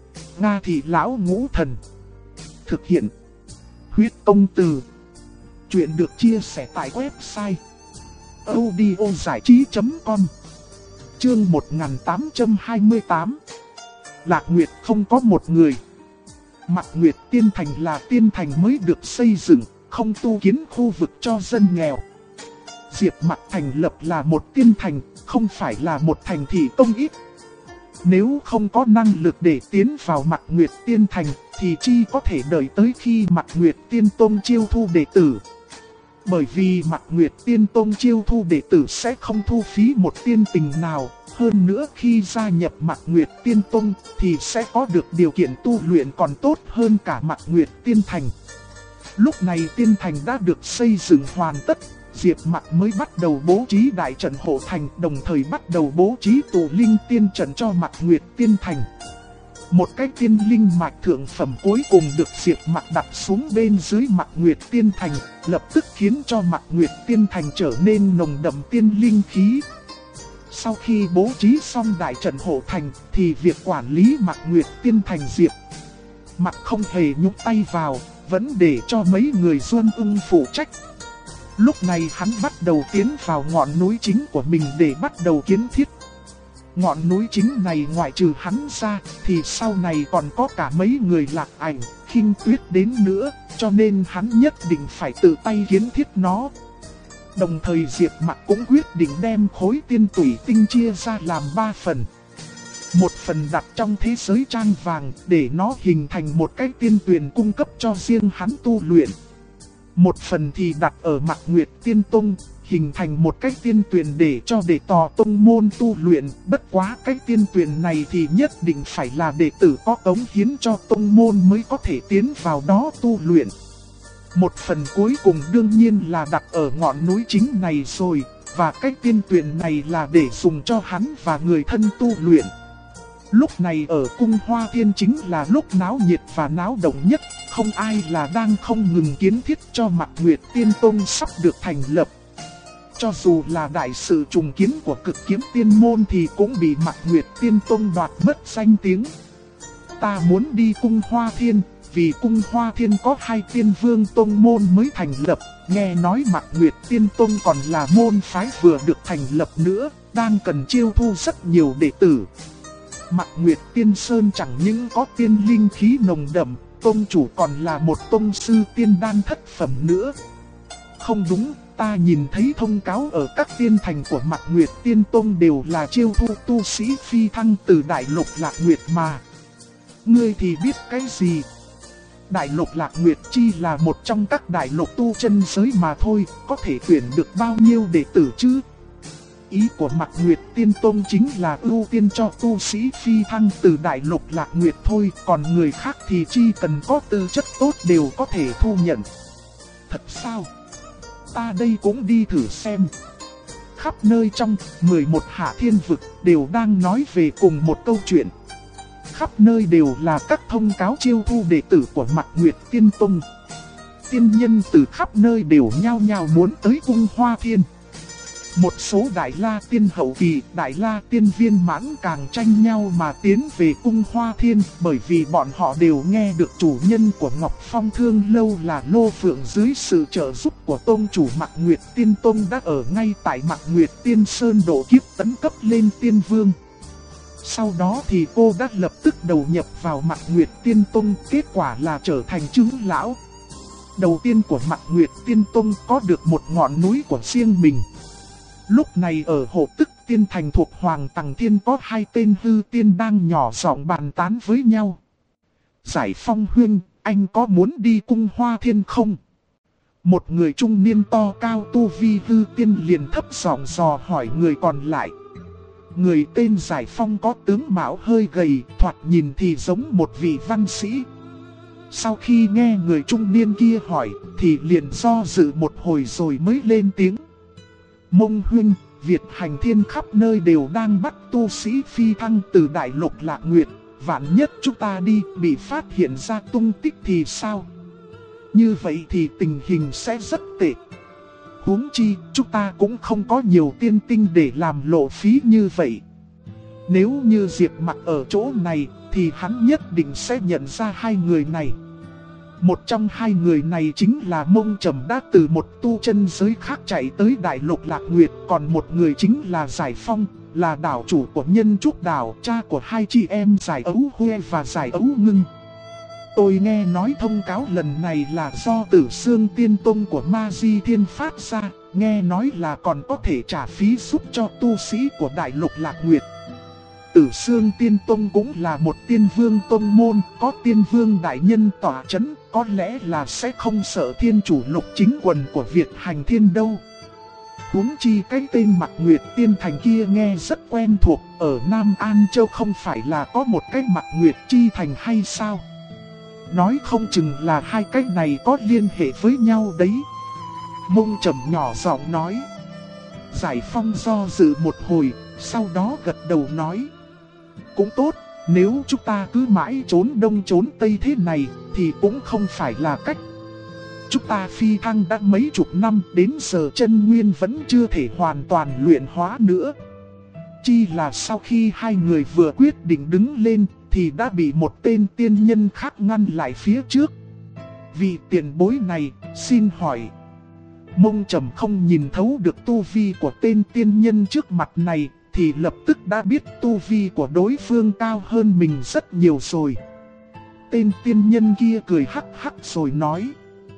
Nga Thị Lão Ngũ Thần. Thực hiện: Huyết Công Từ. Chuyện được chia sẻ tại website audiozảichí.com. Chương 1828. Lạc Nguyệt không có một người. Mạc Nguyệt Tiên Thành là tiên thành mới được xây dựng, không tu kiến khu vực cho dân nghèo. Diệp Mạc thành lập là một tiên thành, không phải là một thành thị công ích. Nếu không có năng lực để tiến vào Mạc Nguyệt Tiên Thành, thì chi có thể đợi tới khi Mạc Nguyệt Tiên Tông chiêu thu đệ tử. Bởi vì Mạc Nguyệt Tiên Tông chiêu thu đệ tử sẽ không thu phí một tiên tình nào. Hơn nữa khi gia nhập Mạc Nguyệt Tiên Tông thì sẽ có được điều kiện tu luyện còn tốt hơn cả Mạc Nguyệt Tiên Thành. Lúc này tiên thành đã được xây dựng hoàn tất, Diệp Mạc mới bắt đầu bố trí đại trận hộ thành, đồng thời bắt đầu bố trí tụ linh tiên trận cho Mạc Nguyệt Tiên Thành. Một cái tiên linh mạch thượng phẩm cuối cùng được Diệp Mạc đặt xuống bên dưới Mạc Nguyệt Tiên Thành, lập tức khiến cho Mạc Nguyệt Tiên Thành trở nên nồng đậm tiên linh khí. Sau khi bố trí xong đại trận hộ thành thì việc quản lý Mạc Nguyệt Tiên Thành Diệp Mạc không hề nhúc tay vào, vẫn để cho mấy người Duân Ưng phụ trách. Lúc này hắn bắt đầu tiến vào ngọn núi chính của mình để bắt đầu kiến thiết. Ngọn núi chính này ngoại trừ hắn ra thì sau này còn có cả mấy người Lạc Ảnh, Khinh Tuyết đến nữa, cho nên hắn nhất định phải tự tay kiến thiết nó. Đồng thời Diệp Mạc cũng quyết định đem khối tiên tủy tinh chia ra làm 3 phần. Một phần đặt trong thế giới trang vàng để nó hình thành một cái tiên tuyền cung cấp cho riêng hắn tu luyện. Một phần thì đặt ở Mạc Nguyệt Tiên Tông, hình thành một cái tiên tuyền để cho đệ tò tông môn tu luyện. Bất quá cái tiên tuyền này thì nhất định phải là đệ tử có cống hiến cho tông môn mới có thể tiến vào đó tu luyện. Một phần cuối cùng đương nhiên là đặt ở ngọn núi chính này rồi, và cái tiên tuyền này là để dùng cho hắn và người thân tu luyện. Lúc này ở cung Hoa Thiên chính là lúc náo nhiệt và náo động nhất, không ai là đang không ngừng kiến thiết cho Mạc Nguyệt Tiên Tông sắp được thành lập. Cho dù là đại sự trùng kiến của Cực Kiếm Tiên Môn thì cũng bị Mạc Nguyệt Tiên Tông đoạt mất danh tiếng. Ta muốn đi cung Hoa Thiên, vì cung Hoa Thiên có 2 tiên vương tông môn mới thành lập, nghe nói Mạc Nguyệt Tiên Tông còn là môn phái vừa được thành lập nữa, đang cần chiêu thu rất nhiều đệ tử. Mạc Nguyệt Tiên Sơn chẳng những có tiên linh khí nồng đậm, tông chủ còn là một tông sư tiên đan thất phẩm nữa. Không đúng, ta nhìn thấy thông cáo ở các tiên thành của Mạc Nguyệt Tiên Tông đều là chiêu thu tu sĩ phi thăng từ Đại Lục Lạc Nguyệt mà. Ngươi thì biết cái gì? Đại Lục Lạc Nguyệt chi là một trong các đại lục tu chân giới mà thôi, có thể tuyển được bao nhiêu đệ tử chứ? Ý của Mạc Nguyệt Tiên Tông chính là ưu tiên cho tu sĩ phi thăng từ Đại Lục Lạc Nguyệt thôi, còn người khác thì chi cần có tư chất tốt đều có thể thu nhận. Thật sao? Ta đây cũng đi thử xem. Khắp nơi trong 11 hạ thiên vực đều đang nói về cùng một câu chuyện. Khắp nơi đều là các thông cáo chiêu thu đệ tử của Mạc Nguyệt Tiên Tông. Tiên nhân từ khắp nơi đều nhao nhao muốn tới cung Hoa Thiên. Một số Đại La Tiên hậu kỳ, Đại La Tiên viên mãn càng tranh nhau mà tiến về cung Hoa Thiên, bởi vì bọn họ đều nghe được chủ nhân của Ngọc Phong Thương Lâu là Lô Phượng dưới sự trợ giúp của tông chủ Mạc Nguyệt Tiên Tông đã ở ngay tại Mạc Nguyệt Tiên Sơn độ kiếp tấn cấp lên Tiên Vương. Sau đó thì cô đã lập tức đầu nhập vào Mạc Nguyệt Tiên Tông, kết quả là trở thành trưởng lão đầu tiên của Mạc Nguyệt Tiên Tông, có được một ngọn núi của riêng mình. Lúc này ở Hộ Tức Tiên Thành thuộc Hoàng Tằng Thiên có hai tên hư tiên đang nhỏ giọng bàn tán với nhau. Giải Phong huynh, anh có muốn đi cung Hoa Thiên không? Một người trung niên to cao tu vi hư tiên liền thấp giọng dò hỏi người còn lại. Người tên Giải Phong có tướng mạo hơi gầy, thoạt nhìn thì giống một vị văn sĩ. Sau khi nghe người trung niên kia hỏi, thì liền do dự một hồi rồi mới lên tiếng. Mông huynh, Việt Hành Thiên khắp nơi đều đang bắt tu sĩ phi thăng từ Đại Lục Lạc Nguyệt. Vạn nhất chúng ta đi bị phát hiện ra tung tích thì sao? Như vậy thì tình hình sẽ rất tệ. Huống chi, chúng ta cũng không có nhiều tiên tinh để làm lộ phí như vậy. Nếu như Diệp Mặc ở chỗ này, thì hắn nhất định sẽ nhận ra hai người này. Một trong hai người này chính là Mông Trầm đã từ một tu chân giới khác chạy tới Đại Lục Lạc Nguyệt. Còn một người chính là Giải Phong, là đảo chủ của Nhân Trúc Đảo, cha của hai chị em Giải Ấu Huê và Giải Ấu Ngưng. Tôi nghe nói thông cáo lần này là do Tử Xương Tiên Tông của Ma Di Thiên phát ra, nghe nói là còn có thể trả phí giúp cho tu sĩ của Đại Lục Lạc Nguyệt. Tử Xương Tiên Tông cũng là một tiên vương tông môn, có tiên vương đại nhân tỏa chấn, có lẽ là sẽ không sợ thiên chủ lục chính quần của Việt Hành Thiên đâu. Huống chi cái tên Mạc Nguyệt Tiên Thành kia nghe rất quen thuộc, ở Nam An Châu không phải là có một cái Mạc Nguyệt Chi Thành hay sao? Nói không chừng là hai cái này có liên hệ với nhau đấy. Mông Trầm nhỏ giọng nói. Giải Phong do dự một hồi, sau đó gật đầu nói. Cũng tốt, nếu chúng ta cứ mãi trốn đông trốn tây thế này, thì cũng không phải là cách. Chúng ta phi thăng đã mấy chục năm, đến giờ chân nguyên vẫn chưa thể hoàn toàn luyện hóa nữa. Chi là sau khi hai người vừa quyết định đứng lên, thì đã bị một tên tiên nhân khác ngăn lại phía trước. Vị tiền bối này, xin hỏi. Mông Trầm không nhìn thấu được tu vi của tên tiên nhân trước mặt này, thì lập tức đã biết tu vi của đối phương cao hơn mình rất nhiều rồi. Tên tiên nhân kia cười hắc hắc rồi nói.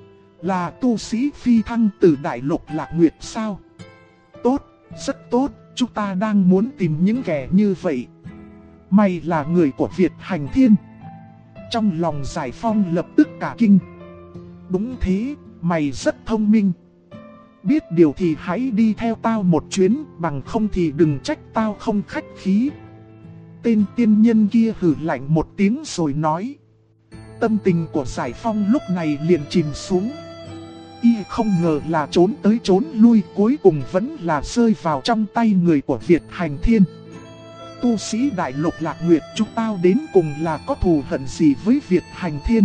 Là tu sĩ phi thăng từ Đại Lục Lạc Nguyệt sao? Tốt, rất tốt, chúng ta đang muốn tìm những kẻ như vậy. Mày là người của Việt Hành Thiên. Trong lòng Giải Phong lập tức cả kinh. Đúng thế, mày rất thông minh. Biết điều thì hãy đi theo tao một chuyến, bằng không thì đừng trách tao không khách khí. Tên tiên nhân kia hừ lạnh một tiếng rồi nói. Tâm tình của Giải Phong lúc này liền chìm xuống. Y không ngờ là trốn tới trốn lui, cuối cùng vẫn là rơi vào trong tay người của Việt Hành Thiên. Tu sĩ Đại Lục Lạc Nguyệt chúng tao đến cùng là có thù hận gì với Việt Hành Thiên?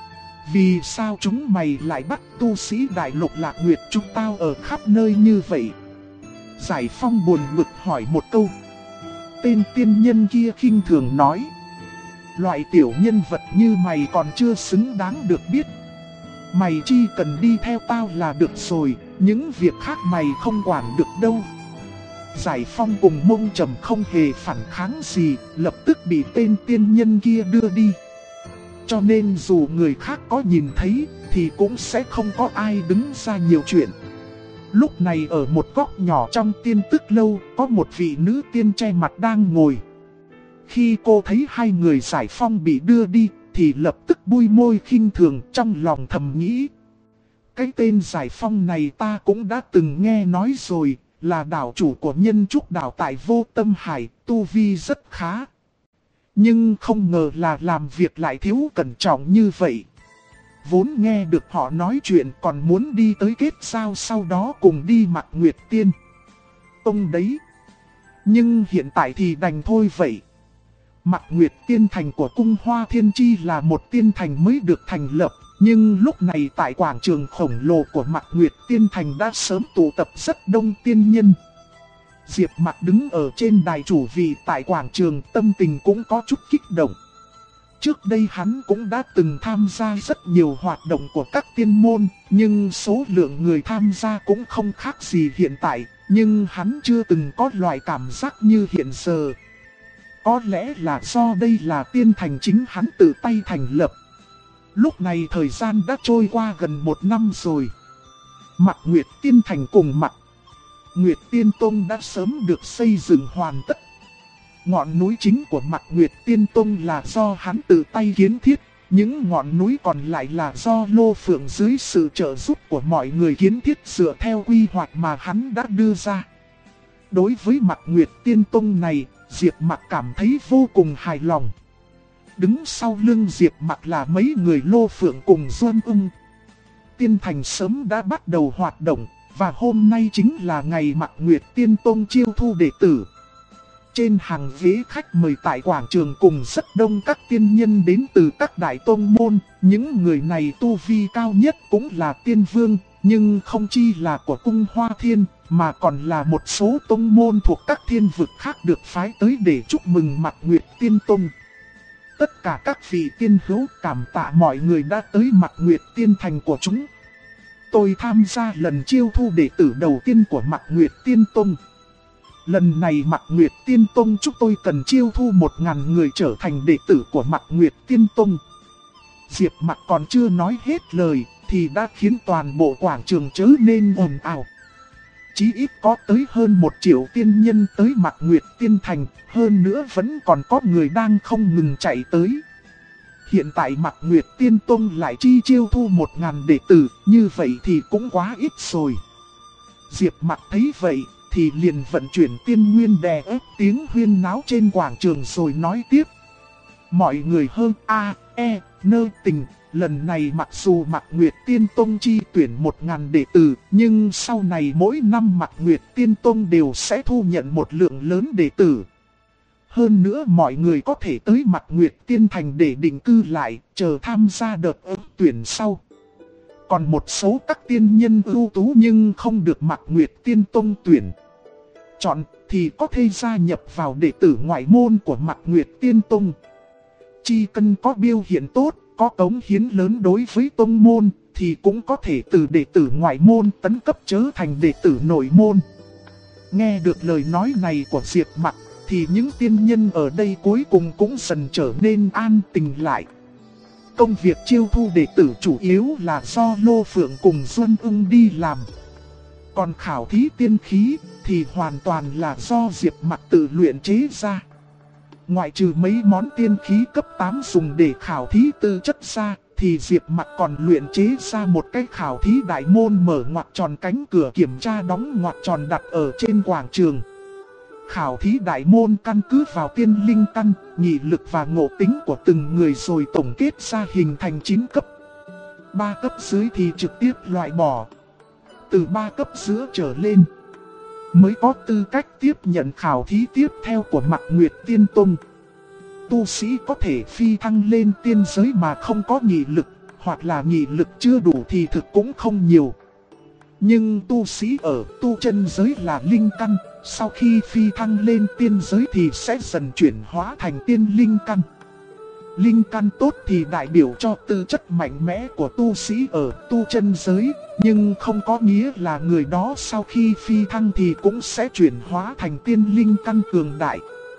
Vì sao chúng mày lại bắt tu sĩ Đại Lục Lạc Nguyệt chúng tao ở khắp nơi như vậy? Giải Phong buồn bực hỏi một câu. Tên tiên nhân kia khinh thường nói. Loại tiểu nhân vật như mày còn chưa xứng đáng được biết. Mày chỉ cần đi theo tao là được rồi, những việc khác mày không quản được đâu. Giải Phong cùng Mông Trầm không hề phản kháng gì, lập tức bị tên tiên nhân kia đưa đi. cho nên dù người khác có nhìn thấy thì cũng sẽ không có ai đứng ra nhiều chuyện. Lúc này ở một góc nhỏ trong Tiên Tức Lâu có một vị nữ tiên che mặt đang ngồi. Khi cô thấy hai người Giải Phong bị đưa đi thì lập tức bui môi khinh thường, trong lòng thầm nghĩ. Cái tên Giải Phong này ta cũng đã từng nghe nói rồi, là đảo chủ của Nhân Trúc đảo tại Vô Tâm Hải, tu vi rất khá. Nhưng không ngờ là làm việc lại thiếu cẩn trọng như vậy. Vốn nghe được họ nói chuyện còn muốn đi tới kết giao, sau đó cùng đi Mạc Nguyệt Tiên Tông đấy. Nhưng hiện tại thì đành thôi vậy. Mạc Nguyệt Tiên Thành của Cung Hoa Thiên Chi là một tiên thành mới được thành lập. Nhưng lúc này tại quảng trường khổng lồ của Mạc Nguyệt Tiên Thành đã sớm tụ tập rất đông tiên nhân. Diệp Mạc đứng ở trên đài chủ vị tại quảng trường, tâm tình cũng có chút kích động. Trước đây hắn cũng đã từng tham gia rất nhiều hoạt động của các tiên môn, nhưng số lượng người tham gia cũng không khác gì hiện tại, nhưng hắn chưa từng có loại cảm giác như hiện giờ. Có lẽ là do đây là tiên thành chính hắn tự tay thành lập. Lúc này thời gian đã trôi qua gần 1 năm rồi. Mạc Nguyệt Tiên Thành cùng Mạc Nguyệt Tiên Tông đã sớm được xây dựng hoàn tất. Ngọn núi chính của Mạc Nguyệt Tiên Tông là do hắn tự tay kiến thiết, những ngọn núi còn lại là do Lô Phượng dưới sự trợ giúp của mọi người kiến thiết dựa theo quy hoạch mà hắn đã đưa ra. Đối với Mạc Nguyệt Tiên Tông này, Diệp Mạc cảm thấy vô cùng hài lòng. Đứng sau lưng Diệp Mạc là mấy người Lô Phượng cùng Duân Ưng. Tiên thành sớm đã bắt đầu hoạt động, và hôm nay chính là ngày Mạc Nguyệt Tiên Tông chiêu thu đệ tử. Trên hàng ghế khách mời tại quảng trường cùng rất đông các tiên nhân đến từ các đại tông môn. Những người này tu vi cao nhất cũng là tiên vương, nhưng không chi là của Cung Hoa Thiên, mà còn là một số tông môn thuộc các thiên vực khác được phái tới để chúc mừng Mạc Nguyệt Tiên Tông. Tất cả các vị tiên hữu cảm tạ mọi người đã tới Mạc Nguyệt Tiên Thành của chúng. Tôi tham gia lần chiêu thu đệ tử đầu tiên của Mạc Nguyệt Tiên Tông. Lần này Mạc Nguyệt Tiên Tông chúng tôi cần chiêu thu 1000 người trở thành đệ tử của Mạc Nguyệt Tiên Tông. Diệp Mạc còn chưa nói hết lời thì đã khiến toàn bộ quảng trường trở nên ồn ào. Chí ít có tới hơn 1 triệu tiên nhân tới Mạc Nguyệt Tiên Thành, hơn nữa vẫn còn có người đang không ngừng chạy tới. Hiện tại Mạc Nguyệt Tiên Tông lại chi chiêu thu 1000 đệ tử, như vậy thì cũng quá ít rồi. Diệp Mạc thấy vậy thì liền vận chuyển tiên nguyên đè ép tiếng huyên náo trên quảng trường rồi nói tiếp. Mọi người hơn tình, lần này mặc dù Mạc Nguyệt Tiên Tông chi tuyển 1000 đệ tử, nhưng sau này mỗi năm Mạc Nguyệt Tiên Tông đều sẽ thu nhận một lượng lớn đệ tử. Hơn nữa mọi người có thể tới Mạc Nguyệt Tiên Thành để định cư lại, chờ tham gia đợt ứng tuyển sau. Còn một số các tiên nhân ưu tú nhưng không được Mạc Nguyệt Tiên Tông tuyển chọn thì có thể gia nhập vào đệ tử ngoại môn của Mạc Nguyệt Tiên Tông. Chỉ cần có biểu hiện tốt, có cống hiến lớn đối với tông môn thì cũng có thể từ đệ tử ngoại môn tấn cấp trở thành đệ tử nội môn. Nghe được lời nói này của Diệp Mạc thì những tiên nhân ở đây cuối cùng cũng dần trở nên an tình lại. Công việc chiêu thu đệ tử chủ yếu là do Lô Phượng cùng Duân Ưng đi làm. Còn khảo thí tiên khí thì hoàn toàn là do Diệp Mạc tự luyện chế ra. Ngoại trừ mấy món tiên khí cấp 8 dùng để khảo thí tư chất ra, thì Diệp Mạc còn luyện chế ra một cái khảo thí đại môn mở ngoặc tròn cánh cửa kiểm tra đóng ngoặc tròn đặt ở trên quảng trường. Khảo thí đại môn căn cứ vào tiên linh căn, nhị lực và ngộ tính của từng người rồi tổng kết ra hình thành 9 cấp. 3 cấp dưới thì trực tiếp loại bỏ. Từ 3 cấp giữa trở lên mới có tư cách tiếp nhận khảo thí tiếp theo của Mạc Nguyệt Tiên Tông. Tu sĩ có thể phi thăng lên tiên giới mà không có nhị lực, hoặc là nhị lực chưa đủ thì thực cũng không nhiều. Nhưng tu sĩ ở tu chân giới là linh căn, sau khi phi thăng lên tiên giới thì sẽ dần chuyển hóa thành tiên linh căn. Linh căn tốt thì đại biểu cho tư chất mạnh mẽ của tu sĩ ở tu chân giới, nhưng không có nghĩa là người đó sau khi phi thăng thì cũng sẽ chuyển hóa thành tiên linh căn cường đại.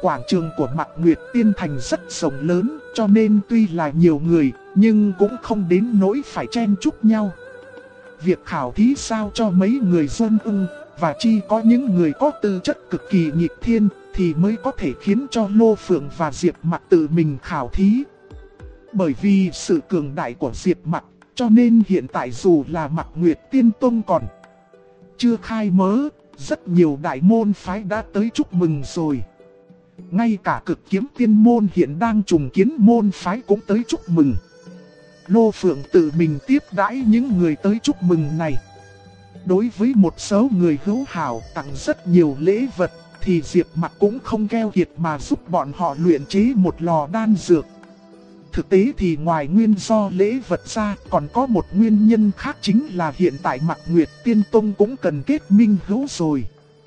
quảng trường của Mạc Nguyệt Tiên Thành rất rộng lớn, cho nên tuy là nhiều người, nhưng cũng không đến nỗi phải chen chúc nhau. Việc khảo thí sao cho mấy người dân ưng, và chỉ có những người có tư chất cực kỳ nghịch thiên, thì mới có thể khiến cho Lô Phượng và Diệp Mặc tự mình khảo thí. Bởi vì sự cường đại của Diệp Mặc, cho nên hiện tại dù là Mạc Nguyệt Tiên Tông còn chưa khai mớ, rất nhiều đại môn phái đã tới chúc mừng rồi. Ngay cả Cực Kiếm Tiên môn hiện đang trùng kiến môn phái cũng tới chúc mừng. Lô Phượng tự mình tiếp đãi những người tới chúc mừng này. Đối với một số người hữu hảo tặng rất nhiều lễ vật, thì Diệp Mặc cũng không keo kiệt mà giúp bọn họ luyện chế một lò đan dược. Thực tế thì ngoài nguyên do lễ vật ra, còn có một nguyên nhân khác, chính là hiện tại Mạc Nguyệt Tiên Tông cũng cần kết minh hữu rồi.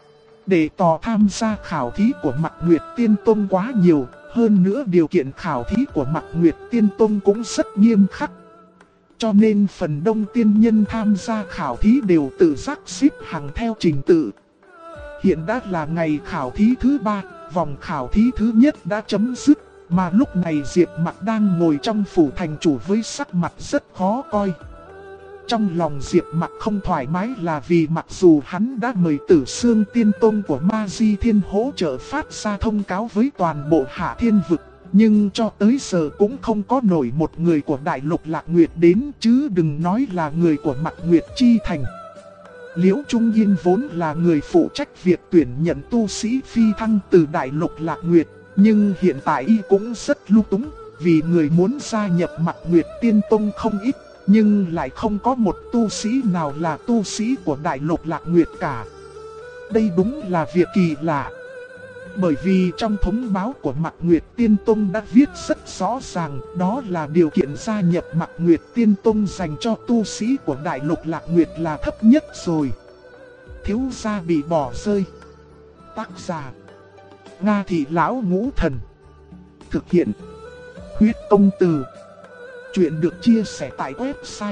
Để tỏ tham gia khảo thí của Mạc Nguyệt Tiên Tông quá nhiều, hơn nữa điều kiện khảo thí của Mạc Nguyệt Tiên Tông cũng rất nghiêm khắc. Cho nên phần đông tiên nhân tham gia khảo thí đều tự giác xếp hàng theo trình tự. Hiện đã là ngày khảo thí thứ 3, vòng khảo thí thứ nhất đã chấm dứt, mà lúc này Diệp Mặc đang ngồi trong phủ thành chủ với sắc mặt rất khó coi. Trong lòng Diệp Mặc không thoải mái là vì mặc dù hắn đã mời Tử Xương Tiên Tôn của Ma Di Thiên hỗ trợ phát ra thông cáo với toàn bộ Hạ Thiên Vực, nhưng cho tới giờ cũng không có nổi một người của Đại Lục Lạc Nguyệt đến, chứ đừng nói là người của Mạc Nguyệt Chi Thành. Liễu Trung Yên vốn là người phụ trách việc tuyển nhận tu sĩ phi thăng từ Đại Lục Lạc Nguyệt, nhưng hiện tại y cũng rất lung túng, vì người muốn gia nhập Mạc Nguyệt Tiên Tông không ít, nhưng lại không có một tu sĩ nào là tu sĩ của Đại Lục Lạc Nguyệt cả. Đây đúng là việc kỳ lạ. Bởi vì trong thông báo của Mạc Nguyệt Tiên Tông đã viết rất rõ ràng, đó là điều kiện gia nhập Mạc Nguyệt Tiên Tông dành cho tu sĩ của Đại Lục Lạc Nguyệt là thấp nhất rồi. Thiếu gia bị bỏ rơi. Tác giả: Nga Thị Lão Ngũ Thần. Thực hiện: Huyết Công Từ. Chuyện được chia sẻ tại website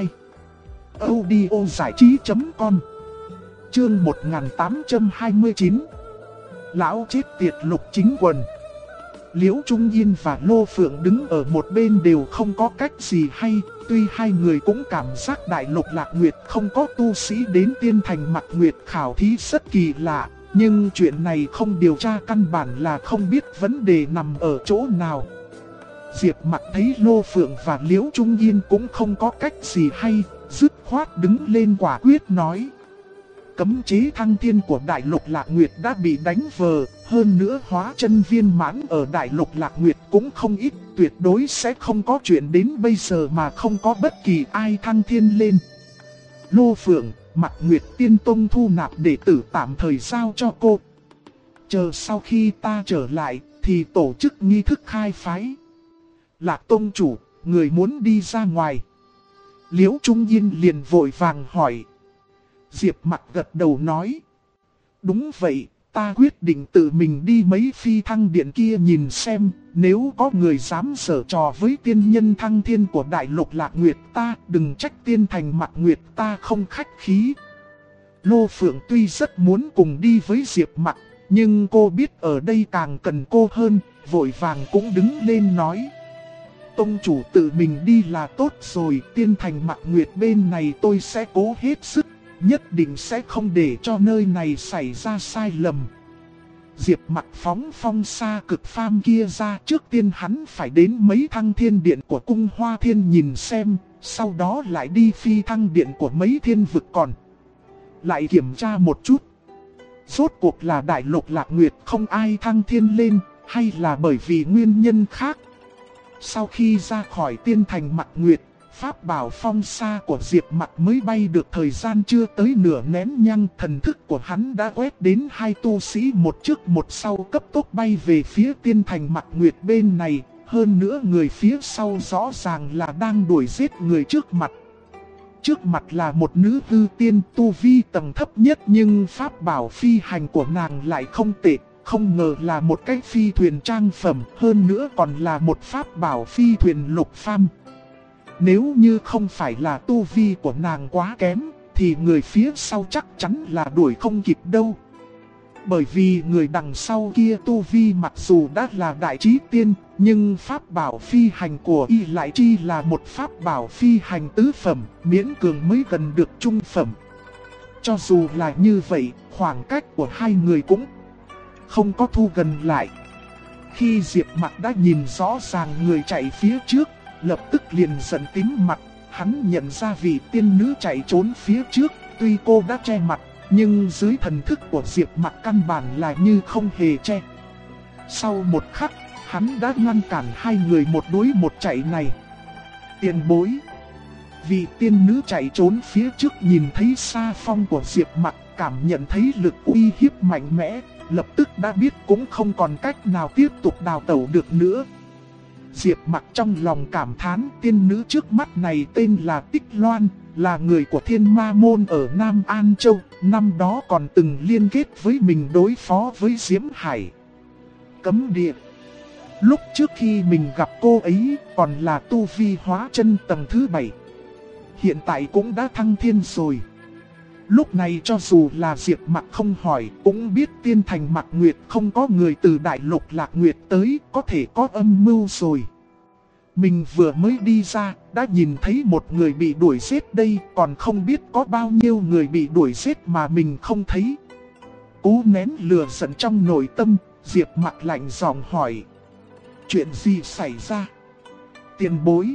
audiozảichí.com. Chương 1829. Lão chết tiệt Lục Chính Quần. Liễu Trung Yên và Lô Phượng đứng ở một bên đều không có cách gì hay. Tuy hai người cũng cảm giác Đại Lục Lạc Nguyệt không có tu sĩ đến Tiên Thành Mạc Nguyệt khảo thí rất kỳ lạ, nhưng chuyện này không điều tra căn bản là không biết vấn đề nằm ở chỗ nào. Diệp Mặc thấy Lô Phượng và Liễu Trung Yên cũng không có cách gì hay, dứt khoát đứng lên quả quyết nói: cấm chế thăng thiên của Đại Lục Lạc Nguyệt đã bị đánh vờ, hơn nữa hóa chân viên mãn ở Đại Lục Lạc Nguyệt cũng không ít, tuyệt đối sẽ không có chuyện đến bây giờ mà không có bất kỳ ai thăng thiên lên. Lô Phượng, Mạc Nguyệt Tiên Tông thu nạp đệ tử tạm thời giao cho cô. Chờ sau khi ta trở lại thì tổ chức nghi thức khai phái. Lạc Tông chủ, người muốn đi ra ngoài. Liễu Trung Yên liền vội vàng hỏi. Diệp Mặc gật đầu nói: đúng vậy, ta quyết định tự mình đi mấy phi thăng điện kia nhìn xem, nếu có người dám giở trò với tiên nhân thăng thiên của Đại Lục Lạc Nguyệt ta, đừng trách Tiên Thành Mạc Nguyệt ta không khách khí. Lô Phượng tuy rất muốn cùng đi với Diệp Mặc, nhưng cô biết ở đây càng cần cô hơn, vội vàng cũng đứng lên nói: tông chủ tự mình đi là tốt rồi, Tiên Thành Mạc Nguyệt bên này tôi sẽ cố hết sức, nhất định sẽ không để cho nơi này xảy ra sai lầm. Diệp Mặc phóng phong xa cực phàm kia ra, trước tiên hắn phải đến mấy thăng thiên điện của cung Hoa Thiên nhìn xem, sau đó lại đi phi thăng điện của mấy thiên vực còn lại kiểm tra một chút. Rốt cuộc là Đại Lục Lạc Nguyệt không ai thăng thiên lên, hay là bởi vì nguyên nhân khác. Sau khi ra khỏi Tiên Thành Mạc Nguyệt, pháp bảo phong sa của Diệp Mặc mới bay được thời gian chưa tới nửa nén nhang, thần thức của hắn đã quét đến hai tu sĩ một trước một sau cấp tốc bay về phía Tiên Thành Mạc Nguyệt bên này, hơn nữa người phía sau rõ ràng là đang đuổi giết người trước mặt. Trước mặt là một nữ hư tiên tu vi tầng thấp nhất, nhưng pháp bảo phi hành của nàng lại không tệ. Không ngờ là một cái phi thuyền trang phẩm, hơn nữa còn là một pháp bảo phi thuyền lục phàm. Nếu như không phải là tu vi của nàng quá kém, thì người phía sau chắc chắn là đuổi không kịp đâu. Bởi vì người đằng sau kia tu vi mặc dù đã là đại trí tiên, nhưng pháp bảo phi hành của y lại chi là một pháp bảo phi hành tứ phẩm, miễn cường mới gần được trung phẩm. Cho dù là như vậy, khoảng cách của hai người cũng không có thu gần lại. Khi Diệp Mặc đã nhìn rõ ràng người chạy phía trước, lập tức liền giận tím mặt. Hắn nhận ra vị tiên nữ chạy trốn phía trước, tuy cô đã che mặt, nhưng dưới thần thức của Diệp Mặc căn bản là như không hề che. Sau một khắc, hắn đã ngăn cản hai người một đuổi một chạy này. Tiền bối. Vị tiên nữ chạy trốn phía trước nhìn thấy sa phong của Diệp Mặc, cảm nhận thấy lực uy hiếp mạnh mẽ, lập tức đã biết cũng không còn cách nào tiếp tục đào tẩu được nữa. Diệp Mặc trong lòng cảm thán, tiên nữ trước mắt này tên là Tích Loan, là người của Thiên Ma Môn ở Nam An Châu, năm đó còn từng liên kết với mình đối phó với Diễm Hải Cấm Địa. Lúc trước khi mình gặp cô ấy còn là tu vi hóa chân tầng thứ 7. Hiện tại cũng đã thăng thiên rồi. Lúc này cho dù là Diệp Mặc không hỏi, cũng biết Tiên Thành Mạc Nguyệt không có người từ Đại Lục Lạc Nguyệt tới, có thể có âm mưu rồi. Mình vừa mới đi ra, đã nhìn thấy một người bị đuổi giết đây, còn không biết có bao nhiêu người bị đuổi giết mà mình không thấy. Cố nén lửa giận trong nội tâm, Diệp Mặc lạnh giọng hỏi. Chuyện gì xảy ra? Tiền bối.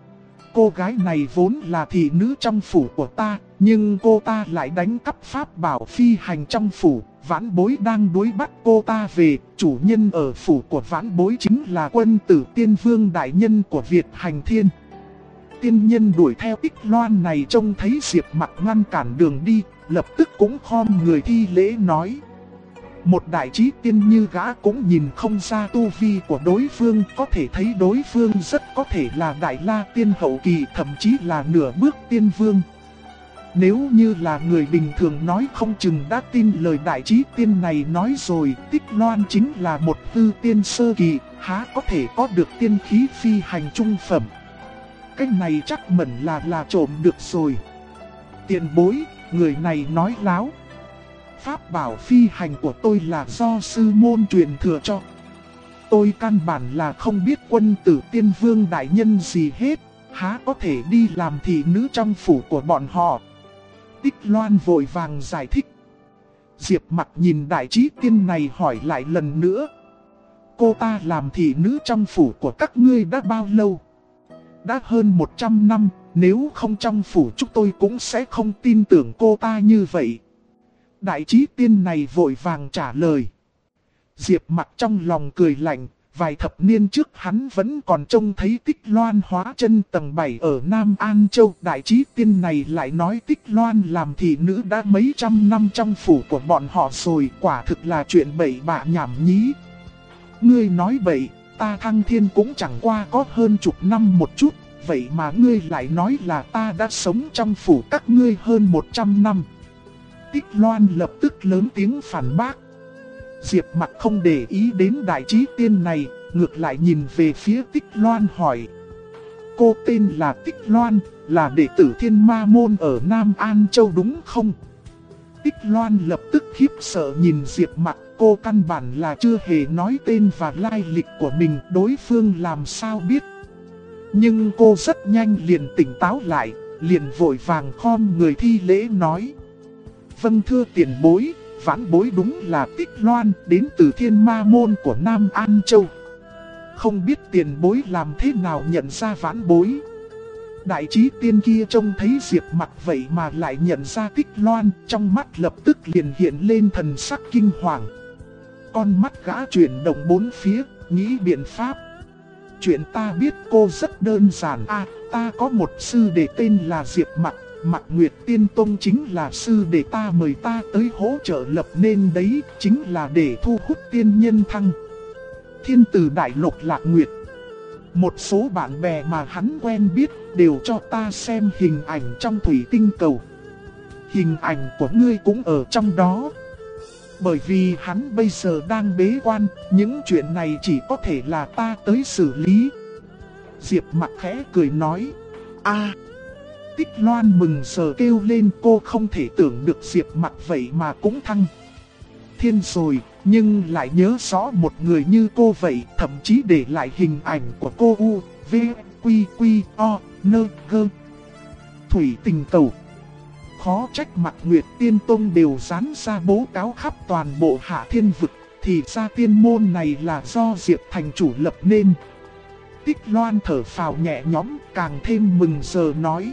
Cô gái này vốn là thị nữ trong phủ của ta, nhưng cô ta lại đánh cắp pháp bảo phi hành trong phủ. Vãn bối đang đuổi bắt cô ta về, chủ nhân ở phủ của vãn bối chính là quân tử tiên vương đại nhân của Việt Hành Thiên. Tiên nhân đuổi theo Tích Loan này trông thấy Diệp Mặc ngăn cản đường đi, lập tức cũng khom người thi lễ nói. Một đại trí tiên như gã cũng nhìn không ra tu vi của đối phương, có thể thấy đối phương rất có thể là đại la tiên hậu kỳ, thậm chí là nửa bước tiên vương. Nếu như là người bình thường nói không chừng đã tin lời đại trí tiên này nói rồi, Tích Loan chính là một hư tiên sơ kỳ, há có thể có được tiên khí phi hành trung phẩm. Cái này chắc mẩn là trộm được rồi. Tiền bối, người này nói láo. Pháp bảo phi hành của tôi là do sư môn truyền thừa cho. Tôi căn bản là không biết quân tử tiên vương đại nhân gì hết, há có thể đi làm thị nữ trong phủ của bọn họ. Tích Loan vội vàng giải thích. Diệp Mặc nhìn đại trí tiên này hỏi lại lần nữa. Cô ta làm thị nữ trong phủ của các ngươi đã bao lâu? Đã hơn 100 năm, nếu không trong phủ chúng tôi cũng sẽ không tin tưởng cô ta như vậy. Đại trí tiên này vội vàng trả lời. Diệp Mặc trong lòng cười lạnh, vài thập niên trước hắn vẫn còn trông thấy Tích Loan hóa chân tầng 7 ở Nam An Châu. Đại trí tiên này lại nói Tích Loan làm thị nữ đã mấy trăm năm trong phủ của bọn họ rồi, quả thực là chuyện bậy bạ nhảm nhí. Ngươi nói bậy, ta thăng thiên cũng chẳng qua có hơn chục năm một chút, vậy mà ngươi lại nói là ta đã sống trong phủ các ngươi hơn 100 năm. Tích Loan lập tức lớn tiếng phản bác. Diệp Mặc không để ý đến đại trí tiên này, ngược lại nhìn về phía Tích Loan hỏi. Cô tên là Tích Loan, là đệ tử Thiên Ma Môn ở Nam An Châu đúng không? Tích Loan lập tức khiếp sợ nhìn Diệp Mặc, cô căn bản là chưa hề nói tên và lai lịch của mình, đối phương làm sao biết. Nhưng cô rất nhanh liền tỉnh táo lại, liền vội vàng khom người thi lễ nói. Vâng thưa tiền bối, vãn bối đúng là Tích Loan, đến từ Thiên Ma Môn của Nam An Châu. Không biết tiền bối làm thế nào nhận ra vãn bối. Đại trí tiên kia trông thấy Diệp Mặc vậy mà lại nhận ra Tích Loan, trong mắt lập tức liền hiện lên thần sắc kinh hoàng. Con mắt gã chuyển động bốn phía, nghĩ biện pháp. Chuyện ta biết cô rất đơn giản, ta có một sư đệ tên là Diệp Mặc. Mạc Nguyệt Tiên Tông chính là sư đệ ta mời ta tới hỗ trợ lập nên đấy, chính là để thu hút tiên nhân thăng thiên từ Đại Lục Lạc Nguyệt. Một số bạn bè mà hắn quen biết đều cho ta xem hình ảnh trong thủy tinh cầu. Hình ảnh của ngươi cũng ở trong đó. Bởi vì hắn bây giờ đang bế quan, những chuyện này chỉ có thể là ta tới xử lý. Diệp Mặc khẽ cười nói. Tích Loan mừng sờ kêu lên, cô không thể tưởng được Diệp Mặc vậy mà cũng thăng thiên rồi, nhưng lại nhớ rõ một người như cô vậy, thậm chí để lại hình ảnh của cô U, V, Quy, Quy, O, Nơ, Gơ. Thủy tình cầu. Khó trách Mạc Nguyệt Tiên Tông đều dán ra báo cáo khắp toàn bộ Hạ Thiên Vực, thì ra tiên môn này là do Diệp thành chủ lập nên. Tích Loan thở phào nhẹ nhõm, càng thêm mừng giờ nói.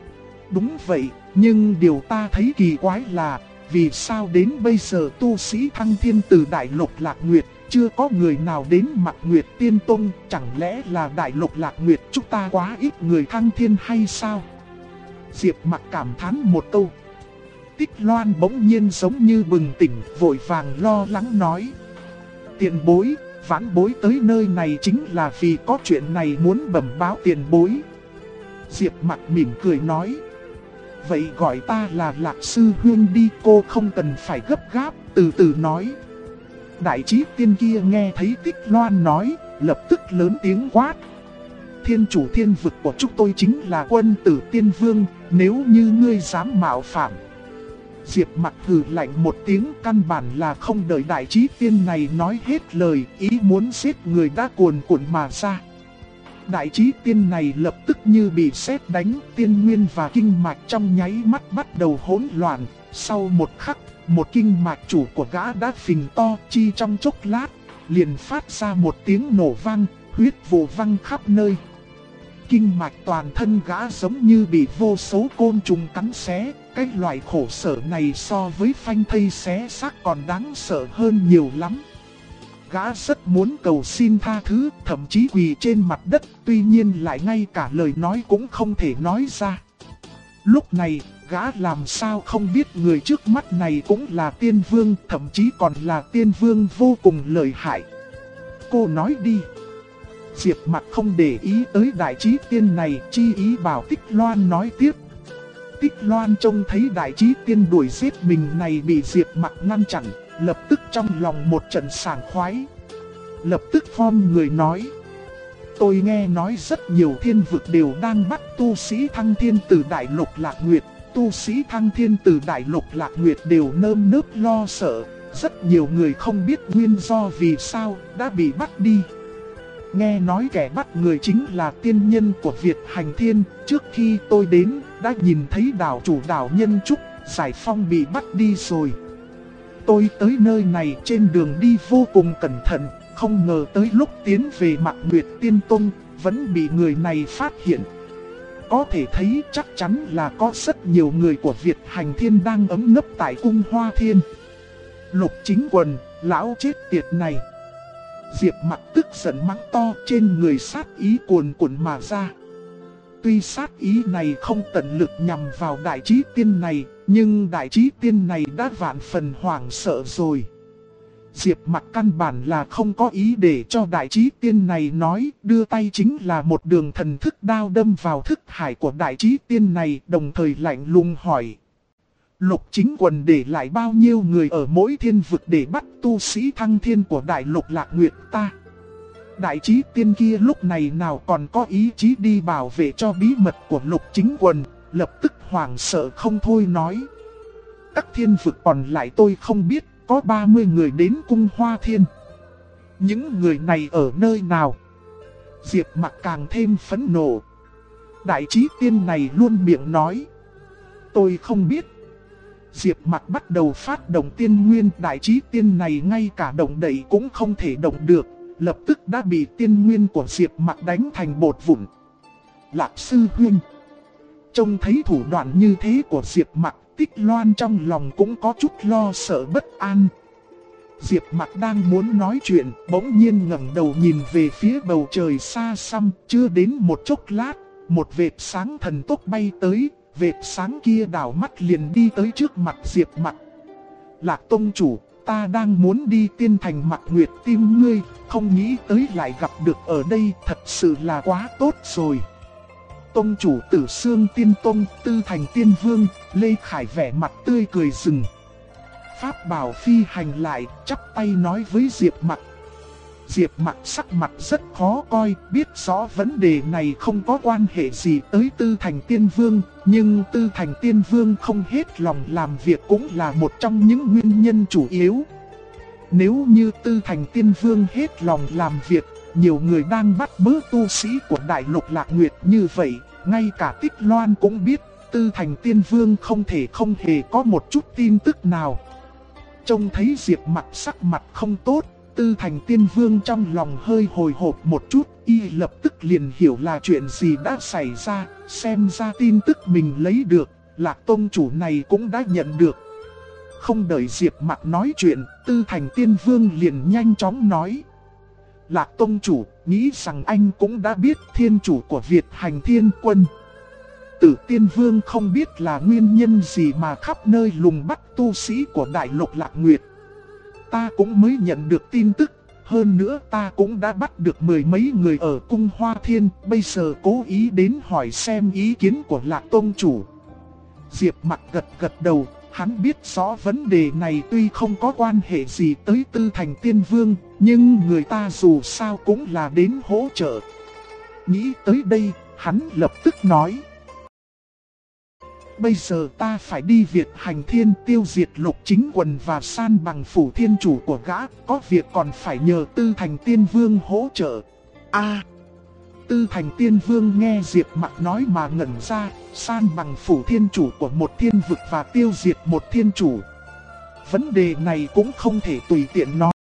Đúng vậy, nhưng điều ta thấy kỳ quái là, vì sao đến bây giờ tu sĩ thăng thiên từ Đại Lục Lạc Nguyệt, chưa có người nào đến Mạc Nguyệt Tiên Tông, chẳng lẽ là Đại Lục Lạc Nguyệt chúng ta quá ít người thăng thiên hay sao? Diệp Mặc cảm thán một câu. Tích Loan bỗng nhiên giống như bừng tỉnh, vội vàng lo lắng nói. Tiền bối, vãn bối tới nơi này chính là vì có chuyện này muốn bẩm báo tiền bối. Diệp Mặc mỉm cười nói. Vậy gọi ta là Lạc Sư Huyên đi, cô không cần phải gấp gáp, từ từ nói. Đại trí tiên kia nghe thấy Tích Loan nói, lập tức lớn tiếng quát. Thiên chủ thiên vực của chúng tôi chính là Quân Tử Tiên Vương, nếu như ngươi dám mạo phạm. Diệp Mặc hừ lạnh một tiếng, căn bản là không đợi đại trí tiên này nói hết lời, ý muốn giết người đã cuồn cuộn mà ra. Đại trí tiên này lập tức như bị sét đánh, tiên nguyên và kinh mạch trong nháy mắt bắt đầu hỗn loạn. Sau một khắc, một kinh mạch chủ của gã đã phình to, chi trong chốc lát, liền phát ra một tiếng nổ vang, huyết vụ văng khắp nơi. Kinh mạch toàn thân gã giống như bị vô số côn trùng cắn xé, cái loại khổ sở này so với phanh thây xé xác còn đáng sợ hơn nhiều lắm. Gã rất muốn cầu xin tha thứ, thậm chí quỳ trên mặt đất, tuy nhiên lại ngay cả lời nói cũng không thể nói ra. Lúc này, gã làm sao không biết người trước mắt này cũng là tiên vương, thậm chí còn là tiên vương vô cùng lợi hại. Cô nói đi. Diệp Mặc không để ý tới đại trí tiên này, chi ý bảo Tích Loan nói tiếp. Tích Loan trông thấy đại trí tiên đuổi giết mình này bị Diệp Mặc ngăn chặn, lập tức trong lòng một trận sảng khoái. Lập tức khom người nói. Tôi nghe nói rất nhiều thiên vực đều đang bắt tu sĩ thăng thiên từ Đại Lục Lạc Nguyệt. Tu sĩ thăng thiên từ Đại Lục Lạc Nguyệt đều nơm nớp lo sợ. Rất nhiều người không biết nguyên do vì sao đã bị bắt đi. Nghe nói kẻ bắt người chính là tiên nhân của Việt Hành Thiên. Trước khi tôi đến đã nhìn thấy đảo chủ đảo Nhân Trúc, Giải Phong bị bắt đi rồi. Tôi tới nơi này trên đường đi vô cùng cẩn thận, không ngờ tới lúc tiến về Mạc Nguyệt Tiên Tông vẫn bị người này phát hiện. Có thể thấy chắc chắn là có rất nhiều người của Việt Hành Thiên đang ấm nấp tại cung Hoa Thiên. Lục Chính Quần, lão chết tiệt này. Diệp Mặc tức giận mắng to, trên người sát ý cuồn cuộn mà ra. Tuy sát ý này không tận lực nhằm vào đại trí tiên này, nhưng đại trí tiên này đã vạn phần hoảng sợ rồi. Diệp Mặc căn bản là không có ý để cho đại trí tiên này nói, đưa tay chính là một đường thần thức đao đâm vào thức hải của đại trí tiên này, đồng thời lạnh lùng hỏi. Lục Chính Quần để lại bao nhiêu người ở mỗi thiên vực để bắt tu sĩ thăng thiên của Đại Lục Lạc Nguyệt ta? Đại trí tiên kia lúc này nào còn có ý chí đi bảo vệ cho bí mật của Lục Chính Quần, lập tức hoảng sợ không thôi nói. Các thiên vực còn lại tôi không biết, có 30 người đến cung Hoa Thiên. Những người này ở nơi nào? Diệp Mặc càng thêm phẫn nộ. Đại trí tiên này luôn miệng nói. Tôi không biết. Diệp Mặc bắt đầu phát động tiên nguyên, đại trí tiên này ngay cả động đậy cũng không thể động được, lập tức đã bị tiên nguyên của Diệp Mặc đánh thành bột vụn. Lạc Sư Huynh. Trông thấy thủ đoạn như thế của Diệp Mặc, Tích Loan trong lòng cũng có chút lo sợ bất an. Diệp Mặc đang muốn nói chuyện, bỗng nhiên ngẩng đầu nhìn về phía bầu trời xa xăm, chưa đến một chốc lát, một vệt sáng thần tốc bay tới, vệt sáng kia đảo mắt liền đi tới trước mặt Diệp Mặc. Lạc tông chủ, ta đang muốn đi tiên thành Mạc Nguyệt tìm ngươi, không nghĩ tới lại gặp được ở đây, thật sự là quá tốt rồi. Tông chủ Tử Xương Tiên Tông, Tư Thành Tiên Vương, Lê Khải vẻ mặt tươi cười rừng. Pháp bảo phi hành lại, chắp tay nói với Diệp Mặc. Diệp Mặc sắc mặt rất khó coi, biết rõ vấn đề này không có quan hệ gì tới Tư Thành Tiên Vương, nhưng Tư Thành Tiên Vương không hết lòng làm việc cũng là một trong những nguyên nhân chủ yếu. Nếu như Tư Thành Tiên Vương hết lòng làm việc, nhiều người đang bắt bớ tu sĩ của Đại Lục Lạc Nguyệt như vậy, ngay cả Tích Loan cũng biết Tư Thành Tiên Vương không hề có một chút tin tức nào. Trông thấy Diệp Mặc sắc mặt không tốt, Tư Thành Tiên Vương trong lòng hơi hồi hộp một chút, y lập tức liền hiểu là chuyện gì đã xảy ra, xem ra tin tức mình lấy được, Lạc Tông chủ này cũng đã nhận được. Không đợi Diệp Mặc nói chuyện, Tư Thành Tiên Vương liền nhanh chóng nói: Lạc Tông chủ, nghĩ rằng anh cũng đã biết thiên chủ của Việt Hành Thiên Quân. Tử Tiên Vương không biết là nguyên nhân gì mà khắp nơi lùng bắt tu sĩ của Đại Lục Lạc Nguyệt. Ta cũng mới nhận được tin tức, hơn nữa ta cũng đã bắt được mười mấy người ở cung Hoa Thiên, bây giờ cố ý đến hỏi xem ý kiến của Lạc Tông chủ. Diệp Mặc gật đầu, hắn biết rõ vấn đề này tuy không có quan hệ gì tới Tư Thành Tiên Vương, nhưng người ta dù sao cũng là đến hỗ trợ. Nghĩ tới đây, hắn lập tức nói: Bây giờ ta phải đi Việt Hành Thiên tiêu diệt Lục Chính Quần và san bằng phủ thiên chủ của gã, có việc còn phải nhờ Tư Thành Tiên Vương hỗ trợ. Tư Thành Tiên Vương nghe Diệp Mặc nói mà ngẩn ra, san bằng phủ thiên chủ của một thiên vực và tiêu diệt một thiên chủ. Vấn đề này cũng không thể tùy tiện nói.